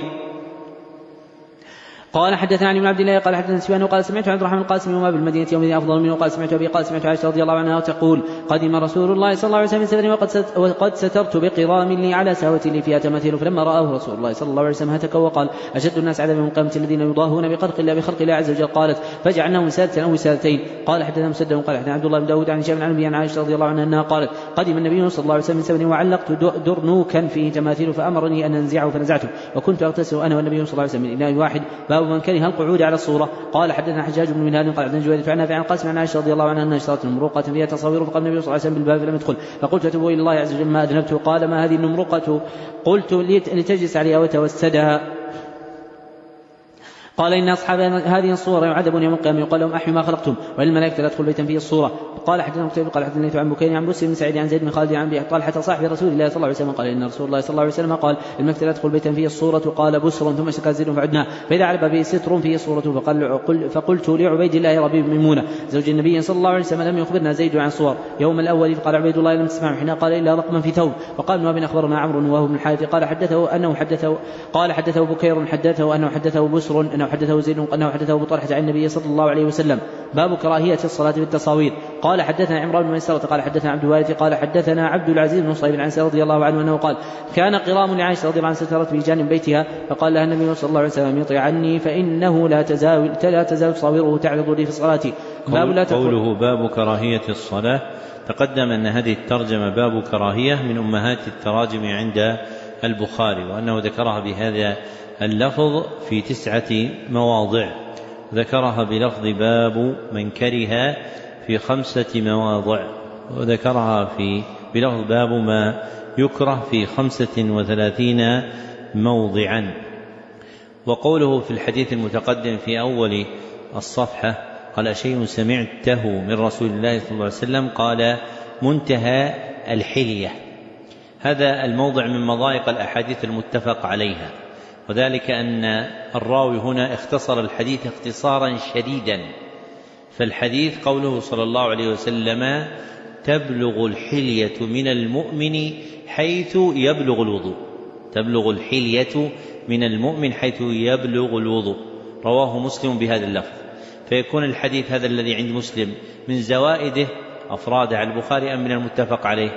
قال حدثنا عن ابن عبد الله قال حدثنا سفيان قال سمعت عبد الرحمن القاسم وما بالمدينة يومئذ أفضل منه. قال سمعت أبي قال سمعت عائشة رضي الله عنها تقول قدم رسول الله صلى الله عليه وسلم من سفر وقد, وقد سترت بقرام لي على سهوة لي فيها تماثيل فلما رآه رسول الله صلى الله عليه وسلم هتك وقال أشد الناس عذابا يوم القيامة الذين يضاهون بخلق الله بخلق الله عز وجل. قالت فجعلناهم وسادة أو وسادتين. قال حدثنا مسدد قال حدثنا عبد الله بن داود عن هشام عن أبي عائشة رضي الله عنها أنها قالت قدم النبي صلى الله عليه وسلم من سفر وعلقت درنوكا فيه تماثيل فأمرني أن أنزعه فنزعته وكنت أغتسل أنا والنبي صلى الله عليه وسلم من إناء واحد. باب من كره القعود على الصورة. قال حدثنا حجاج بن منهال قال حدثنا جويرية عن نافع عن القاسم عن عائشة رضي الله عنها أنها اشترت نمرقة فيها تصاوير فقال النبي صلى الله عليه وسلم بالباب فلم يدخل فقلت أتوب إلى الله عز وجل ما أذنبت. قال ما هذه النمرقة؟ قلت لتجلس عليها وتوسدها. قال إن أصحاب هذه الصورة يعذبون يوم القيامة يقال لهم أحيوا ما خلقتم وللملائكة لا تدخل بيتا فيه الصورة. قال حدثنا قتيبة قال حدثنا عن بكير عن مسلم بن سعيد عن زيد بن خالد عن طلحة صاحب رسول الله صلى الله عليه وسلم قال إن رسول الله صلى الله عليه وسلم قال الملائكة لا تدخل بيتا فيه الصورة. قال بسر ثم شكا زيد فعدنا فإذا على بابه ستر فيه الصورة فقال فقلت لعبيد الله ربي ميمونة زوج النبي صلى الله عليه وسلم لم يخبرنا زيد عن صور يوم الأول. فقال عبيد الله لم تسمع حين قال إلا رقما في ثوب. وقال ابن وهب أخبرنا عمرو وهو بن الحارث قال حدثه أنه حدثه قال حدثه بكير حدثه أنه حدثه بسر أنه حدثه زيد أنه حدثه أبو طلحة عن النبي صلى الله عليه وسلم. باب كراهية الصلاة بالتصاوير. قال حدثنا عمران بن ميسرة قال حدثنا عبد الوارث قال حدثنا عبد العزيز بن صهيب عن رضي الله عنه أنه قال كان قرام لعائشة رضي الله عنها سترت في جانب بيتها فقال لها النبي صلى الله عليه وسلم يطيع عني فإنه لا تزال لا تزال تصاوره تعرض لي في صلاتي. باب لا قوله باب كراهية الصلاة. تقدم أن هذه الترجمة باب كراهية من أمهات التراجم عند البخاري وأنه ذكرها بهذا اللفظ في تسعة مواضع. ذكرها بلفظ باب من كره في خمسة مواضع وذكرها في بلفظ باب ما يكره في خمسة وثلاثين موضعا. وقوله في الحديث المتقدم في أول الصفحة قال شيء سمعته من رسول الله صلى الله عليه وسلم قال منتهى الحلية. هذا الموضع من مضايق الأحاديث المتفق عليها وذلك أن الراوي هنا اختصر الحديث اختصارا شديدا فالحديث قوله صلى الله عليه وسلم تبلغ الحلية من المؤمن حيث يبلغ الوضوء، تبلغ الحلية من المؤمن حيث يبلغ الوضوء، رواه مسلم بهذا اللفظ. فيكون الحديث هذا الذي عند مسلم من زوائده أفراد على البخاري أم من المتفق عليه؟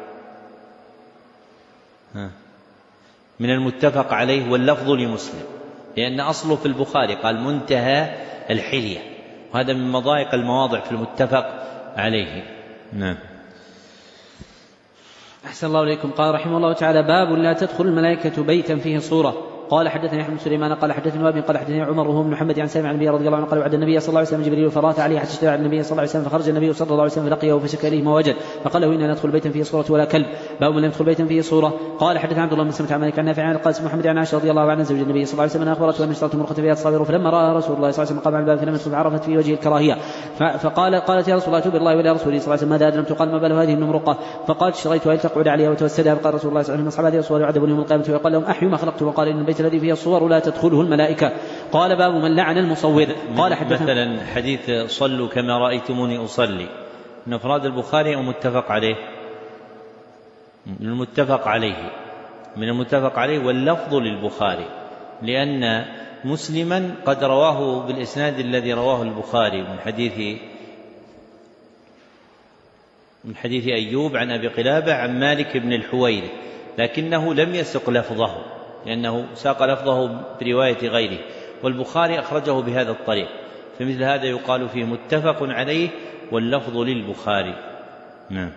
من المتفق عليه واللفظ لمسلم، لأن أصله في البخاري قال منتهى الحلية، وهذا من مضايق المواضع في المتفق عليه. نعم. أحسن الله إليكم. قال رحمه الله تعالى: باب لا تدخل الملائكة بيتا فيه صورة. قال حدثني يحيى بن سليمان قال حدثني وابن قال حدثني عمر وهو بن محمد عن سامع عن النبي رضي الله عنه قال: وعد النبي صلى الله عليه وسلم جبريل فرات عليه حتى اشتبع النبي صلى الله عليه وسلم، فخرج النبي صلى الله عليه وسلم فلقيه فشكى اليه ما وجد، فقال له: إننا ندخل بيتا فيه صورة ولا كلب. باب من يدخل بيتا فيه صورة. قال حدثنا عبد الله بن سمت عن مالك عن نافع عن القاسم محمد عن عائشة رضي الله عنها زوج النبي صلى الله عليه وسلم اخبرته ان اشترت مرقة فيها تصابر، فلما راى رسول الله صلى الله عليه وسلم قام على الباب فلم يدخل عرفت في وجهه الكراهيه، فقال قالت: يا رسول الله توب الله ولا رسوله صلى الله عليه وسلم ماذا ادرمت؟ قال: ما بال هذه النمرقة؟ فقالت: اشتريتها لتقعد عليها وتوسدها. فقال رسول الله صلى الله عليه وسلم: اصحاب هذه الصور يعذبون يوم القيامة ويقال لهم: احيوا ما خلقتم. وقال: ان البيت الذي فيه الصور لا تدخله الملائكة. قال: باب من لعن المصور. قال حدثنا مثلا حديث صلوا كما رأيتموني أصلي من أفراد البخاري أو متفق عليه؟ من المتفق عليه، من المتفق عليه واللفظ للبخاري، لأن مسلما قد رواه بالإسناد الذي رواه البخاري من حديث من حديث أيوب عن أبي قلابة عن مالك بن الحويرث، لكنه لم يسق لفظه لأنه ساق لفظه برواية غيره، والبخاري أخرجه بهذا الطريق، فمثل هذا يقال فيه متفق عليه واللفظ للبخاري. نعم.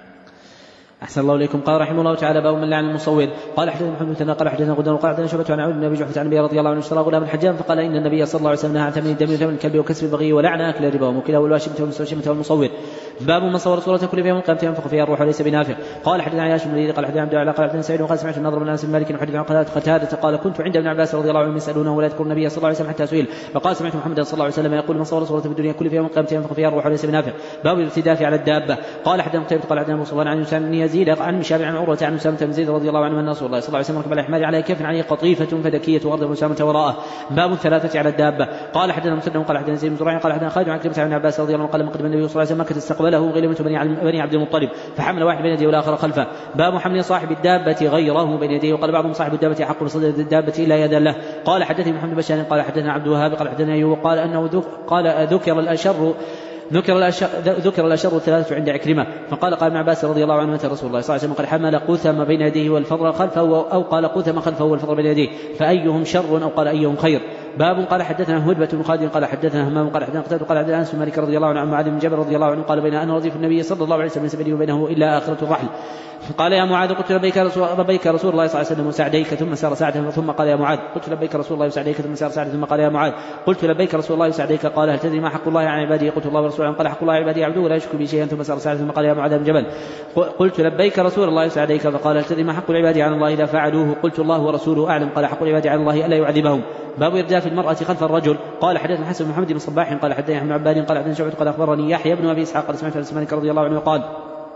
أحسن الله إليكم. قال رحمه الله تعالى: باب من لعن المصور. قال حدثنا محمد بن قال حدثنا غدان وقال حدثنا شعبة عن عون بن أبي جحفة عن النبي رضي الله عنه اشترى غلاما حجاما فقال: إن النبي صلى الله عليه وسلم نهى عن ثمن الدم وثمن الكلب وكسب البغي ولعن أكل الربا وموكله والواشمة والمستوشمة والمصور. باب من صور صورة كل في يوم القيامة ينفخ فيها الروح وليس بنافخ. قال حدثنا عياش بن قال حدثنا عبد الله قال حدثنا سعيد وقال: سمعت النضر بن انس بن مالك يحدث عن قتادة قال: كنت عند ابن عباس رضي الله عنه يسألونه ولا يذكر النبي صلى الله عليه وسلم حتى سئل، فقال: سمعت محمدا صلى الله عليه وسلم يقول: من صور صورة في الدنيا كل في يوم القيامة ينفخ فيها الروح وليس بنافخ. باب الارتداف على الدابة. قال حدثنا قتيبة قال حدثنا ابو صفوان عن يوسف بن يزيد عن مشابه عن عروة عن أسامة بن زيد رضي الله عنه أن رسول الله صلى الله عليه وسلم ركب على حمار على كيف عليه قطيفة فدكية وأرض أسامة وراءه. باب الثلاثة على الدابة. قال حدثنا مسلم قال حدثنا زيد بن زريع قال حدثنا خالد عن كلمة عن عباس رضي الله عنه قال: لما قدم النبي صلى الله عليه وسلم مكة استقبله غيلمة بني عبد المطلب فحمل واحد بين يديه والآخر خلفه. باب حمل صاحب الدابة غيره بين يديه. وقال بعضهم: صاحب الدابة حق بصدر الدابة إلا يدا له. قال حدثني محمد بشار قال حدثنا عبد الوهاب قال حدثنا أيوب قال أنه ذك قال ذكر الأشر ذكر الأشر, ذكر الأشر الثلاثة عند عكرمة، فقال قال ابن عباس رضي الله عنه: متى رسول الله صلى الله عليه وسلم قال: حمل قثم بين يديه والفضل خلفه، أو قال قثم خلفه والفضل بين يديه، فأيهم شر أو قال أيهم خير. باب قال حدثنا هدبة بن خالد قال حدثنا همام قال حدثنا قتادة قال حدثنا أنس بن مالك رضي الله عنه عن معاذ بن جبل رضي الله عنه قال: بين أنا رديف النبي صلى الله عليه وسلم ليس بيني وبينه إلا آخرة الرحل، قال: يا معاذ قلت: لبيك رسول, لبيك رسول الله صلى الله عليه وسلم وسعديك، ثم سار ساعة ثم قال: يا معاذ قلت: لبيك رسول الله وسعديك، ثم سار ساعة ثم قال: يا معاذ قلت: لبيك رسول الله وسعديك، قال: هل تدري ما حق الله على عباده؟ قلت: الله ورسوله. قال: حق الله على عباده عبده ولا يشرك به شيئا، ثم سار ساعة ثم قال: يا معاذ بن جبل قلت: لبيك رسول الله وسعديك، فقال: هل تدري ما حق العباد على الله إذا فعلوه؟ قلت: الله ورسوله أعلم. قال: حق العباد على الله ألا يعذبهم. باب إرجاف المرأة خلف الرجل. قال حدثنا حسن بن محمد بن صباح قال حدثنا ابن عباد قال حدثنا شعبة قال أخبرني يحيى بن أبي إسحاق قال: سمعت أنس بن مالك رضي الله عنه قال: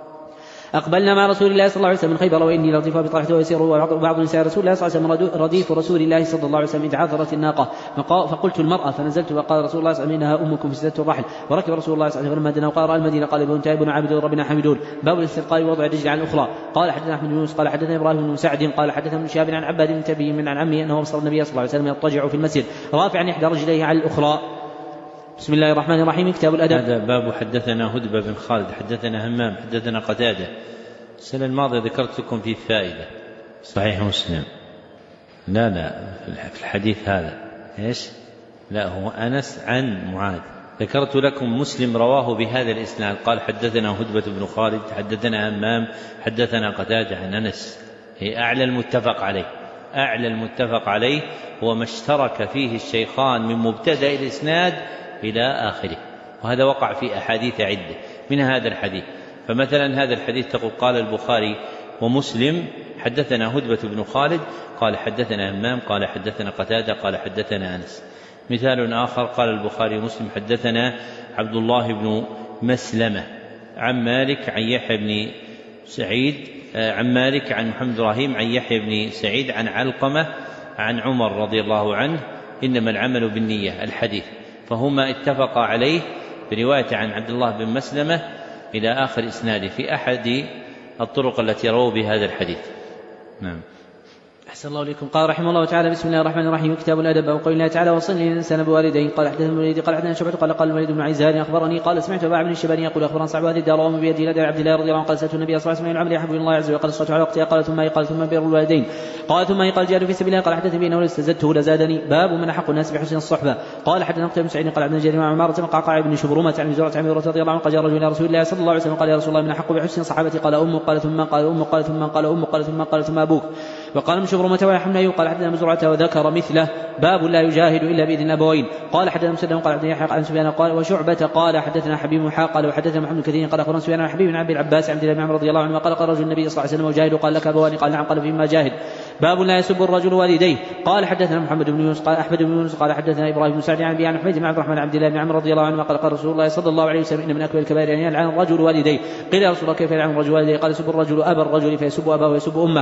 أقبلنا مع رسول الله صلى الله عليه وسلم من خيبر وإني لطيف بطلحته ويسير وبعض نساء رسول الله صلى الله عليه وسلم رديف رسول الله صلى الله عليه وسلم إذ عثرت الناقة، فقلت: المرأة، فنزلت فقال رسول الله صلى الله عليه وسلم: إنها أمكم فسدت الرحل. وركب رسول الله صلى الله عليه وسلم فلما دنا وقال: المدينة قال: ابن تائب عابد ربنا حامدون. باب الاستسقاء ووضع الرجل على الأخرى. قال حدثنا أحمد بن يونس قال حدثنا إبراهيم بن سعد قال حدثنا ابن شهاب عن عباد بن تبي من عن عمه أنه أبصر النبي صلى الله عليه وسلم يضطجع في المسجد رافعا إحدى رجليه على الأخرى. بسم الله الرحمن الرحيم. كتاب الأدب. هذا باب حدثنا هدبة بن خالد حدثنا همام حدثنا قتادة. السنة الماضية ذكرت لكم فيه فائدة صحيح مسلم. لا لا في الحديث هذا إيش؟ لا هو أنس عن معاذ. ذكرت لكم مسلم رواه بهذا الإسناد قال: حدثنا هدبة بن خالد حدثنا همام حدثنا قتادة عن أنس. هي أعلى المتفق عليه. أعلى المتفق عليه هو ما اشترك فيه الشيخان من مبتدأ الإسناد إلى آخره، وهذا وقع في أحاديث عدة من هذا الحديث. فمثلا هذا الحديث تقول: قال البخاري ومسلم حدثنا هدبة بن خالد قال حدثنا همام قال حدثنا قتادة قال حدثنا أنس. مثال آخر: قال البخاري ومسلم حدثنا عبد الله بن مسلمة عن مالك عن يحيى بن سعيد عن مالك عن محمد إبراهيم عن يحيى بن سعيد عن علقمة عن عمر رضي الله عنه: إنما العمل بالنية. الحديث فهما اتفقا عليه برواية عن عبد الله بن مسلمة إلى آخر إسناده في أحد الطرق التي رووا بهذا الحديث. نعم. أحسن الله إليكم. قال رحمه الله تعالى: بسم الله الرحمن الرحيم. كتاب الأدب. وقول الله تعالى: وصل الإنسان بوالديه. قال حدثنا الوليد قال حدثنا شعبة قال قال الوليد بن عزار أخبرني قال سمعت أبا بن الشيباني يقول أخبرنا صعب هذه الدار وهم بيد لدى عبد الله رضي الله عنه قال سألت النبي صلى الله عليه وسلم العمل يحب الله عز وجل قال الصلاة على وقتها قال ثم قال ثم بر الوالدين قال ثم قال جاهد في سبيل الله قال حدثني بأنه استزدته لزادني. باب من أحق الناس بحسن الصحبة. قال حدثنا قتيبة بن سعيد قال عبد الجليل مع عمارة قعقاع بن شبرمة عن زرعة عن رضي الله عنه قال جاء رجل إلى رسول الله صلى الله عليه وسلم قال يا رسول الله من أحق بحسن صحابتي قال أمك قال ثم قال أمك قال ثم قال أمك قال ثم قال ثم أبوك وقال من شبرمة ويحمل قال حدثنا مزرعة وذكر مثله. باب لا يجاهد إلا بإذن الأبوين. قال حدثنا مسلم قال حدثنا يحيى عن سفيان قال وشعبة قال حدثنا حبيب محا قال وحدثنا محمد كثير قال أخبرنا سفيان عن حبيب بن عبد العباس عبد الله بن عمرو رضي الله عنه قال قال رجل النبي صلى الله عليه وسلم وجاهد قال لك أبوان قال نعم قال فيما جاهد. باب لا يسب الرجل والديه. قال حدثنا محمد بن يونس قال أحمد بن يونس قال حدثنا إبراهيم بن سعد عن أبي عن حميد بن عبد الرحمن عبد الله بن عمرو رضي الله عنه قال قال رسول الله صلى الله عليه وسلم إن من أكبر الكبائر أن يلعن الرجل والديه. قيل يا رسول الله كيف يلعن الرجل والديه؟ قال يسب الرجل أبا الرجل فيسب أباه ويسب أمه.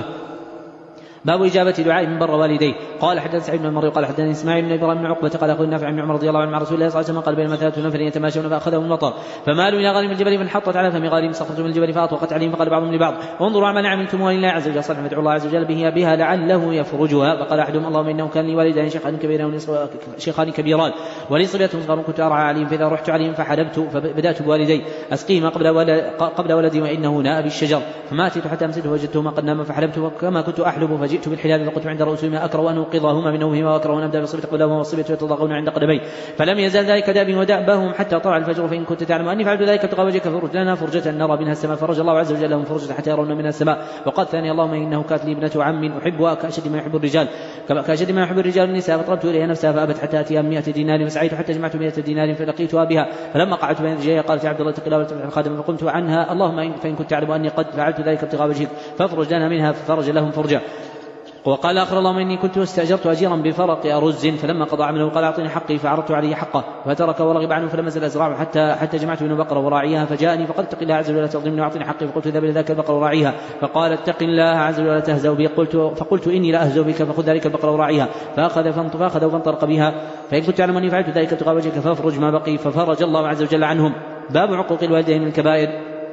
باب إجابة دعاء من بر والديه. قال حدثنا سعيد بن المري قال حدثنا إسماعيل بن إبراهيم بن عقبة قال أخبرنا نافع بن عمر رضي الله عنه مع رسول الله صلى الله عليه وسلم قال بينما ثلاثة نفر يتماشون فأخذهم المطر فمالوا إلى غارم الجبل فانحطت على فم غارم صخرة من الجبل فأطوقت عليهم فقال بعضهم لبعض انظروا ما عملتموها لله عز وجل صالحا فادعوا الله عز وجل بها, بها لعله يفرجها. فقال أحدهم اللهم إنه كان لي والدان شيخان كبيران شيخان كبيران ولي صبية صغار كنت أرعى عليهم فإذا رحت عليهم فحلبت فبدأت بوالدي أسقيهما قبل ولد قبل ولدي وإنه ناء بالشجر فما أتيت حتى أمسكته وجدتهما قد ناما فحلبت كما كنت أحلب فجئت بالحلاب فقلت عند رؤوسهما أكره أن أوقظهما من نومهما وأكره أن أبدأ بالصبية قبلهما والصبية يتضاغون عند قدمي فلم يزال ذلك دابي ودأبهم حتى طلع الفجر فإن كنت تعلم أني فعلت ذلك ابتغاء وجهك فرج لنا فرجة نرى منها السماء فرج الله عز وجل لهم فرجة حتى يرون منها السماء. وقال ثاني اللهم إنه كانت لي ابنة عم أحبها كأشد ما يحب الرجال كأشد ما يحب الرجال النساء فطلبت إليها نفسها فأبت حتى أتيها مئة دينار فسعيت حتى جمعت مئة دينار فلقيتها بها فلما قعدت بين رجليها قالت يا عبد الله اتق الله ولا تفتح الخادم فقمت عنها اللهم فإن كنت تعلم أني قد فعلت ذلك ابتغاء وجهك فافرج لنا منها ففرج لهم فرجا. وقال آخر اللهم إني كنت استأجرت أجيرا بفرق أرز فلما قضى عمله قال أعطني حقي فعرضت عليه حقه فترك ورغب عنه فلم أزل أزرعه حتى حتى جمعت من بقرة وراعيها فجاءني فقال اتق الله عز وجل تظلمني وأعطني حقي فقلت ذهب لذاك البقرة وراعيها فقال اتق الله عز وجل تهزأ بي قلت فقلت إني لا أهزأ بك فخذ ذلك البقرة وراعيها فأخذ فأخذ وانطلق بها فإن كنت تعلم أني فعلت ذلك ابتغاء وجهك فافرج ما بقي ففرج الله عز وجل عنهم. باب عقوق الوالدين من الكبائر.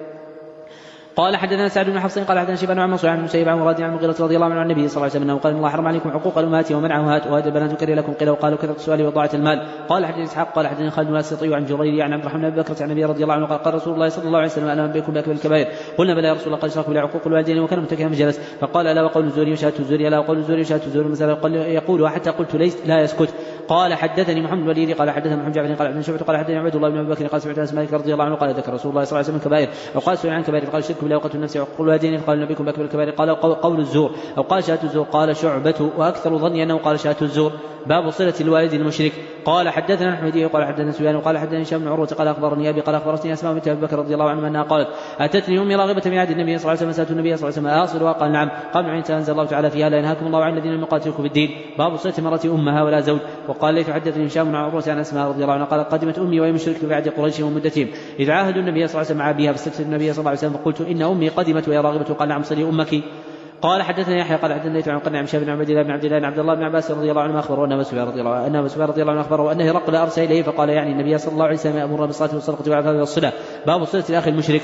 قال حدثنا سعد بن حفص قال حدثنا شيبان عن منصور عن مسيب عن مراد عن المغيرة رضي الله عنه عن النبي صلى الله عليه وسلم انه قال الله حرم عليكم عقوق الامهات ومنعها وهذا البنات كره لكم قيل وقالوا كثرة السؤال وضاعة المال. قال حدثنا اسحاق قال حدثنا خالد بن السطي عن جرير عن عبد الرحمن بن بكر عن النبي رضي الله عنه قال قال رسول الله صلى الله عليه وسلم انا انبئكم باكبر الكبائر. قلنا بلى يا رسول الله قال اشراك بالله عقوق الوالدين وكان متكئا فجلس فقال الا وقول الزور وشهاده الزور الا وقول الزور وشهاده الزور مثلا يقول حتى قلت ليس لا يسكت. قال حدثني محمد بن الوليد قال حدثنا محمد جعفر قال حدثنا شعبة قال حدثني عبد الله بن ابي بكر قال سمعت انس مالك رضي الله عنه قال ذكر رسول الله صلى الله عليه وسلم كبائر وقال سئل عن كبائر قال الشرك بالله وقتل النفس وعقوق الوالدين قال نبيكم باكبر الكبائر قال قول الزور او قال شهاده الزور قال شعبة واكثر ظني انه قال شهاده الزور. باب صلة الوالد المشرك. قال حدثنا احمد قال حدثنا سفيان قال حدثنا هشام بن عروة قال اخبرني ابي قال اخبرتني اسماء بنت ابي بكر رضي الله عنها انها قالت اتتني امي راغبة من عهد النبي صلى الله عليه وسلم سالت النبي صلى الله عليه وسلم اصلها قال نعم قال عند انزل الله تعالى فيها لا ينهاكم الله عن الذين لم يقاتلوكم في الدين. باب صلة المرأة امها ولا زوج. وقال لي حدثني هشام بن عروة عن اسماء رضي الله عنها قالت قدمت امي وهي مشركة في عهد قريش ومدتهم اذ عاهدوا النبي صلى الله عليه وسلم مع ابيها فاستفتت النبي صلى الله عليه وسلم فقلت ان امي قدمت وهي راغبة قال نعم صلي امك. قال حدثنا يحيى قال حدثنا عن قنع عن شاب بن عبد الله بن عبد الله بن عبد الله بن عباس رضي الله عنه اخبره ان ابا سفيان رضي الله عنه ان ابا سفيان رضي الله عنه اخبره انه هرقل ارسل اليه فقال يعني النبي صلى الله عليه وسلم يامر بالصلاه والصدقه والعفاف والصله. باب صله الاخ المشرك.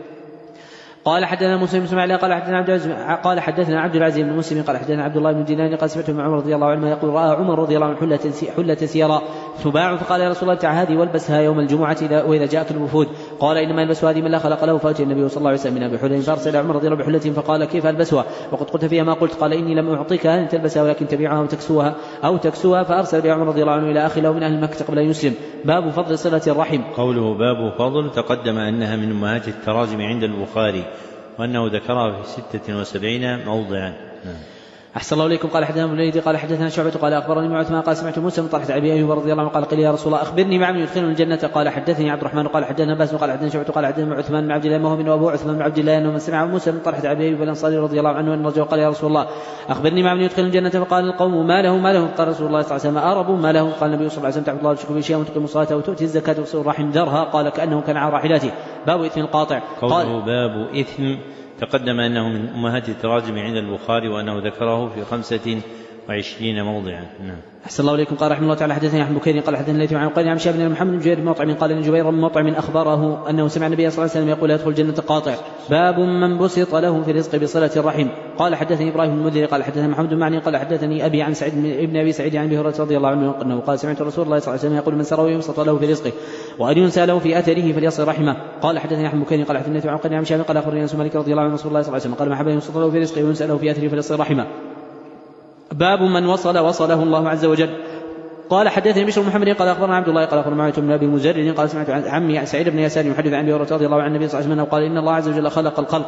قال حدثنا موسى بن اسماعيل قال حدثنا عبد العزيز قال حدثنا عبد العزيز بن مسلم قال حدثنا عبد الله بن دينار قال سمعت من عمر رضي الله عنه يقول راى عمر رضي الله عنه حله حله سيراء تباع فقال يا رسول الله تعال هذه والبسها يوم الجمعه واذا جاءك الوفود. قال انما يلبس هذه من لا خلق له فاتي النبي صلى الله عليه وسلم من بحله فارسل عمر رضي الله عنه بحله فقال كيف البسها وقد قلت فيها ما قلت. قال اني لم اعطيك ان تلبسها ولكن تبيعها وتكسوها او تكسوها. فارسل بها عمر رضي الله عنه الى اخي له من اهل مكه قبل ان يسلم. باب فضل صله الرحم. قوله باب فضل تقدم انها من امهات التراجم عند البخاري وأنه ذكرها في ستة وسبعين موضعا. أحسن الله إليكم. قال حدثنا ابن الوليد قال حدثنا شعبة قال أخبرني ابن عثمان قال سمعت موسى من طلحة أبي أيوب رضي الله عنه قال قيل يا رسول الله أخبرني مع من يدخلني الجنة. قال حدثني عبد الرحمن قال حدثنا باس قال حدثنا شعبة قال حدثنا عثمان بن عبد الله وهو من أبو عثمان بن عبد الله أنه من سمع موسى من طلحة أبي أيوب الأنصاري رضي الله عنه أن رجل قال يا رسول الله أخبرني مع من يدخلني الجنة. فقال القوم ما له ما له. قال رسول الله صلى الله عليه وسلم أربوا ما له. قال النبي صلى الله عليه وسلم تعبد الله وتشرك به شيئا وتقيم الصلاة وتؤتي الزكاة وتصل الرحم ذرها. قال كأنه كان على راحلته. باب إثم القاطع. قوله باب إثم تقدم أنه من أمهات التراجم عند البخاري وأنه ذكره في خمسة وعشرين موضعا. نعم. أحسن الله إليكم. قال رحمه الله تعالى حدثني أحمد بكير قال حدثني الليث عن قال عن شهاب بن محمد بن جبير بن مطعم قال إن جبير بن مطعم أخبره أنه سمع النبي صلى الله عليه وسلم يقول يدخل الجنة قاطع. باب من بسط له في الرزق بصلة الرحم. قال حدثني إبراهيم بن المنذر قال حدثني محمد بن معن قال حدثني أبي عن سعيد ابن أبي سعيد عن أبي هريرة رضي الله عنه أنه قال سمعت رسول الله صلى الله عليه وسلم يقول من سره يبسط له في رزقه وأن ينسى له في أثره فليصل رحمه. قال حدثني أحمد بكير قال حدثني عن قال عن شهاب قال أخبرني أنس مالك رضي الله عنه رسول الله صلى الله عليه وسلم قال ما حب يبسط له في رزقه وينسى له في أثره فليصل رحمه. باب من وصل وصله الله عز وجل. قال حدثني بشر محمد قال أخبرنا عبد الله قال أخبرنا معاوية بن أبي مزرد قال سمعت عمي سعيد بن يسار يحدث عن أبي هريرة رضي الله عن النبي صلى الله عليه وسلم قال إن الله عز وجل خلق الخلق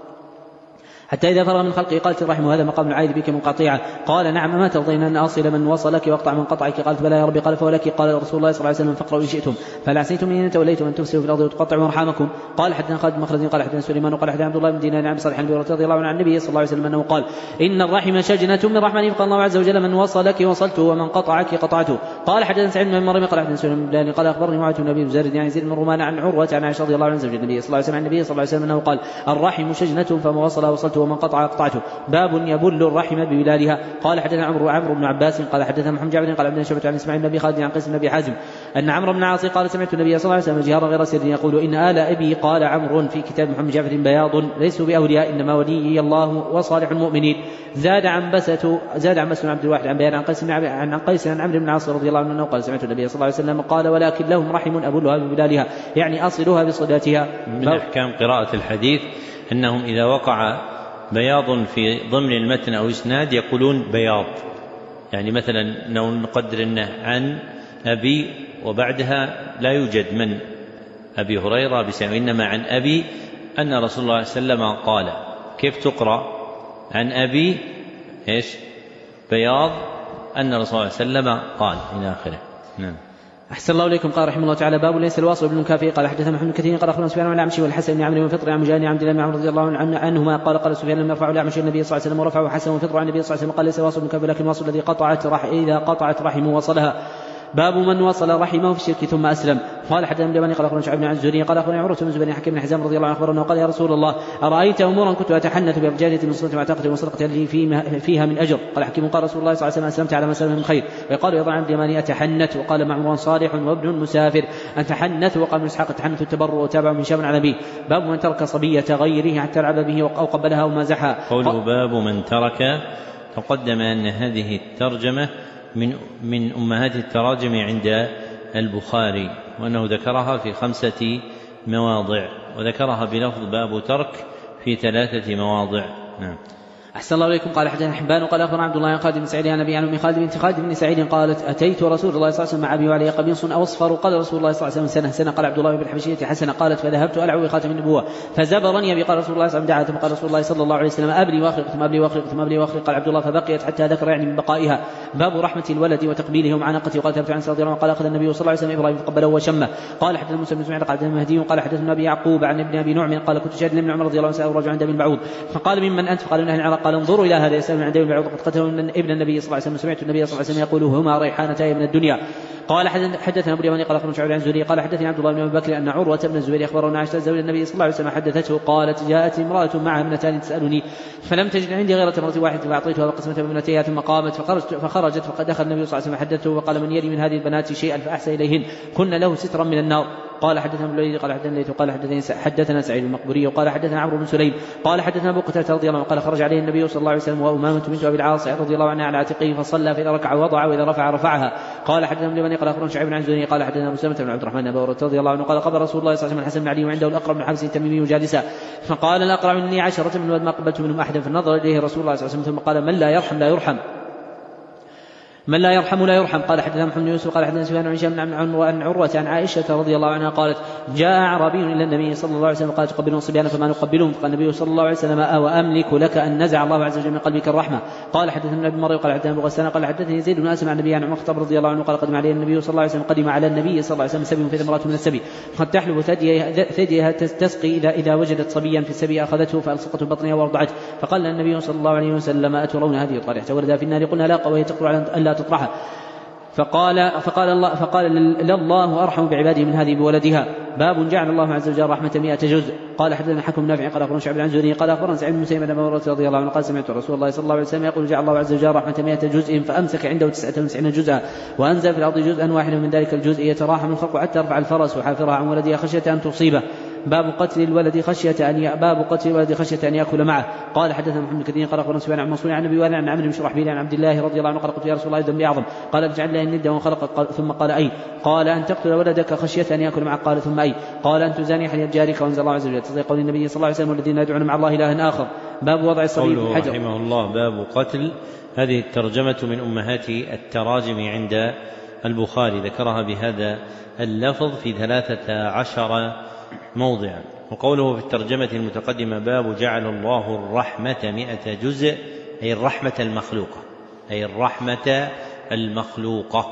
حتى إذا فرغ من خلقه قالت الرحم وهذا مقام العائد بك منقطيعة. قال نعم ما ترضين أن أصل من وصلك وأقطع من قطعك؟ قالت بلى يا ربي. قال فولك. قال رسول الله صلى الله عليه وسلم فاقرأوا إن شئتم فهل عسيتم إن توليتم أن تفسدوا في الأرض وتقطعوا أرحامكم؟ قال حدثنا خالد بن مخلد قال حدثنا سليمان وقال حدثنا عبد الله بن دينار عن صالح بن رضي الله عنه عن النبي صلى الله عليه وسلم أنه قال إن الرحم شجنة من رحمنه فقال الله عز وجل من وصلك وصلته ومن قطعك قطعته. قال حدثنا سعيد بن مريم قال حدثنا سليمان بن قال أخبرني معاوية بن أبي مزرد يعني زيد بن رومان عن عروة عن عائشة رضي الله عنها زوج النبي صلى الله عليه وسلم عن النبي صلى الله عليه وسلم أنه قال الرحم شجنة فما وصل وصلته ومن قطع قطعته. باب يبل الرحم ببلادها. قال حدثنا عمرو عمرو بن عباس قال حدثنا محمد جابر قال عبدنا شعبة عن اسماعيل بن ابي خالد عن قيس بن ابي حازم ان عمرو بن عاص قال سمعت النبي صلى الله عليه وسلم جهارا غير سر يقول ان آل ابي قال عمرو في كتاب محمد جعفر بياض ليسوا باولياء انما ولي الله وصالح المؤمنين. زاد عن بسة زاد عن بسة عبد الواحد عن بيان عن قيس عن عن قيس عن عمرو بن عاص رضي الله عنه قال سمعت النبي صلى الله عليه وسلم قال ولكن لهم رحم ابلها ببلادها يعني اصلها بصلاتها. من احكام قراءة الحديث انهم اذا وقع بياض في ضمن المتن أو إسناد يقولون بياض، يعني مثلا لو نقدر أنه عن أبي وبعدها لا يوجد من أبي هريرة بسبب إنما عن أبي أن رسول الله صلى الله عليه وسلم قال. كيف تقرأ عن أبي إيش بياض أن رسول الله صلى الله عليه وسلم قال إلى آخره. نعم. أحسن الله إليكم. قال رحمه الله تعالى باب ليس الواصل بن كافي. قال حدثنا محمد كثير قال أخبرنا سفيان عن الأعمشي والحسن بن عمرو وفطر عن مجاهد عبد الله بن عمرو رضي الله عنهما قال قال سفيان لم يرفع الأعمشي النبي صلى الله عليه وسلم ورفعه حسن وفطر عن النبي صلى الله عليه وسلم قال ليس الواصل بن كافي لكن الواصل الذي قطعت رح إذا قطعت رحمه وصلها. باب من وصل رحمه في الشرك ثم أسلم. قال حدثنا ابن بني قال أخبرنا شعيب بن عن الزهري قال أخبرنا عروة بن زبير حكيم بن حزام رضي الله عنه أخبرنا قال يا رسول الله أرأيت أمورا كنت أتحنث بأبجادة من صلة وعتاقة وصدقة لي فيها من أجر؟ قال حكيم قال رسول الله صلى الله عليه وسلم أسلمت على ما سلم من خير. وقال يضع عبد اليماني أتحنث. وقال معمر صالح وابن مسافر أتحنث. وقال من إسحاق أتحنث التبرع وتابع من شاب على أبيه. باب من ترك صبية غيره حتى لعب به أو قبلها أو مازحها. قوله باب من ترك تقدم أن هذه الترجمة من من أمهات التراجم عند البخاري وأنه ذكرها في خمسة مواضع وذكرها بلفظ باب ترك في ثلاثة مواضع. نعم. أحسن الله إليكم. قال حدثنا حبان وقال أخبرنا عبد الله عن خالد بن سعيد عن أبي عن أم خالد بنت خالد بن سعيد قالت أتيت رسول الله صلى الله عليه وسلم مع أبي وعلي قميص أو أصفر. قال رسول الله صلى الله عليه وسلم سنة سنة. قال عبد الله بن الحبشية حسنة. قالت فذهبت ألعب بخاتم النبوة فزبرني أبي. قال رسول الله صلى الله عليه وسلم دعا ثم قال رسول الله صلى الله عليه وسلم أبلي وأخرق ثم أبلي وأخرق ثم أبلي وأخرق. قال عبد الله فبقيت حتى ذكر يعني من بقائها. باب رحمة الولد وتقبيله ومعانقته. وقال ثابت عن رضي الله عنه قال أخذ النبي صلى الله عليه وسلم إبراهيم فقبله وشمه. قال حدثنا موسى بن اسماعيل قال حدثنا مهدي قال حدثنا أبي يعقوب عن ابن أبي نعم قال كنت شاهدا ابن عمر رضي الله عنه سأل رجل عند ابن بعوض فقال ممن أنت؟ فقال من أهل العراق. قال انظروا إلى هذا يسأل عند ابن بعوض قد قتلوا ابن النبي صلى الله عليه وسلم. سمعت النبي صلى الله عليه وسلم يقول هما ريحانتاي من الدنيا. قال حدثنا ابو اليماني قال اخبرنا شعيب عن الزهري قال حدثني عبد الله بن ابي بكر ان عروه بن الزبير اخبرنا عائشه زوج النبي صلى الله عليه وسلم حدثته قالت جاءت امراه معها ابنتان تسالني فلم تجد عندي غير تمره واحده فاعطيتها وقسمتها بابنتيها ثم قامت فخرجت فخرجت فقد دخل النبي صلى الله عليه وسلم حدثته وقال من يلي من هذه البنات شيئا فاحسن اليهن كن له سترا من النار. قال حدثنا ابن الوليد قال حدثنا ليث قال حدثني حدثنا سعيد المقبوري وقال حدثنا عمرو بن سليم قال حدثنا ابو قتاده رضي الله عنه قال خرج عليه النبي صلى الله عليه وسلم وامامه بنت ابي العاص رضي الله عنها على عاتقه فصلى فاذا ركع وضع واذا رفع رفعها. قال حدثنا ابن بني قال اخبرنا شعيب عن الزهري قال حدثنا ابو سلمة بن عبد الرحمن ابي هريره رضي الله عنه قال قبل رسول الله صلى الله عليه وسلم الحسن بن علي وعنده الاقرع بن حبس التميمي جالسا فقال الاقرع مني عشرة من ولد ما قبلت منهم احدا فنظر اليه رسول الله صلى الله عليه وسلم ثم قال من لا يرحم لا يرحم من لا يرحم لا يرحم. قال حدثنا محمد بن يوسف قال حدثنا سفيان عن هشام عن عروة عن عائشة رضي الله عنها قالت جاء أعرابي إلى النبي صلى الله عليه وسلم قال تقبلون الصبيان فما نقبلهم؟ قال النبي صلى الله عليه وسلم أوأملك لك أن نزع الله عز وجل من قلبك الرحمة؟ قال حدثنا ابن مريم قال حدثنا أبو غسان قال حدثني زيد بن أسلم عن النبي عن عمر الخطاب رضي الله عنه قال قدم عليه النبي صلى الله عليه وسلم قدم على النبي صلى الله عليه وسلم سبي في ثمرات من السبي قد تحلب ثديها تسقي إذا إذا وجدت صبيا في السبي أخذته فألصقته بطنها وارضعته. فقال النبي صلى الله عليه وسلم أترون هذه الطريحة ولدها في النار؟ قلنا لا وهي تقول على أن لا تطرحها. فقال فقال الله فقال لله أرحم بعباده من هذه بولدها. باب جعل الله عز وجل رحمة مئة جزء. قال حدثنا حكم نافع قال أخبرنا شعب عن زهري قال أخبرنا سعيد بن مسيب بن هريرة رضي الله عنه قال سمعت رسول الله صلى الله عليه وسلم يقول جعل الله عز وجل رحمة مئة جزء فأمسك عنده تسعة وتسعين جزءا وأنزل في الأرض جزءا واحدا من ذلك الجزء يتراحم الخلق حتى يرفع الفرس وحافرها عن ولدها خشية أن تصيبه. باب قتل الولد خشية أن ي... باب قتل الولد خشية أن يأكل معه. قال حدثنا محمد كثير قال أخبرنا سفيان عن منصور عن أبي وائل عن عمرو بن شرحبيل عن عبد الله رضي الله عنه قال قلت يا رسول الله ذنبي أعظم قال اجعل له الند وخلق ثم قال أي قال أن تقتل ولدك خشية أن يأكل معه قال ثم أي قال أن تزاني حليب جارك وأنزل الله عز وجل تصديق قول النبي صلى الله عليه وسلم والذين يدعون مع الله إلها آخر. باب وضع الصبي في الحجر. رحمه الله باب قتل. هذه الترجمة من أمهات التراجم عند البخاري ذكرها بهذا اللفظ في ثلاثة عشر موضعا. وقوله في الترجمة المتقدمة باب جعل الله الرحمة مئة جزء أي الرحمة المخلوقة أي الرحمة المخلوقة.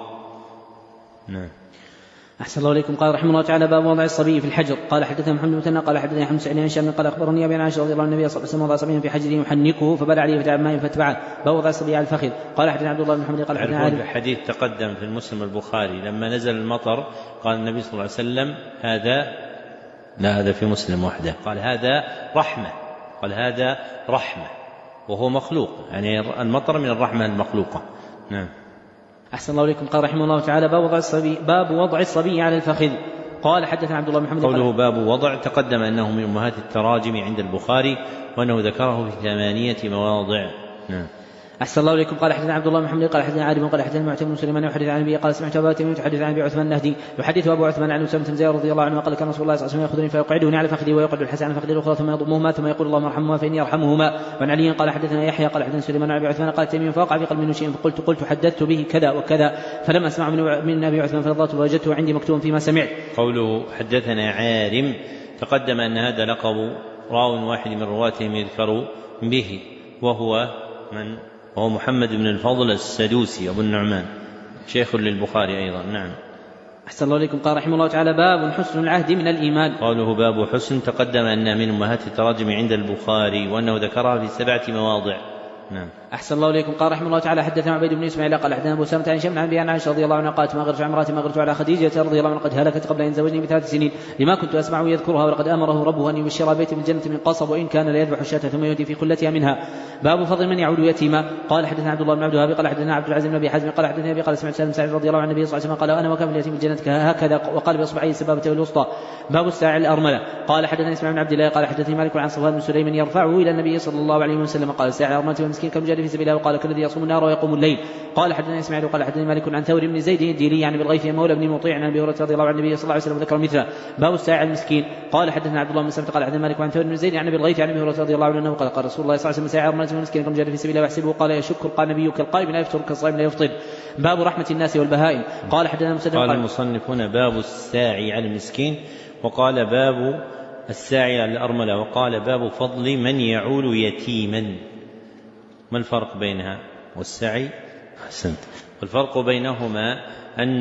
نعم. أحسن الله إليكم. قال رحمه الله تعالى باب وضع الصبي في الحجر. قال حدثنا محمد بن مثنى قال حدثنا حمد سعيد عن شام قال أخبرني أبي عائشة رضي الله عنه النبي صلى الله عليه وسلم وضع صبيا في حجره يحنكه فبال عليه فتعب ماء فاتبعه. باب وضع الصبي على الفخذ. قال حدثنا عبد الله بن محمد قال حدثنا عارف الحديث تقدم في المسلم البخاري لما نزل المطر قال النبي صلى الله عليه وسلم هذا لا هذا في مسلم وحده قال هذا رحمة قال هذا رحمة وهو مخلوق يعني المطر من الرحمة المخلوقة. نعم. أحسن الله إليكم. قال رحمه الله تعالى باب وضع الصبي باب وضع الصبي على الفخذ. قال حدثنا عبد الله بن محمد قوله باب وضع تقدم أنه من أمهات التراجم عند البخاري وأنه ذكره في ثمانية مواضع. نعم. أحسن الله إليكم. قال حدثنا عبد الله بن محمد قال حدثنا عالم قال حدثنا معتمد بن سليمان يحدث عن أبي قال سمعت أبا تيمية يحدث عن أبي عثمان النهدي يحدث أبو عثمان عن أسامة بن زيد رضي الله عنه قال كان رسول الله صلى الله عليه وسلم يأخذني فيقعدني على فخذي ويقعد الحسن على فخذي الأخرى ثم يضمهما ثم يقول اللهم ارحمهما فإني أرحمهما. وعن علي قال حدثنا يحيى قال حدثنا سليمان عن أبي عثمان قال تيمية فوقع في قلبي منه شيء فقلت قلت حدثت به كذا وكذا فلم أسمع من, من أبي عثمان فنظرت ووجدته عندي مكتوبا فيما سمعت. قوله حدثنا عارم تقدم أن هذا لقب راو واحد من رواتهم يذكر به وهو من وهو محمد بن الفضل السدوسي أبو النعمان شيخ للبخاري أيضا. نعم. أحسن الله إليكم. قال رحمه الله تعالى باب حسن العهد من الإيمان. قوله باب حسن تقدم أن من أمهات التراجم عند البخاري وأنه ذكرها في سبعة مواضع. نعم. أحسن الله إليكم. قال رحمه الله تعالى حدثنا عبيد بن إسماعيل قال حدثنا أبو سامة عن شمع عن عائشة رضي الله عنها قالت ما غرت عمراتي ما غرت على خديجة رضي الله عنها قد هلكت قبل أن زوجني بثلاث سنين لما كنت أسمعه يذكرها ولقد أمره ربه أن يبشر بيت من الجنة من قصب وإن كان ليذبح الشاة ثم يهدي في خلتها منها. باب فضل من يعود يتيما. قال حدثنا عبد الله بن عبد الوهاب قال حدثنا عبد العزيز بن أبي حازم قال حدثنا أبي قال سمعت سالم سعيد رضي الله عن النبي صلى الله عليه وسلم قال أنا وكان اليتيم الجنة هكذا وقال بإصبعيه السبابة والوسطى. باب الساعي الأرملة. قال حدثنا اسماعيل بن عبد الله قال حدثني مالك عن صفوان بن سليم يرفعه إلى النبي صلى الله عليه وسلم قال الساعي الأرملة والمسكين كمجاهد في سبيل الله وقال كالذي يصوم النار ويقوم الليل. قال حدثنا اسماعيل قال حدثني مالك عن ثور بن زيد الديلي عن بالغيث مولى بن مطيع عن ابي هريره رضي الله عن النبي صلى الله عليه وسلم ذكر مثله. باب الساعي المسكين. قال حدثنا عبد الله بن سلمة قال حدثنا مالك عن ثور بن زيد عن بالغيث عن ابي هريره رضي الله عنه قال قال رسول الله صلى الله عليه وسلم ساعي ارمله المسكين كمجاهد في سبيل الله ويحسبه قال يشك قال نبيك القائم لا يفطر كالصائم لا يفطر. باب رحمه الناس والبهائم. قال حدثنا مسدد قال المصنف هنا باب الساعي على المسكين وقال باب الساعي على الأرملة وقال باب فضل من يعول يتيما. ما الفرق بينها والسعي؟ أحسنت. والفرق بينهما أن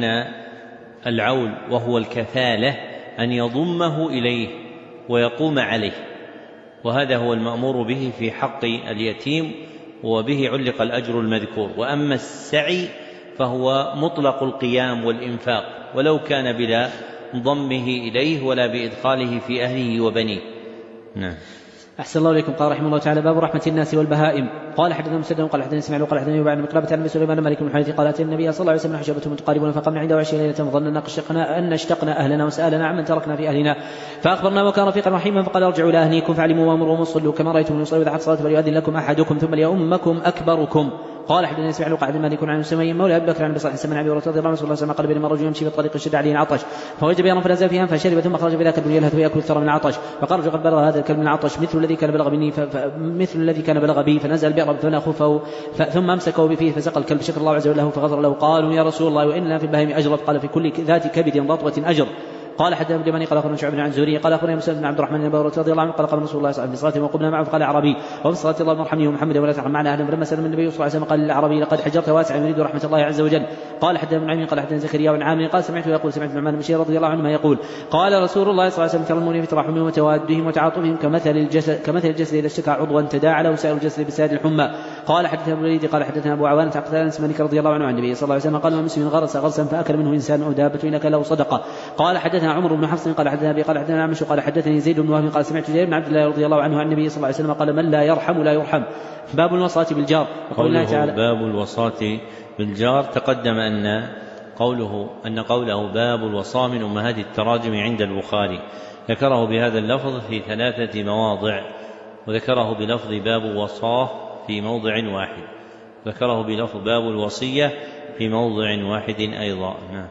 العول وهو الكفالة أن يضمه إليه ويقوم عليه وهذا هو المأمور به في حق اليتيم وبه علق الأجر المذكور. وأما السعي فهو مطلق القيام والإنفاق ولو كان بلا ضمه إليه ولا بإدخاله في أهله وبنيه. نعم. أحسن الله إليكم. قال رحمه الله تعالى باب رحمة الناس والبهائم. قال حدثنا مسدد قال حدثنا اسماعيل قال حدثنا يوبع عن مقلبة عن سليمان مالك بن الحارث قال أتى النبي صلى الله عليه وسلم حجبة متقاربون فقمنا عنده عشرين ليلة فظننا أن اشتقنا أهلنا وسألنا عمن تركنا في أهلنا فأخبرنا وكان رفيقا رحيما فقال ارجعوا إلى أهليكم فعلموا وامروا وصلوا كما رأيتم يصلي إذا حضرت الصلاة فليؤذن لكم أحدكم ثم ليؤمكم أكبركم. قال حدثنا اسماعيل قال مالك عن سمي مولى ابي بكر عن بصالح سمع ابي هريره رضي الله عنه صلى الله عليه وسلم قال بينما رجل يمشي في الطريق شد عليه عطش فوجب يرا فنزل فيها فشرب ثم خرج بذاك الدنيا يلهث ويأكل الثرى من العطش فقال رجل قد بلغ هذا الكلب من العطش مثل الذي كان بلغ مني مثل الذي كان بلغ بي فنزل البئر فبنى خفه ثم امسكه بفيه فسقى الكلب شكر الله عز وجل له فغفر له. قالوا يا رسول الله وإننا في البهائم أجرب قال في كل ذات كبد رطوة أجر. قال حدثنا ابن قال اخبرنا شعبة عن زهري قال اخبرنا مسلم بن عبد الرحمن بن ابي هريره رضي الله عنه قال قال رسول الله صلى الله عليه وسلم وقمنا معه فقال اعرابي وفي الصلاه اللهم ارحمني ومحمد ولا ترحم معنا اهلا فلما سلم النبي صلى الله عليه وسلم قال للاعرابي لقد حجرت واسعا يريد رحمه الله عز وجل. قال حدثنا ابن عمي قال حدثنا زكريا بن عامر قال سمعته يقول سمعت النعمان بن بشير رضي الله عنهما يقول قال رسول الله صلى الله عليه وسلم ترى المؤمنين في تراحمهم وتوادهم وتعاطفهم كمثل الجسد كمثل الجسد اذا اشتكى عضوا تداعى له سائر الجسد بسائر الحمى قال حدثنا أبو الوليد قال حدثنا أبو عوانة عن قتادة بن مالك رضي الله عنه عن النبي صلى الله عليه وسلم قال: ما مسلم غرس غرسا فأكل منه إنسان أو دابة إن أكله صدقة. قال حدثنا عمر بن حفص قال حدثنا أبي قال حدثنا عمش قال حدثني زيد بن وهب قال سمعت جابر بن عبد الله رضي الله عنه عن النبي صلى الله عليه وسلم قال: من لا يرحم لا يرحم. باب الوصاة بالجار. وقول الله تعالى باب الوصاة بالجار. تقدم أن قوله أن قوله باب الوصاة من أمهات التراجم عند البخاري، ذكره بهذا اللفظ في ثلاثة مواضع، وذكره بلفظ باب وصاه في موضع واحد، ذكره بلفظ باب الوصية في موضع واحد أيضا. نعم.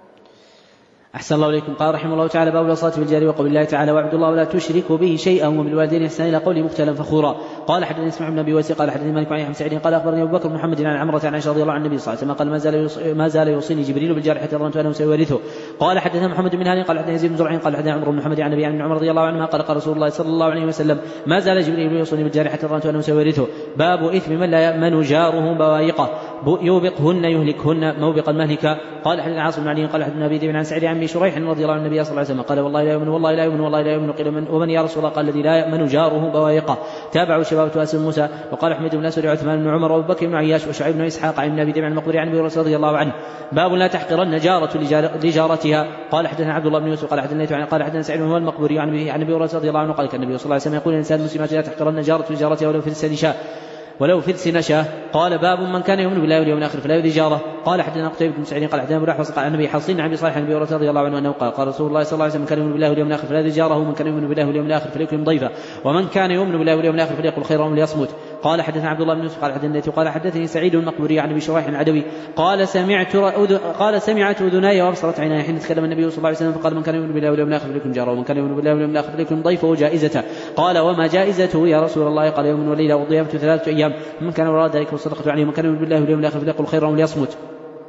أحسن الله إليكم. قال رحمه الله تعالى: باب الوصاة بالجار وقول الله تعالى: واعبدوا الله ولا تشركوا به شيئا وبالوالدين إحسانا إلى قوله مختلا فخورا. قال حدثني اسماعيل بن أبي ويس قال حدثني مالك عن سعيد قال أخبرني أبو بكر محمد عن عمرة عن عائشة رضي الله عن النبي صلى الله عليه وسلم قال: ما زال ما زال يوصيني جبريل بالجار حتى ظننت أنه سيورثه. قال حدثنا محمد بن هاني قال حدثنا يزيد بن زرع قال حدثنا عمرو بن محمد عن النبي عن عمر رضي الله عنهما قال: قال رسول الله صلى الله عليه وسلم: ما زال جبريل يوصيني بالجار حتى ظننت أنه سيورثه. باب إثم من لا يأمن جاره بوائقه يوبقهن يهلكهن موبقا مهلكا. قال حدثنا عاصم بن علي قال حدثنا أبي ذئب عن سعيد عن أبي شريح رضي الله عن النبي صلى الله عليه وسلم قال: والله لا يؤمن والله لا يؤمن والله لا يؤمن. قيل: من ومن يا رسول الله؟ قال: الذي لا يأمن جاره بوائقه. تابعوا شباب أسد موسى. وقال أحمد بن أسود وعثمان بن عمر وأبو بكر بن عياش وشعيب بن إسحاق عن أبي ذئب عن المقبري عن أبي هريرة رضي الله عنه. باب لا تحقرن جارة لجارتها. قال حدثنا عبد الله بن يوسف قال حدثنا قال حدثنا سعيد بن المقبري عن أبي هريرة رضي الله عنه قال: كان النبي صلى الله عليه وسلم يقول: الإنسان المسلمات لا تحقرن جارة لجارتها ولو في لسان ولو فرس نشاه. قال: باب من كان يؤمن بالله واليوم الآخر فلا يؤذي جاره. قال حدثنا قتيبة بن سعيد قال حدثنا أبو الأحوص قال عن أبي حصين عن أبي صالح عن أبي هريرة رضي الله عنه أنه قال: قال رسول الله صلى الله عليه وسلم: من كان يؤمن بالله واليوم الآخر فلا يؤذي جاره، ومن كان يؤمن بالله واليوم الآخر فليكرم ضيفه، ومن كان يؤمن بالله واليوم الآخر فليقل خيرا وليصمت. قال حدثنا عبد الله بن يوسف قال حدثنا قال حدثني سعيد المقبوري عن أبي شريح العدوي قال: سمعت قال سمعت أذناي وأبصرت عيناي حين تكلم النبي صلى الله عليه وسلم فقال: من كان يؤمن بالله واليوم الآخر فليكرم جاره، ومن كان يؤمن بالله واليوم الآخر فليكرم ضيفه وجائزته. قال: وما جائزته يا رسول الله؟ قال: يوم وليلة والضيافة ثلاثة أيام، من كان وراد ذلك والصدقة عليه، ومن كان يؤمن بالله واليوم الآخر فليقل خيرا وليصمت.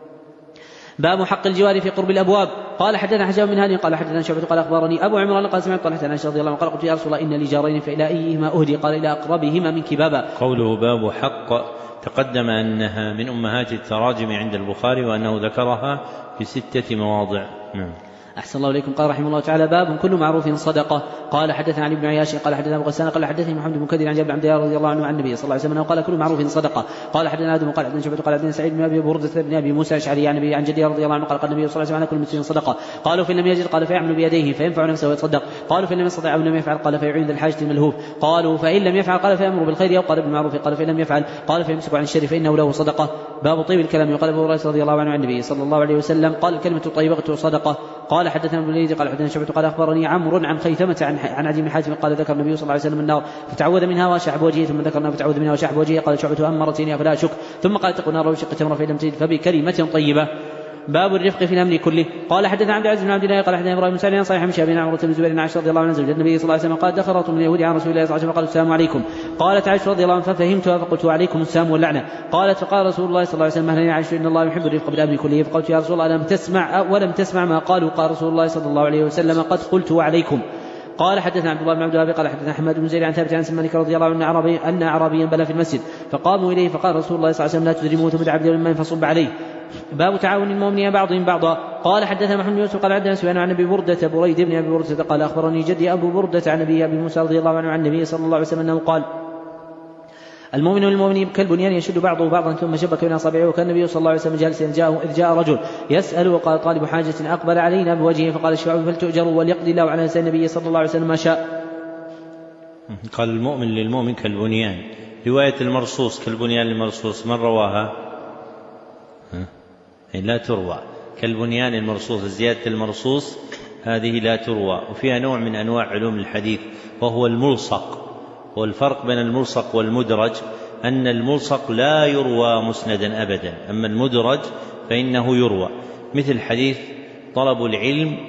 باب حق الجوار في قرب الأبواب. قال حدثنا حجاب من هاني قال حدثنا شعبة قال أخبرني أبو عمران قال: سمعت طلحة عن عائشة رضي الله عنها قال: قلت: يا رسول الله إن لي جارين فإلى أيهما أهدي؟ قال: إلى أقربهما منك بابا. قوله باب حق تقدم أنها من أمهات التراجم عند البخاري وأنه ذكرها في ستة مواضع. نعم. أحسن الله إليكم. قال رحمه الله تعالى: باب كل معروف صدقة. قال حدثنا علي بن عياش قال حدثنا أبو غسان قال حدثني محمد بن كثير عن جابر بن عبد الله رضي الله عنه عن النبي صلى الله عليه وسلم قال: كل معروف صدقة. قال حدثنا آدم قال حدثنا شعبة قال حدثنا سعيد بن أبي بردة بن أبي موسى الأشعري عن أبي عن جده رضي الله عنه قال: قال النبي صلى الله عليه وسلم: كل مسلم صدقة. قالوا: فإن لم يجد؟ قال: فيعمل بيديه فينفع نفسه ويتصدق. قالوا: فإن لم يستطع أو لم يفعل؟ قال: فيعين ذا الحاجة الملهوف. قالوا: فإن لم يفعل؟ قال: فيأمر بالخير أو قال بالمعروف. قال: فإن لم يفعل؟ قال: فيمسك عن الشر فإنه له صدقة. باب طيب الكلام. وقال أبو هريرة رضي الله عنه عن النبي صلى الله عليه وسلم قال: الكلمة الطيبة صدقة. قال حدثنا ابن الوليد قال حدثنا شعبة قال أخبرني عمرو عن خيثمة عن عن عدي بن حاتم قال: ذكر النبي صلى الله عليه وسلم النار فتعوذ منها وشحب وجهه، ثم ذكرنا فتعوذ منها وشحب وجهه. قال شعبة: أمرتني أفلا أشك؟ ثم قال: اتقوا النار وشق تمرة فإن لم تجد فبكلمة طيبة. باب الرفق في الأمر كله. قال حدثنا عبد العزيز بن عبد الله قال حدثنا إبراهيم بن سعد عن صحيح مشى بن عمرو بن الزبير عن عائشة رضي الله عنها زوج النبي صلى الله عليه وسلم قال: دخلت من اليهود عن رسول الله صلى الله عليه وسلم قالوا: السلام عليكم. قالت عائشة رضي الله عنها ففهمتها فقلت: وعليكم السلام واللعنة. قالت: فقال رسول الله صلى الله عليه وسلم: أهلا عائشة إن الله يحب الرفق بالأمر كله. فقلت: يا رسول الله ألم تسمع ولم تسمع ما قالوا؟ قال رسول الله صلى الله عليه وسلم: قد قلت وعليكم. قال حدثنا عبد الله بن عبد الوهاب قال حدثنا حماد بن زيد عن ثابت عن سلمان رضي الله عنه عربي أن أعرابيا بلى في المسجد فقاموا إليه فقال رسول الله صلى الله عليه وسلم: لا تدرموه ثم دعا بدلو من فصب عليه. باب تعاون المؤمنين بعضهم بعضا. قال حدثنا محمد بن يوسف قال حدثنا سفيان عن ابي برده بريد بن ابي برده قال: اخبرني جدي ابو برده عن ابي ابي موسى رضي الله عنه عن النبي صلى الله عليه وسلم انه قال: المؤمن والمؤمن كالبنيان يشد بعضه بعضا ثم شبك بين اصابعه. وكان النبي صلى الله عليه وسلم جالسا جاءه اذ جاء رجل يسال وقال: طالب حاجه اقبل علينا بوجهه فقال: اشفعوا فلتؤجروا وليقضي الله على لسان النبي صلى الله عليه وسلم ما شاء. قال: المؤمن للمؤمن كالبنيان. رواية المرصوص كالبنيان المرصوص من رواها؟ لا تروى. كالبنيان المرصوص زيادة المرصوص هذه لا تروى. وفيها نوع من أنواع علوم الحديث وهو الملصق. والفرق بين الملصق والمدرج أن الملصق لا يروى مسندا أبدا، أما المدرج فإنه يروى، مثل حديث طلب العلم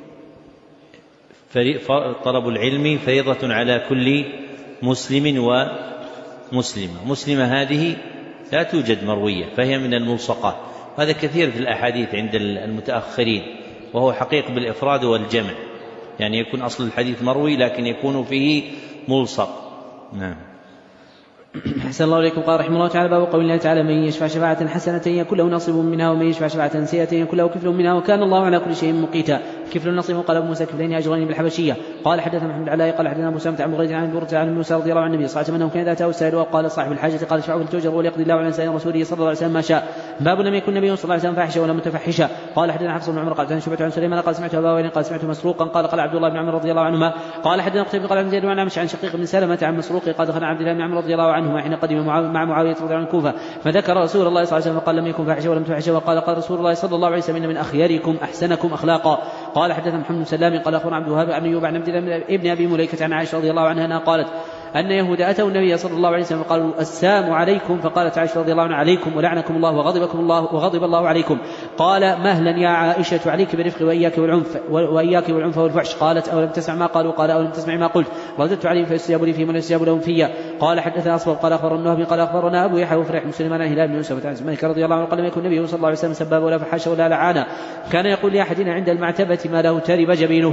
طلب العلم فريضة على كل مسلم ومسلمة. مسلمة هذه لا توجد مروية فهي من الملصقات. هذا كثير في الأحاديث عند المتأخرين، وهو حقيق بالإفراد والجمع، يعني يكون أصل الحديث مروي لكن يكون فيه ملصق. نعم. أحسن الله إليكم. قال رحمه الله تعالى: باب قول الله تعالى: من يشفع شفاعة حسنة يكن له نصيب منها، ومن يشفع شفاعة سيئة يكن له كفل منها، وكان الله على كل شيء مقيتا. كفل نصيب قال أبو موسى كفلين أجرين بالحبشية. قال حدثنا محمد العلاء قال حدثنا أبو سامة عن بريد عن برده عن موسى رضي الله عن النبي صلى الله عليه وسلم أنه كان إذا أتاه السائل وقال صاحب الحاجة قال اشفعوا فلتؤجر وليقضي الله على سائر رسوله صلى الله عليه وسلم ما شاء. باب لم يكن النبي صلى الله عليه وسلم فاحشا ولا متفحشا. قال حدثنا حفص بن عمر قال حدثنا شعبة عن سليمان قال سمعت أبا وائل قال سمعت مسروقا قال قال عبد الله بن عمر رضي الله عنهما قال حدثنا قتيبة قال عن زيد بن عمش عن شقيق بن سلمة عن مسروق قال دخل عبد الله بن عمر رضي الله عنهما حين قدم مع معاوية رضي الله عنه الكوفة فذكر رسول الله صلى الله عليه وسلم فقال لم يكن فاحشا ولم تفحشا وقال قال رسول الله صلى الله عليه وسلم إن من أخياركم أحسنكم أخلاقا. قال حدثنا محمد بن سلام قال أخبرنا عبد الوهاب عن أيوب عن عبد الله ابن أبي مليكة عن عائشة رضي الله عنها أنها قالت أن يهود أتوا النبي صلى الله عليه وسلم وقالوا السلام عليكم فقالت عائشة رضي الله عنها عليكم ولعنكم الله وغضبكم الله وغضب الله عليكم. قال مهلا يا عائشة عليك بالرفق وإياك والعنف وإياك والعنف والفحش. قالت أولم تسمع ما قالوا قال أولم تسمع ما قلت رددت عليهم فيستجاب لي فيهم ويستجاب لهم فيا. قال حدثنا أصبغ قال أخبرنا النهبي قال أخبرنا أبو يحيى وفريح بن سليمان عن هلال بن يوسف عن مالك رضي الله عنه قال لم يكن النبي صلى الله عليه وسلم سبابا ولا فحاشا ولا لعانا كان يقول لأحدنا عند المعتبة ما له ترب جبينه.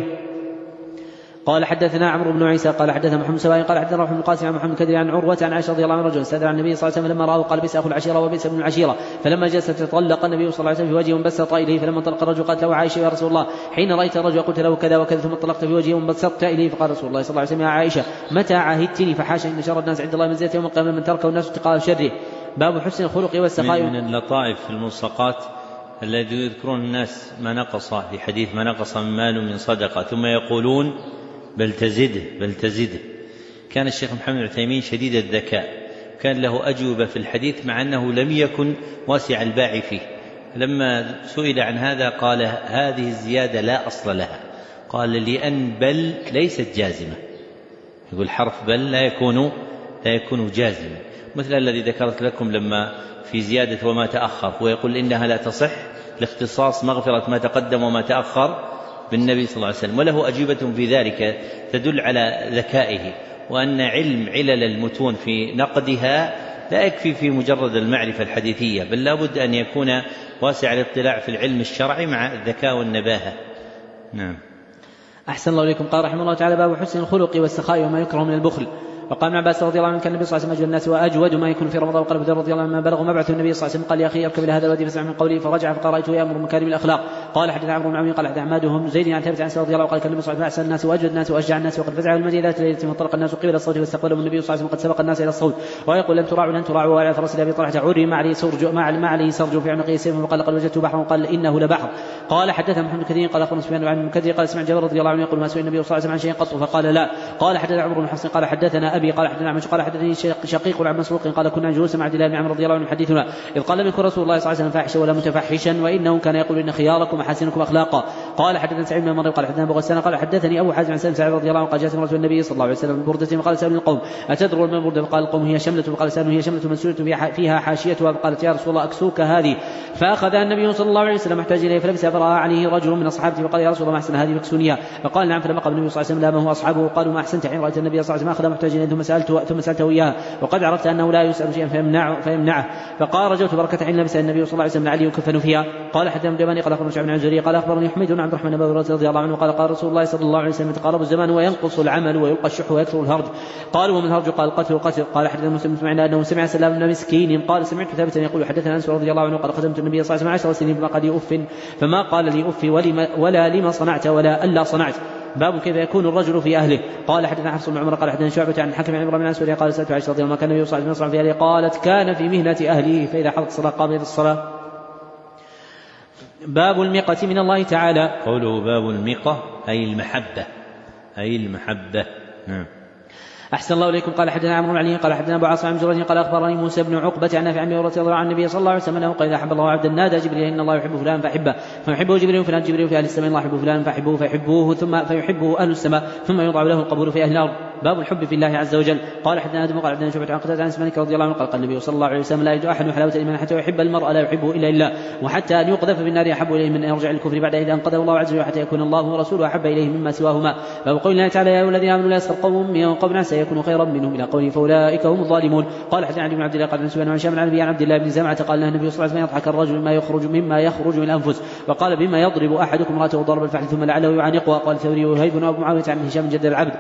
قال حدثنا عمرو بن عيسى قال حدثنا محمد سواء قال حدثنا روح بن القاسم عن محمد كذب عن عروة عن عائشة رضي الله عنها رجل استأذن عن النبي صلى الله عليه وسلم لما رآه قال بئس أخو العشيرة وبئس ابن العشيرة فلما جلس تطلق النبي صلى الله عليه وسلم في وجهه وانبسط إليه فلما انطلق الرجل قالت له عائشة يا رسول الله حين رأيت الرجل قلت له كذا وكذا ثم انطلقت في وجهه وانبسطت إليه فقال رسول الله صلى الله عليه وسلم يا عائشة متى عاهدتني فحاشا إن شر الناس عند الله منزلة يوم القيامة من تركه الناس اتقاء شره. باب حسن الخلق والسخاء. من اللطائف في الملصقات الذي يذكرون الناس ما نقص في حديث ما نقص من مال من صدقة ثم يقولون بل تزده بل تزده. كان الشيخ محمد العثيمين شديد الذكاء كان له أجوبة في الحديث مع أنه لم يكن واسع الباع فيه. لما سئل عن هذا قال هذه الزيادة لا أصل لها. قال لأن بل ليست جازمة. يقول حرف بل لا يكون لا يكون جازما مثل الذي ذكرت لكم لما في زيادة وما تأخر ويقول إنها لا تصح لاختصاص مغفرة ما تقدم وما تأخر بالنبي صلى الله عليه وسلم. وله أجوبة في ذلك تدل على ذكائه وأن علم علل المتون في نقدها لا يكفي في مجرد المعرفة الحديثية بل لا بد أن يكون واسع الاطلاع في العلم الشرعي مع الذكاء والنباهة. نعم. أحسن الله إليكم. قال رحمه الله تعالى باب حسن الخلق والسخاء وما يكره من البخل. وقال ابن عباس رضي الله عنه كان النبي صلى الله عليه وسلم أجود الناس وأجود ما يكون في رمضان. وقال ابو ذر رضي الله عنه ما بلغ مبعث النبي صلى الله عليه وسلم قال يا أخي اركب إلى هذا الوادي فاسمع من قولي فرجع فقرأته يأمر بمكارم الأخلاق. قال حدثنا عمرو بن عمرو قال حدثنا عمادهم زيد عن ثابت عن رضي الله عنه قال كان النبي صلى الله عليه وسلم أحسن الناس وأجود الناس وأشجع الناس وقد فزع المدينة ذات ليلة فانطلق الناس قبل الصوت واستقبلهم النبي صلى الله عليه وسلم قد سبق الناس إلى الصوت ويقول لن تراعوا لن تراعوا وعلى فرس أبي طلحة عري ما عليه سرج ما عليه سرج في عنقه سيف وقال قد وجدت بحرا قال إنه لبحر. قال حدثنا محمد كثير قال أخبرنا سفيان عن المكثر قال سمع جابر رضي الله عنه يقول ما سئل النبي صلى الله عليه وسلم عن شيء قط فقال لا. قال حدثنا عمرو بن حفص قال حدثنا أبي قال حدثنا عمش قال حدثني شقيق عن مسروق قال كنا جلوسا مع عبد الله بن عمرو رضي الله عنه يحدثنا إذ قال لم يكن رسول الله صلى الله عليه وسلم فاحشا ولا متفحشا وإنه كان يقول إن خياركم أحسنكم أخلاقا. قال حدثنا سعيد بن مريم قال حدثنا أبو غسان قال حدثني أبو حازم عن سالم سعيد رضي الله عنه قال جاءت امرأة النبي صلى الله عليه وسلم ببردة فقال سألني القوم أتدرون من البردة فقال القوم هي شملة فقال سألني هي شملة منسولة فيها حاشيتها فقالت يا رسول الله أكسوك هذه فأخذ النبي صلى الله عليه وسلم محتاج إليه فلبس فرأى عليه رجل من أصحابه فقال يا رسول الله ما أحسن هذه فاكسونيها فقال نعم. فلما قال النبي صلى الله عليه وسلم لامه أصحابه قالوا ما أحسنت حين رأيت النبي صلى الله عليه وسلم أخذ محتاج إليه ثم سألته ثم سألته إياها وقد عرفت أنه لا يسأل شيئا فيمنعه, فيمنعه فقال رجوت بركة حين لبس النبي صلى الله عليه وسلم لعلي يكفن فيها. قال حدثنا الجباني قال أخبرنا شعيب بن الزهري قال أخبرني حميد بن عبد الرحمن بن رضي الله عنه قال قال رسول الله صلى الله عليه وسلم يتقارب الزمان وينقص العمل ويلقى الشح ويكثر الهرج. قالوا ومن الهرج قال القتل والقتل. قال حدثنا مسلم سمعنا أنه سمع سلام بن مسكين قال سمعت ثابتا يقول حدثنا أنس رضي الله عنه قال خدمت النبي صلى الله عليه وسلم عشر سنين فما قال لي أف فما قال لي أف ولا لما صنعت ولا ألا صنعت. باب كيف يكون الرجل في أهله. قال حدثنا حفص بن عمر قال حدثنا شعبة عن الحكم عن عمرو بن أسود قال سألت عائشة رضي الله عنها كان النبي صلى الله عليه وسلم في أهله قالت كان في مهنة أهله فإذا حضرت الصلاة قام إلى الصلاة. باب المقة من الله تعالى. قوله باب المقة أي المحبة أي المحبة. نعم. أحسن الله إليكم. قال حدثنا عمرو بن علي قال حدثنا أبو عاصم عن جريج قال أخبرني موسى بن عقبة عن نافع عن أبي هريرة رضي الله عنه النبي صلى الله عليه وسلم أنه قال إذا أحب الله عبدا نادى جبريل إن الله يحب فلان فأحبه فيحبه جبريل فلان جبريل في أهل السماء الله يحب فلان فأحبوه فيحبوه ثم فيحبه أهل السماء ثم يوضع له القبول في أهل الأرض. باب الحب في الله عز وجل. قال حدثنا آدم قال حدثنا شعبة عن قتادة عن سمانك رضي الله عنه قال قال النبي صلى الله عليه وسلم لا يجد أحد حلاوة الإيمان حتى يحب المرء لا يحبه إلا الله وحتى أن يقذف في النار أحب إليه من أن يرجع الكفر بعد إذا أنقذه الله عز وجل حتى يكون الله ورسوله أحب إليه مما سواهما. باب قول الله تعالى يا أيها الذين آمنوا لا يسخر قوم من قوم عسى يكونوا خيرا منهم إلى قوله فأولئك هم الظالمون. قال حدثنا علي بن عبد الله قال سفيان عن هشام عن أبي عن عبد الله بن زمعة قال النبي صلى الله عليه وسلم يضحك الرجل مما يخرج مما يخرج من الأنفس وقال بما يضرب أحدكم امرأته ضرب الفحل ثم لعله يعانقها. قال ثوري وهيب وأبو معاوية عن هشام جد العبد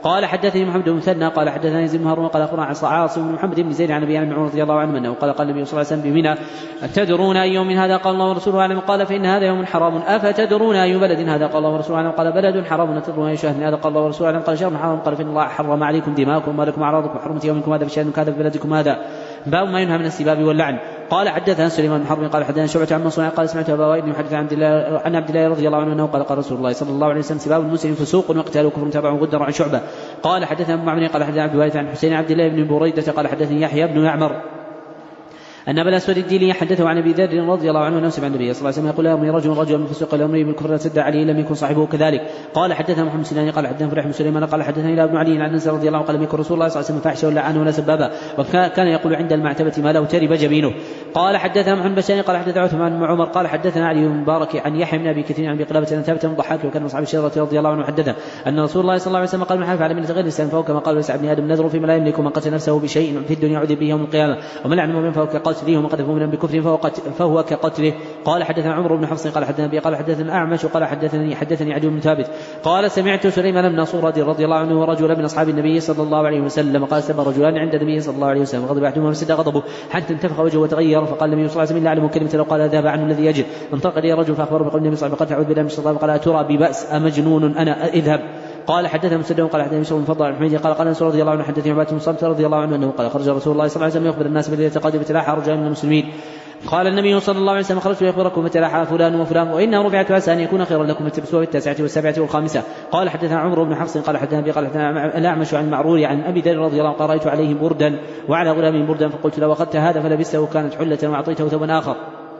قال حدثني محمد بن مثنى قال حدثني زيد بن هارون قال أخبرنا عاصم بن محمد بن زيد عن أبي عمرو رضي الله عنه أنه قال قال النبي صلى الله عليه وسلم بمنى أتدرون أي يوم هذا؟ قال الله ورسوله أعلم. قال فإن هذا يوم حرام. أفتدرون أي بلد هذا؟ قال الله ورسوله أعلم. قال بلد حرام. أتدرون أي شهر هذا؟ قال الله ورسوله أعلم. قال شهر حرام. قال فإن الله حرم عليكم دماءكم وأموالكم وأعراضكم وحرمة يومكم هذا في شهر كذا في بلدكم هذا. باب ما ينهى من السباب واللعن. قال حدثنا سليمان بن حرب قال حدثنا شعبة عن منصور قال سمعت أبا وائل يحدث عن عبد الله عن عبد الله رضي الله عنه أنه قال قال رسول الله صلى الله عليه وسلم سباب المسلم فسوق وقتال وكفر تابع غدر عن شعبة. قال حدثنا أبو معمر قال حدثنا عبد الوارث عن حسين عبد الله بن بريدة قال حدثني يحيى بن يعمر أن أبا الأسود الديلي حدثه عن أبي ذر رضي الله عنه أنه سمع النبي صلى الله عليه وسلم يقول أمري رجل رجل من فسوق الأمر بالكفر سد عليه لم يكن صاحبه كذلك. قال حدثنا محمد سناني قال حدثنا فرح بن سليمان قال حدثنا إلى ابن علي عن أنس رضي الله عنه قال لم يكن رسول الله صلى الله عليه وسلم فاحشا ولا عنه ولا سبابا وكان يقول عند المعتبة ما لو ترب جبينه. قال حدثنا محمد بن قال حدثنا عثمان بن عمر قال حدثنا علي بن مبارك عن يحيى بن أبي كثير عن أبي قلابة أن ثابت بن ضحاك وكان من أصحاب الشجرة رضي الله عنه حدثه أن رسول الله صلى الله عليه وسلم قال من حلف على ملة غير الإسلام فهو كما قال ليس ابن آدم نذر فيما لا يملك من قتل نفسه بشيء في الدنيا عذب به يوم القيامة ومن لعن مؤمنا فهو كقتله ومن قذف مؤمنا بكفر فهو, فهو كقتله. قال حدثنا عمرو بن حفص قال حدثنا أبي قال حدثنا أعمش قال حدثني حدثني عدي بن ثابت قال سمعت سليمان بن صورة رضي الله عنه ورجلا من أصحاب النبي صلى الله عليه وسلم قال سب رجلان عند النبي صلى الله عليه وسلم غضب أحدهما فسد غضبه حتى انتفخ وجهه وتغير فقال النبي صلى الله عليه وسلم لا أعلم كلمة لو قال ذهب عنه الذي يجد. فانطلق لي رجل فأخبره بقول النبي صلى الله عليه وسلم قال أعوذ بالله من الشيطان قال أترى ببأس أمجنون أنا اذهب. قال حدثنا مسدد قال حدثنا يوسف بن فضل الحميدي قال قال انس رضي الله عنه حدثني عباده بن صامت رضي الله عنه انه قال خرج رسول الله صلى الله عليه وسلم يخبر الناس بالليله قد بتلاحى رجال من المسلمين. قال النبي صلى الله عليه وسلم خرجت لأخبركم فتلاحى فلان وفلان وإنها رفعت عسى أن يكون خيرا لكم التبسوا في التاسعة والسابعة والخامسة. قال حدثنا عمرو بن حفص قال حدثنا أبي قال حدثنا الأعمش عن المعرور عن أبي ذر رضي الله عنه قال رأيت عليه بردا وعلى غلام بردا فقلت لو أخذت هذا فلبسته كانت حلة وأعطيته ثوبا آخر.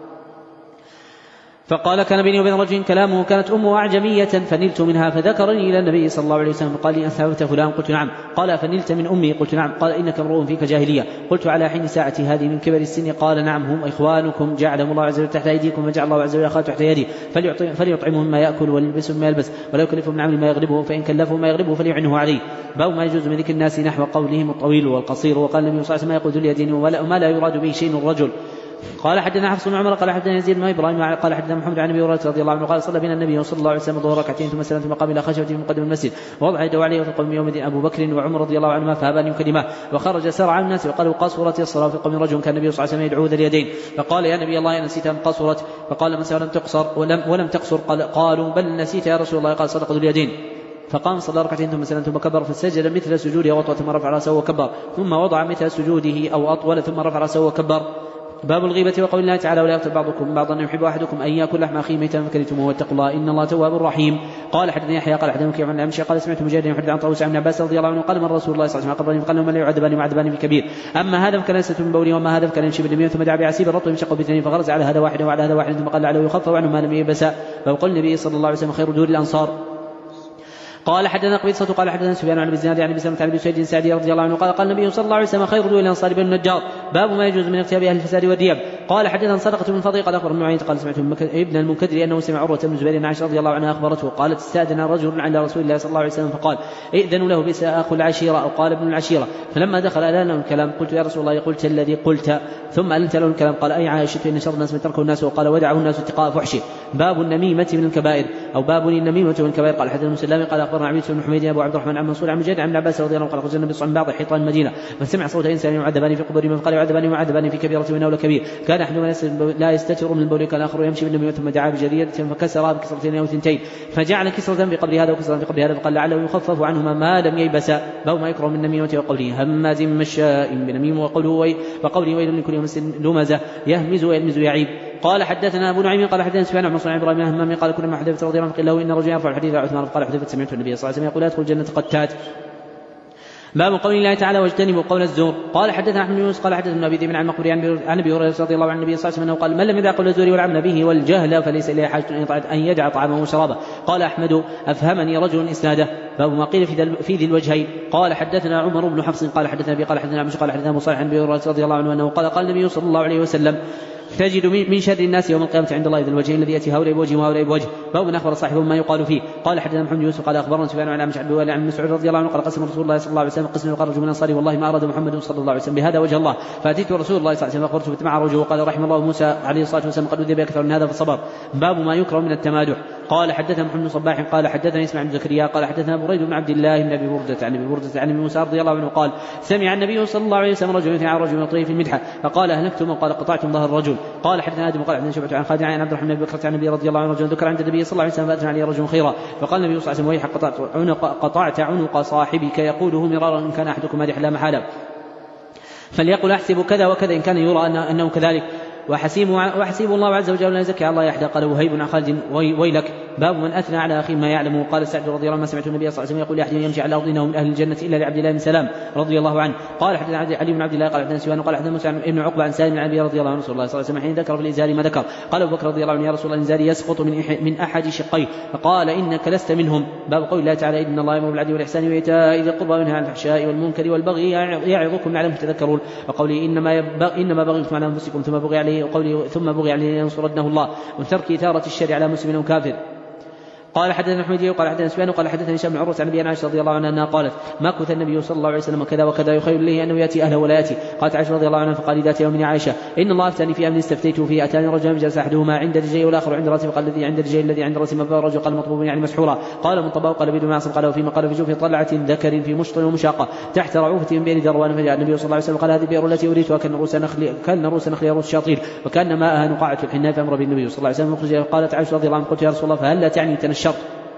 فقال كان بيني وبين رجل كلامه كانت أمه أعجمية فنلت منها فذكرني إلى النبي صلى الله عليه وسلم قال لي أثبت فلان قلت نعم. قال فنلت من أمي قلت نعم. قال إنك امرؤ فيك جاهلية قلت على حين ساعة هذه من كبر السن قال نعم هم إخوانكم جعلهم الله عز وجل تحت أيديكم وجعل الله عز وجل أخاه تحت يديه فليطعمهم ما يأكل وليلبسهم ما يلبس ولا يكلفهم من عمل ما يغلبه فإن كلفه ما يغلبه فليعنه عليه. باب ما يجوز من ذكر الناس نحو قولهم الطويل والقصير. وقال النبي صلى الله عليه وسلم يقول ذو اليدين وما لا يراد به شيء الرجل. قال حدثنا حفص بن عمر قال حدثنا يزيد بن ابراهيم قال حدثنا محمد عن ابي هريره رضي الله عنه قال صلى بنا النبي صلى الله عليه وسلم ظهر ركعتين ثم سلم ثم قام الى خشبه من مقدم المسجد ووضع يده عليه وفي قوم يومئذ ابو بكر وعمر رضي الله عنهما فابى ان يكلمه وخرج سرعا الناس وقالوا قصرت الصلاه في قوم رجل كان النبي صلى الله عليه وسلم يدعو ذا اليدين فقال يا نبي الله نسيت ام قصرت؟ فقال من ولم تقصر ولم, ولم تقصر قال قالوا بل نسيت يا رسول الله قال صدق ذو اليدين. فقام صلى ركعتين ثم سلم ثم كبر فسجد مثل سجوده وأطول ثم رفع رأسه وكبر ثم وضع مثل سجوده أو أطول ثم رفع رأسه وكبر. باب الغيبة وقول الله تعالى ولا يغتب بعضكم بعضا يحب أحدكم أن يأكل لحم أخيه ميتا فكرهتموه واتقوا الله إن الله تواب رحيم. قال حدثني يحيى قال حدثنا وكيع عن الأمشي قال سمعت مجاهد يحدث عن طاووس عن عباس رضي الله عنه قال من رسول الله صلى الله عليه وسلم قبرني فقال لهم لا يعذبان وعذبان بكبير أما هذا فكان ليست من بولي وما هذا فكان يمشي باليمين ثم دعا بعسيب الرطب يمشق باثنين فغرز على هذا واحد وعلى هذا واحد ثم قال لعله يخفف عنه ما لم يبس. فقال النبي صلى الله عليه وسلم خير دور الأنصار. قال حدثنا قبيصة قال حدثنا سفيان عن ابي الزناد عن ابي سلمة عن ابي سعيد السعدي رضي الله عنه قال قال النبي صلى الله عليه وسلم خير دول الانصار بن النجار. باب ما يجوز من اغتياب اهل الفساد والرياب. قال حدثنا صدقة بن فضيل قال اخبر بن عيينة قال سمعت ابن المنكدر انه سمع عروة بن الزبير عن عائشة رضي الله عنها اخبرته قالت استاذن رجل عند رسول الله صلى الله عليه وسلم فقال ائذنوا له بئس اخو العشيرة او قال ابن العشيرة فلما دخل ألان له الكلام قلت يا رسول الله قلت الذي قلت ثم ألنت له الكلام قال اي عائشة ان شر الناس من تركه الناس وقال ودعه الناس اتقاء فحشه. باب النميمة من الكبائر او باب النميمة من الكبائر. قال حدثنا مسلم قال اخبرنا عبيد بن حميد ابو عبد الرحمن عن منصور عن مجاهد عن عباس رضي الله عنه قال خرج النبي صلى الله عليه وسلم من بعض حيطان المدينه فسمع صوت انسان يعذبان في قبورهم فقال يعذبان ويعذبان في كبيره من اولى كبير كان احدهما لا يستتر من البول كان الاخر يمشي بالنميمه ثم دعا بجريده فكسرها بكسرتين او ثنتين فجعل كسره في قبر هذا وكسره في قبر هذا فقال لعله يخفف عنهما ما لم ييبسا. باب ما يكره من النميمه وقوله هماز مشاء بنميم وقوله وقوله ويل لكل همز لمزه يهمز ويلمز يعيب. قال حدثنا ابو نعيم قال حدثنا سفيان عن منصور عن ابراهيم همام قال كل ما حدث رضي الله عنه قيل له ان رجلا يرفع الحديث عن عثمان قال حدثت سمعت النبي صلى الله عليه وسلم يقول ادخل الجنه قتات. باب قول الله تعالى واجتنبوا قول الزور. قال حدثنا احمد بن يونس قال حدثنا ابي ذئب عن مقبول عن ابي هريره رضي الله عن النبي صلى الله عليه وسلم قال من لم يدع قول الزور والعمل به والجهل فليس اليه حاجه ان يدع طعامه وشرابه. قال احمد افهمني رجل اسناده. باب ما قيل في ذي الوجهين. قال حدثنا عمر بن حفص قال حدثنا ابي قال حدثنا عمش قال حدثنا ابو صالح عن ابي هريره رضي الله عنه انه قال قال النبي صلى الله عليه وسلم تجد من شر الناس يوم القيامة عند الله ذي الوجه الذي يأتي هؤلاء بوجه وهؤلاء بوجه. باب من أخبر صاحبه ما يقال فيه. قال حدثنا محمد يوسف قال أخبرنا سفيان عن عمش عبد عن مسعود رضي الله عنه قال قسم رسول الله صلى الله عليه وسلم قسم يقال رجل من الأنصار والله ما أراد محمد صلى الله عليه وسلم بهذا وجه الله. فأتيت رسول الله صلى الله عليه وسلم فأخبرته فتمع رجله وقال رحم الله موسى عليه الصلاة والسلام قد أذي بأكثر من هذا فصبر. باب ما يكره من التمادح. قال حدثنا محمد صباح قال حدثنا اسماعيل بن زكريا قال حدثنا بريد بن عبد الله بن أبي بردة عن أبي بردة عن موسى رضي الله عنه قال سمع النبي صلى الله عليه وسلم رجل يثني على رجل من طريف المدحة فقال أهلكتم وقال قطعتم ظهر الرجل. قال حدثنا آدم قال حدثنا شعبة عن خالد عن عبد الرحمن بن بكرة عن النبي رضي الله عنه رجل ذكر عند النبي صلى الله عليه وسلم فأثنى عليه رجل خيرا فقال النبي صلى الله عليه وسلم ويحك قطعت عنق, قطعت عنق صاحبك يقوله مرارا إن كان أحدكم مادح لا محالة فليقل أحسب كذا وكذا إن كان يرى أنه كذلك وحسيب, وحسيب الله عز وجل لا يزكي على الله يحدى. قال وهيب عن خالد ويلك. باب من أثنى على أخيه ما يعلمه. قال سعد رضي الله عنه سمعت النبي صلى الله عليه وسلم يقول لأحد يمشي على الأرض إنه من أهل الجنة إلا لعبد الله بن سلام رضي الله عنه. قال حدثنا علي بن عبد الله قال حدثنا سفيان قال حدثنا موسى بن عقبة عن سالم بن أبي رضي الله عنه رسول الله صلى الله عليه وسلم حين ذكر في الإزار ما ذكر قال أبو بكر رضي الله عنه يا رسول الله الإزار يسقط من من أحد شقيه فقال إنك لست منهم. باب قول الله تعالى إن الله يأمر بالعدل والإحسان وإيتاء ذي القربى وينهى عن الفحشاء والمنكر والبغي يعظكم لعلكم تذكرون. وقوله إنما إنما بغيتم على أنفسكم ثم بغي عليه وقوله ثم بغي عليه ينصرنه الله وترك إثارة الشر على مسلم أو كافر. قال حدثنا احمد وقال حدثنا سفيان وقال حدثنا هشام بن عروة عن ابي عائشة رضي الله عنها انها قالت ما كث النبي صلى الله عليه وسلم كذا وكذا يخير لي انه ياتي اهله ولا ياتي. قالت عائشة رضي الله عنها فقال ذات يوم عائشة ان الله افتاني في امر استفتيته فيه اتاني رجل جلس احدهما عند رجلي والاخر عند راسي فقال الذي عند رجلي الذي عند راسي مبارك رجل قال مطلوب يعني مسحورا. قال من طباق قال بيد معصم قال وفيما قال في جوف طلعة ذكر في مشط ومشاقة تحت رعوفة من بئر ذروان فجاء النبي صلى الله عليه وسلم قال هذه البئر التي اريدها كان رؤوس نخل كان رؤوس نخل يروس الشاطئ وكان ماءها نقاعة الحناء فامر بالنبي صلى الله عليه وسلم فخرج. قالت عائشة رضي الله عنها قلت يا رسول الله فهل لا تعني تنشرت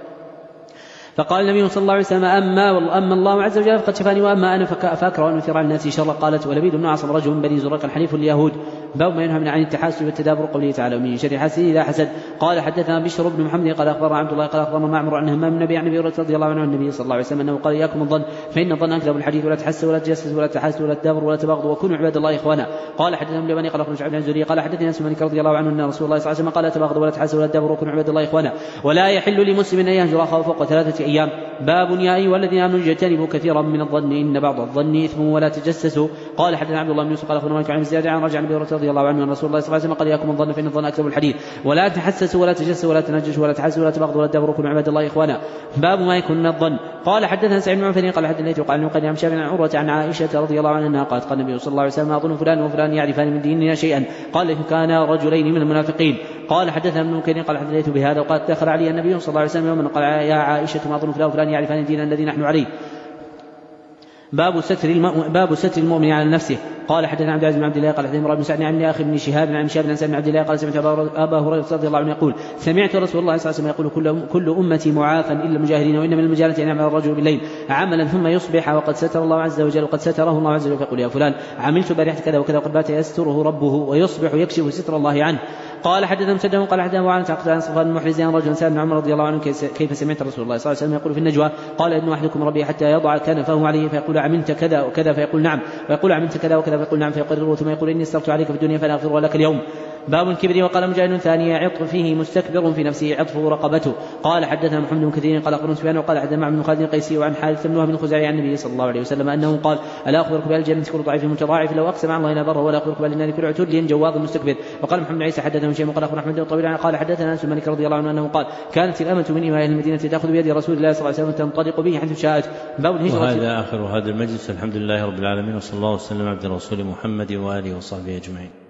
فقال النبي صلى الله عليه وسلم أما, أما الله عز وجل فقد شفاني وأما أنا فأكره أن أثير على الناس شرا. قالت ولبيد بن عاصم رجل من بني زرق حليف اليهود. باب ما ينهى من عن التحاسد والتدابر قوله تعالى ومن شر حاسد إذا حسد. قال حدثنا بشر بن محمد قال أخبرنا عبد الله قال أخبرنا معمر عن همام النبي عن أبي هريرة رضي الله عنه عن النبي صلى الله عليه وسلم أنه قال إياكم الظن فإن الظن أكذب الحديث ولا تحسسوا ولا تجسسوا ولا تحاسدوا ولا تدابروا ولا تباغضوا وكونوا عباد الله إخوانا. قال حدثنا ابن لبني قال أخبرنا شعيب بن الزهري قال حدثنا أنس بن مالك رضي الله عنه أن رسول الله صلى الله عليه وسلم قال لا تباغضوا ولا تحاسدوا ولا تدابروا وكونوا عباد الله إخوانا ولا يحل لمسلم أن يهجر أخاه فوق ثلاثة أيام. باب يا أيها الذين آمنوا اجتنبوا كثيرا من الظن إن بعض الظن إثم ولا تجسسوا. قال حدثنا عبد الله بن يوسف قال أخبرنا مالك عن زياد عن رجع عن أبي هريرة رضي الله عنه أن رسول الله صلى الله عليه وسلم قال إياكم الظن فإن الظن أكذب الحديث ولا تحسسوا ولا تجسسوا ولا تنجشوا ولا تحاسدوا ولا تبغضوا ولا تدابروا كونوا عباد الله إخوانا. باب ما يكون من الظن. قال حدثنا سعيد بن عفان قال حدثنا وقال عنه قال عن شاب عن عروة عن عائشة رضي الله عنها قالت قال النبي صلى الله عليه وسلم ما أظن فلان وفلان يعرفان من ديننا شيئا قال إن كان رجلين من المنافقين. قال حدثنا ابن مكين قال حدثت بهذا وقال دخل علي النبي صلى الله عليه وسلم يوما قال يا عائشة ما أظن فلان وفلان يعرفان الدين الذي نحن عليه. باب ستر المؤمن باب ستر المؤمن على نفسه. قال حدثنا عبد العزيز بن عبد الله قال حدثنا عمرو بن سعد عن اخي بن شهاب عن شهاب بن سعد بن عبد الله قال سمعت ابا هريره رضي الله عنه يقول سمعت رسول الله صلى الله عليه وسلم يقول كل, كل امتي معافى الا المجاهدين وان من المجاهدين ان يعمل الرجل بالليل عملا ثم يصبح وقد ستر الله عز وجل وقد ستره الله عز وجل فيقول يا فلان عملت بارحة كذا وكذا وقد بات يستره ربه ويصبح يكشف ستر الله عنه. قال حدثنا مسدد قال حدثنا وعن تعقد عن صفوان المحرز عن رجل سأل عمر رضي الله عنه كيف سمعت رسول الله صلى الله عليه وسلم يقول في النجوى قال إن أحدكم ربي حتى يضع كنفه عليه فيقول عملت كذا وكذا فيقول نعم ويقول عملت كذا وكذا فيقول نعم فيقرر ثم يقول إني استرت عليك في الدنيا فلا أغفر لك اليوم. باب الكبر. وقال مجاهد ثانية عطف فيه مستكبر في نفسه عطفه رقبته. قال حدثنا محمد بن كثير قال أخبرنا سفيان وقال حدثنا معمر بن خالد القيسي وعن حارث بن وهب بن خزاعي عن النبي صلى الله عليه وسلم أنه قال ألا أخبرك بأهل الجنة كل ضعيف متضاعف لو أقسم على الله لا بره ولا أخبرك بأهل النار كل عتل جواظ مستكبر. وقال محمد بن عيسى حدثنا شيء وقال أخبرنا أحمد بن طويل قال حدثنا أنس بن مالك رضي الله عنه أنه قال كانت الأمة من إماء المدينة تأخذ بيد رسول الله صلى الله عليه وسلم تنطلق به حيث شاءت. باب الهجرة. وهذا آخر هذا المجلس الحمد لله رب العالمين وصلى الله وسلم على عبد الرسول محمد وآله وصحبه أجمعين.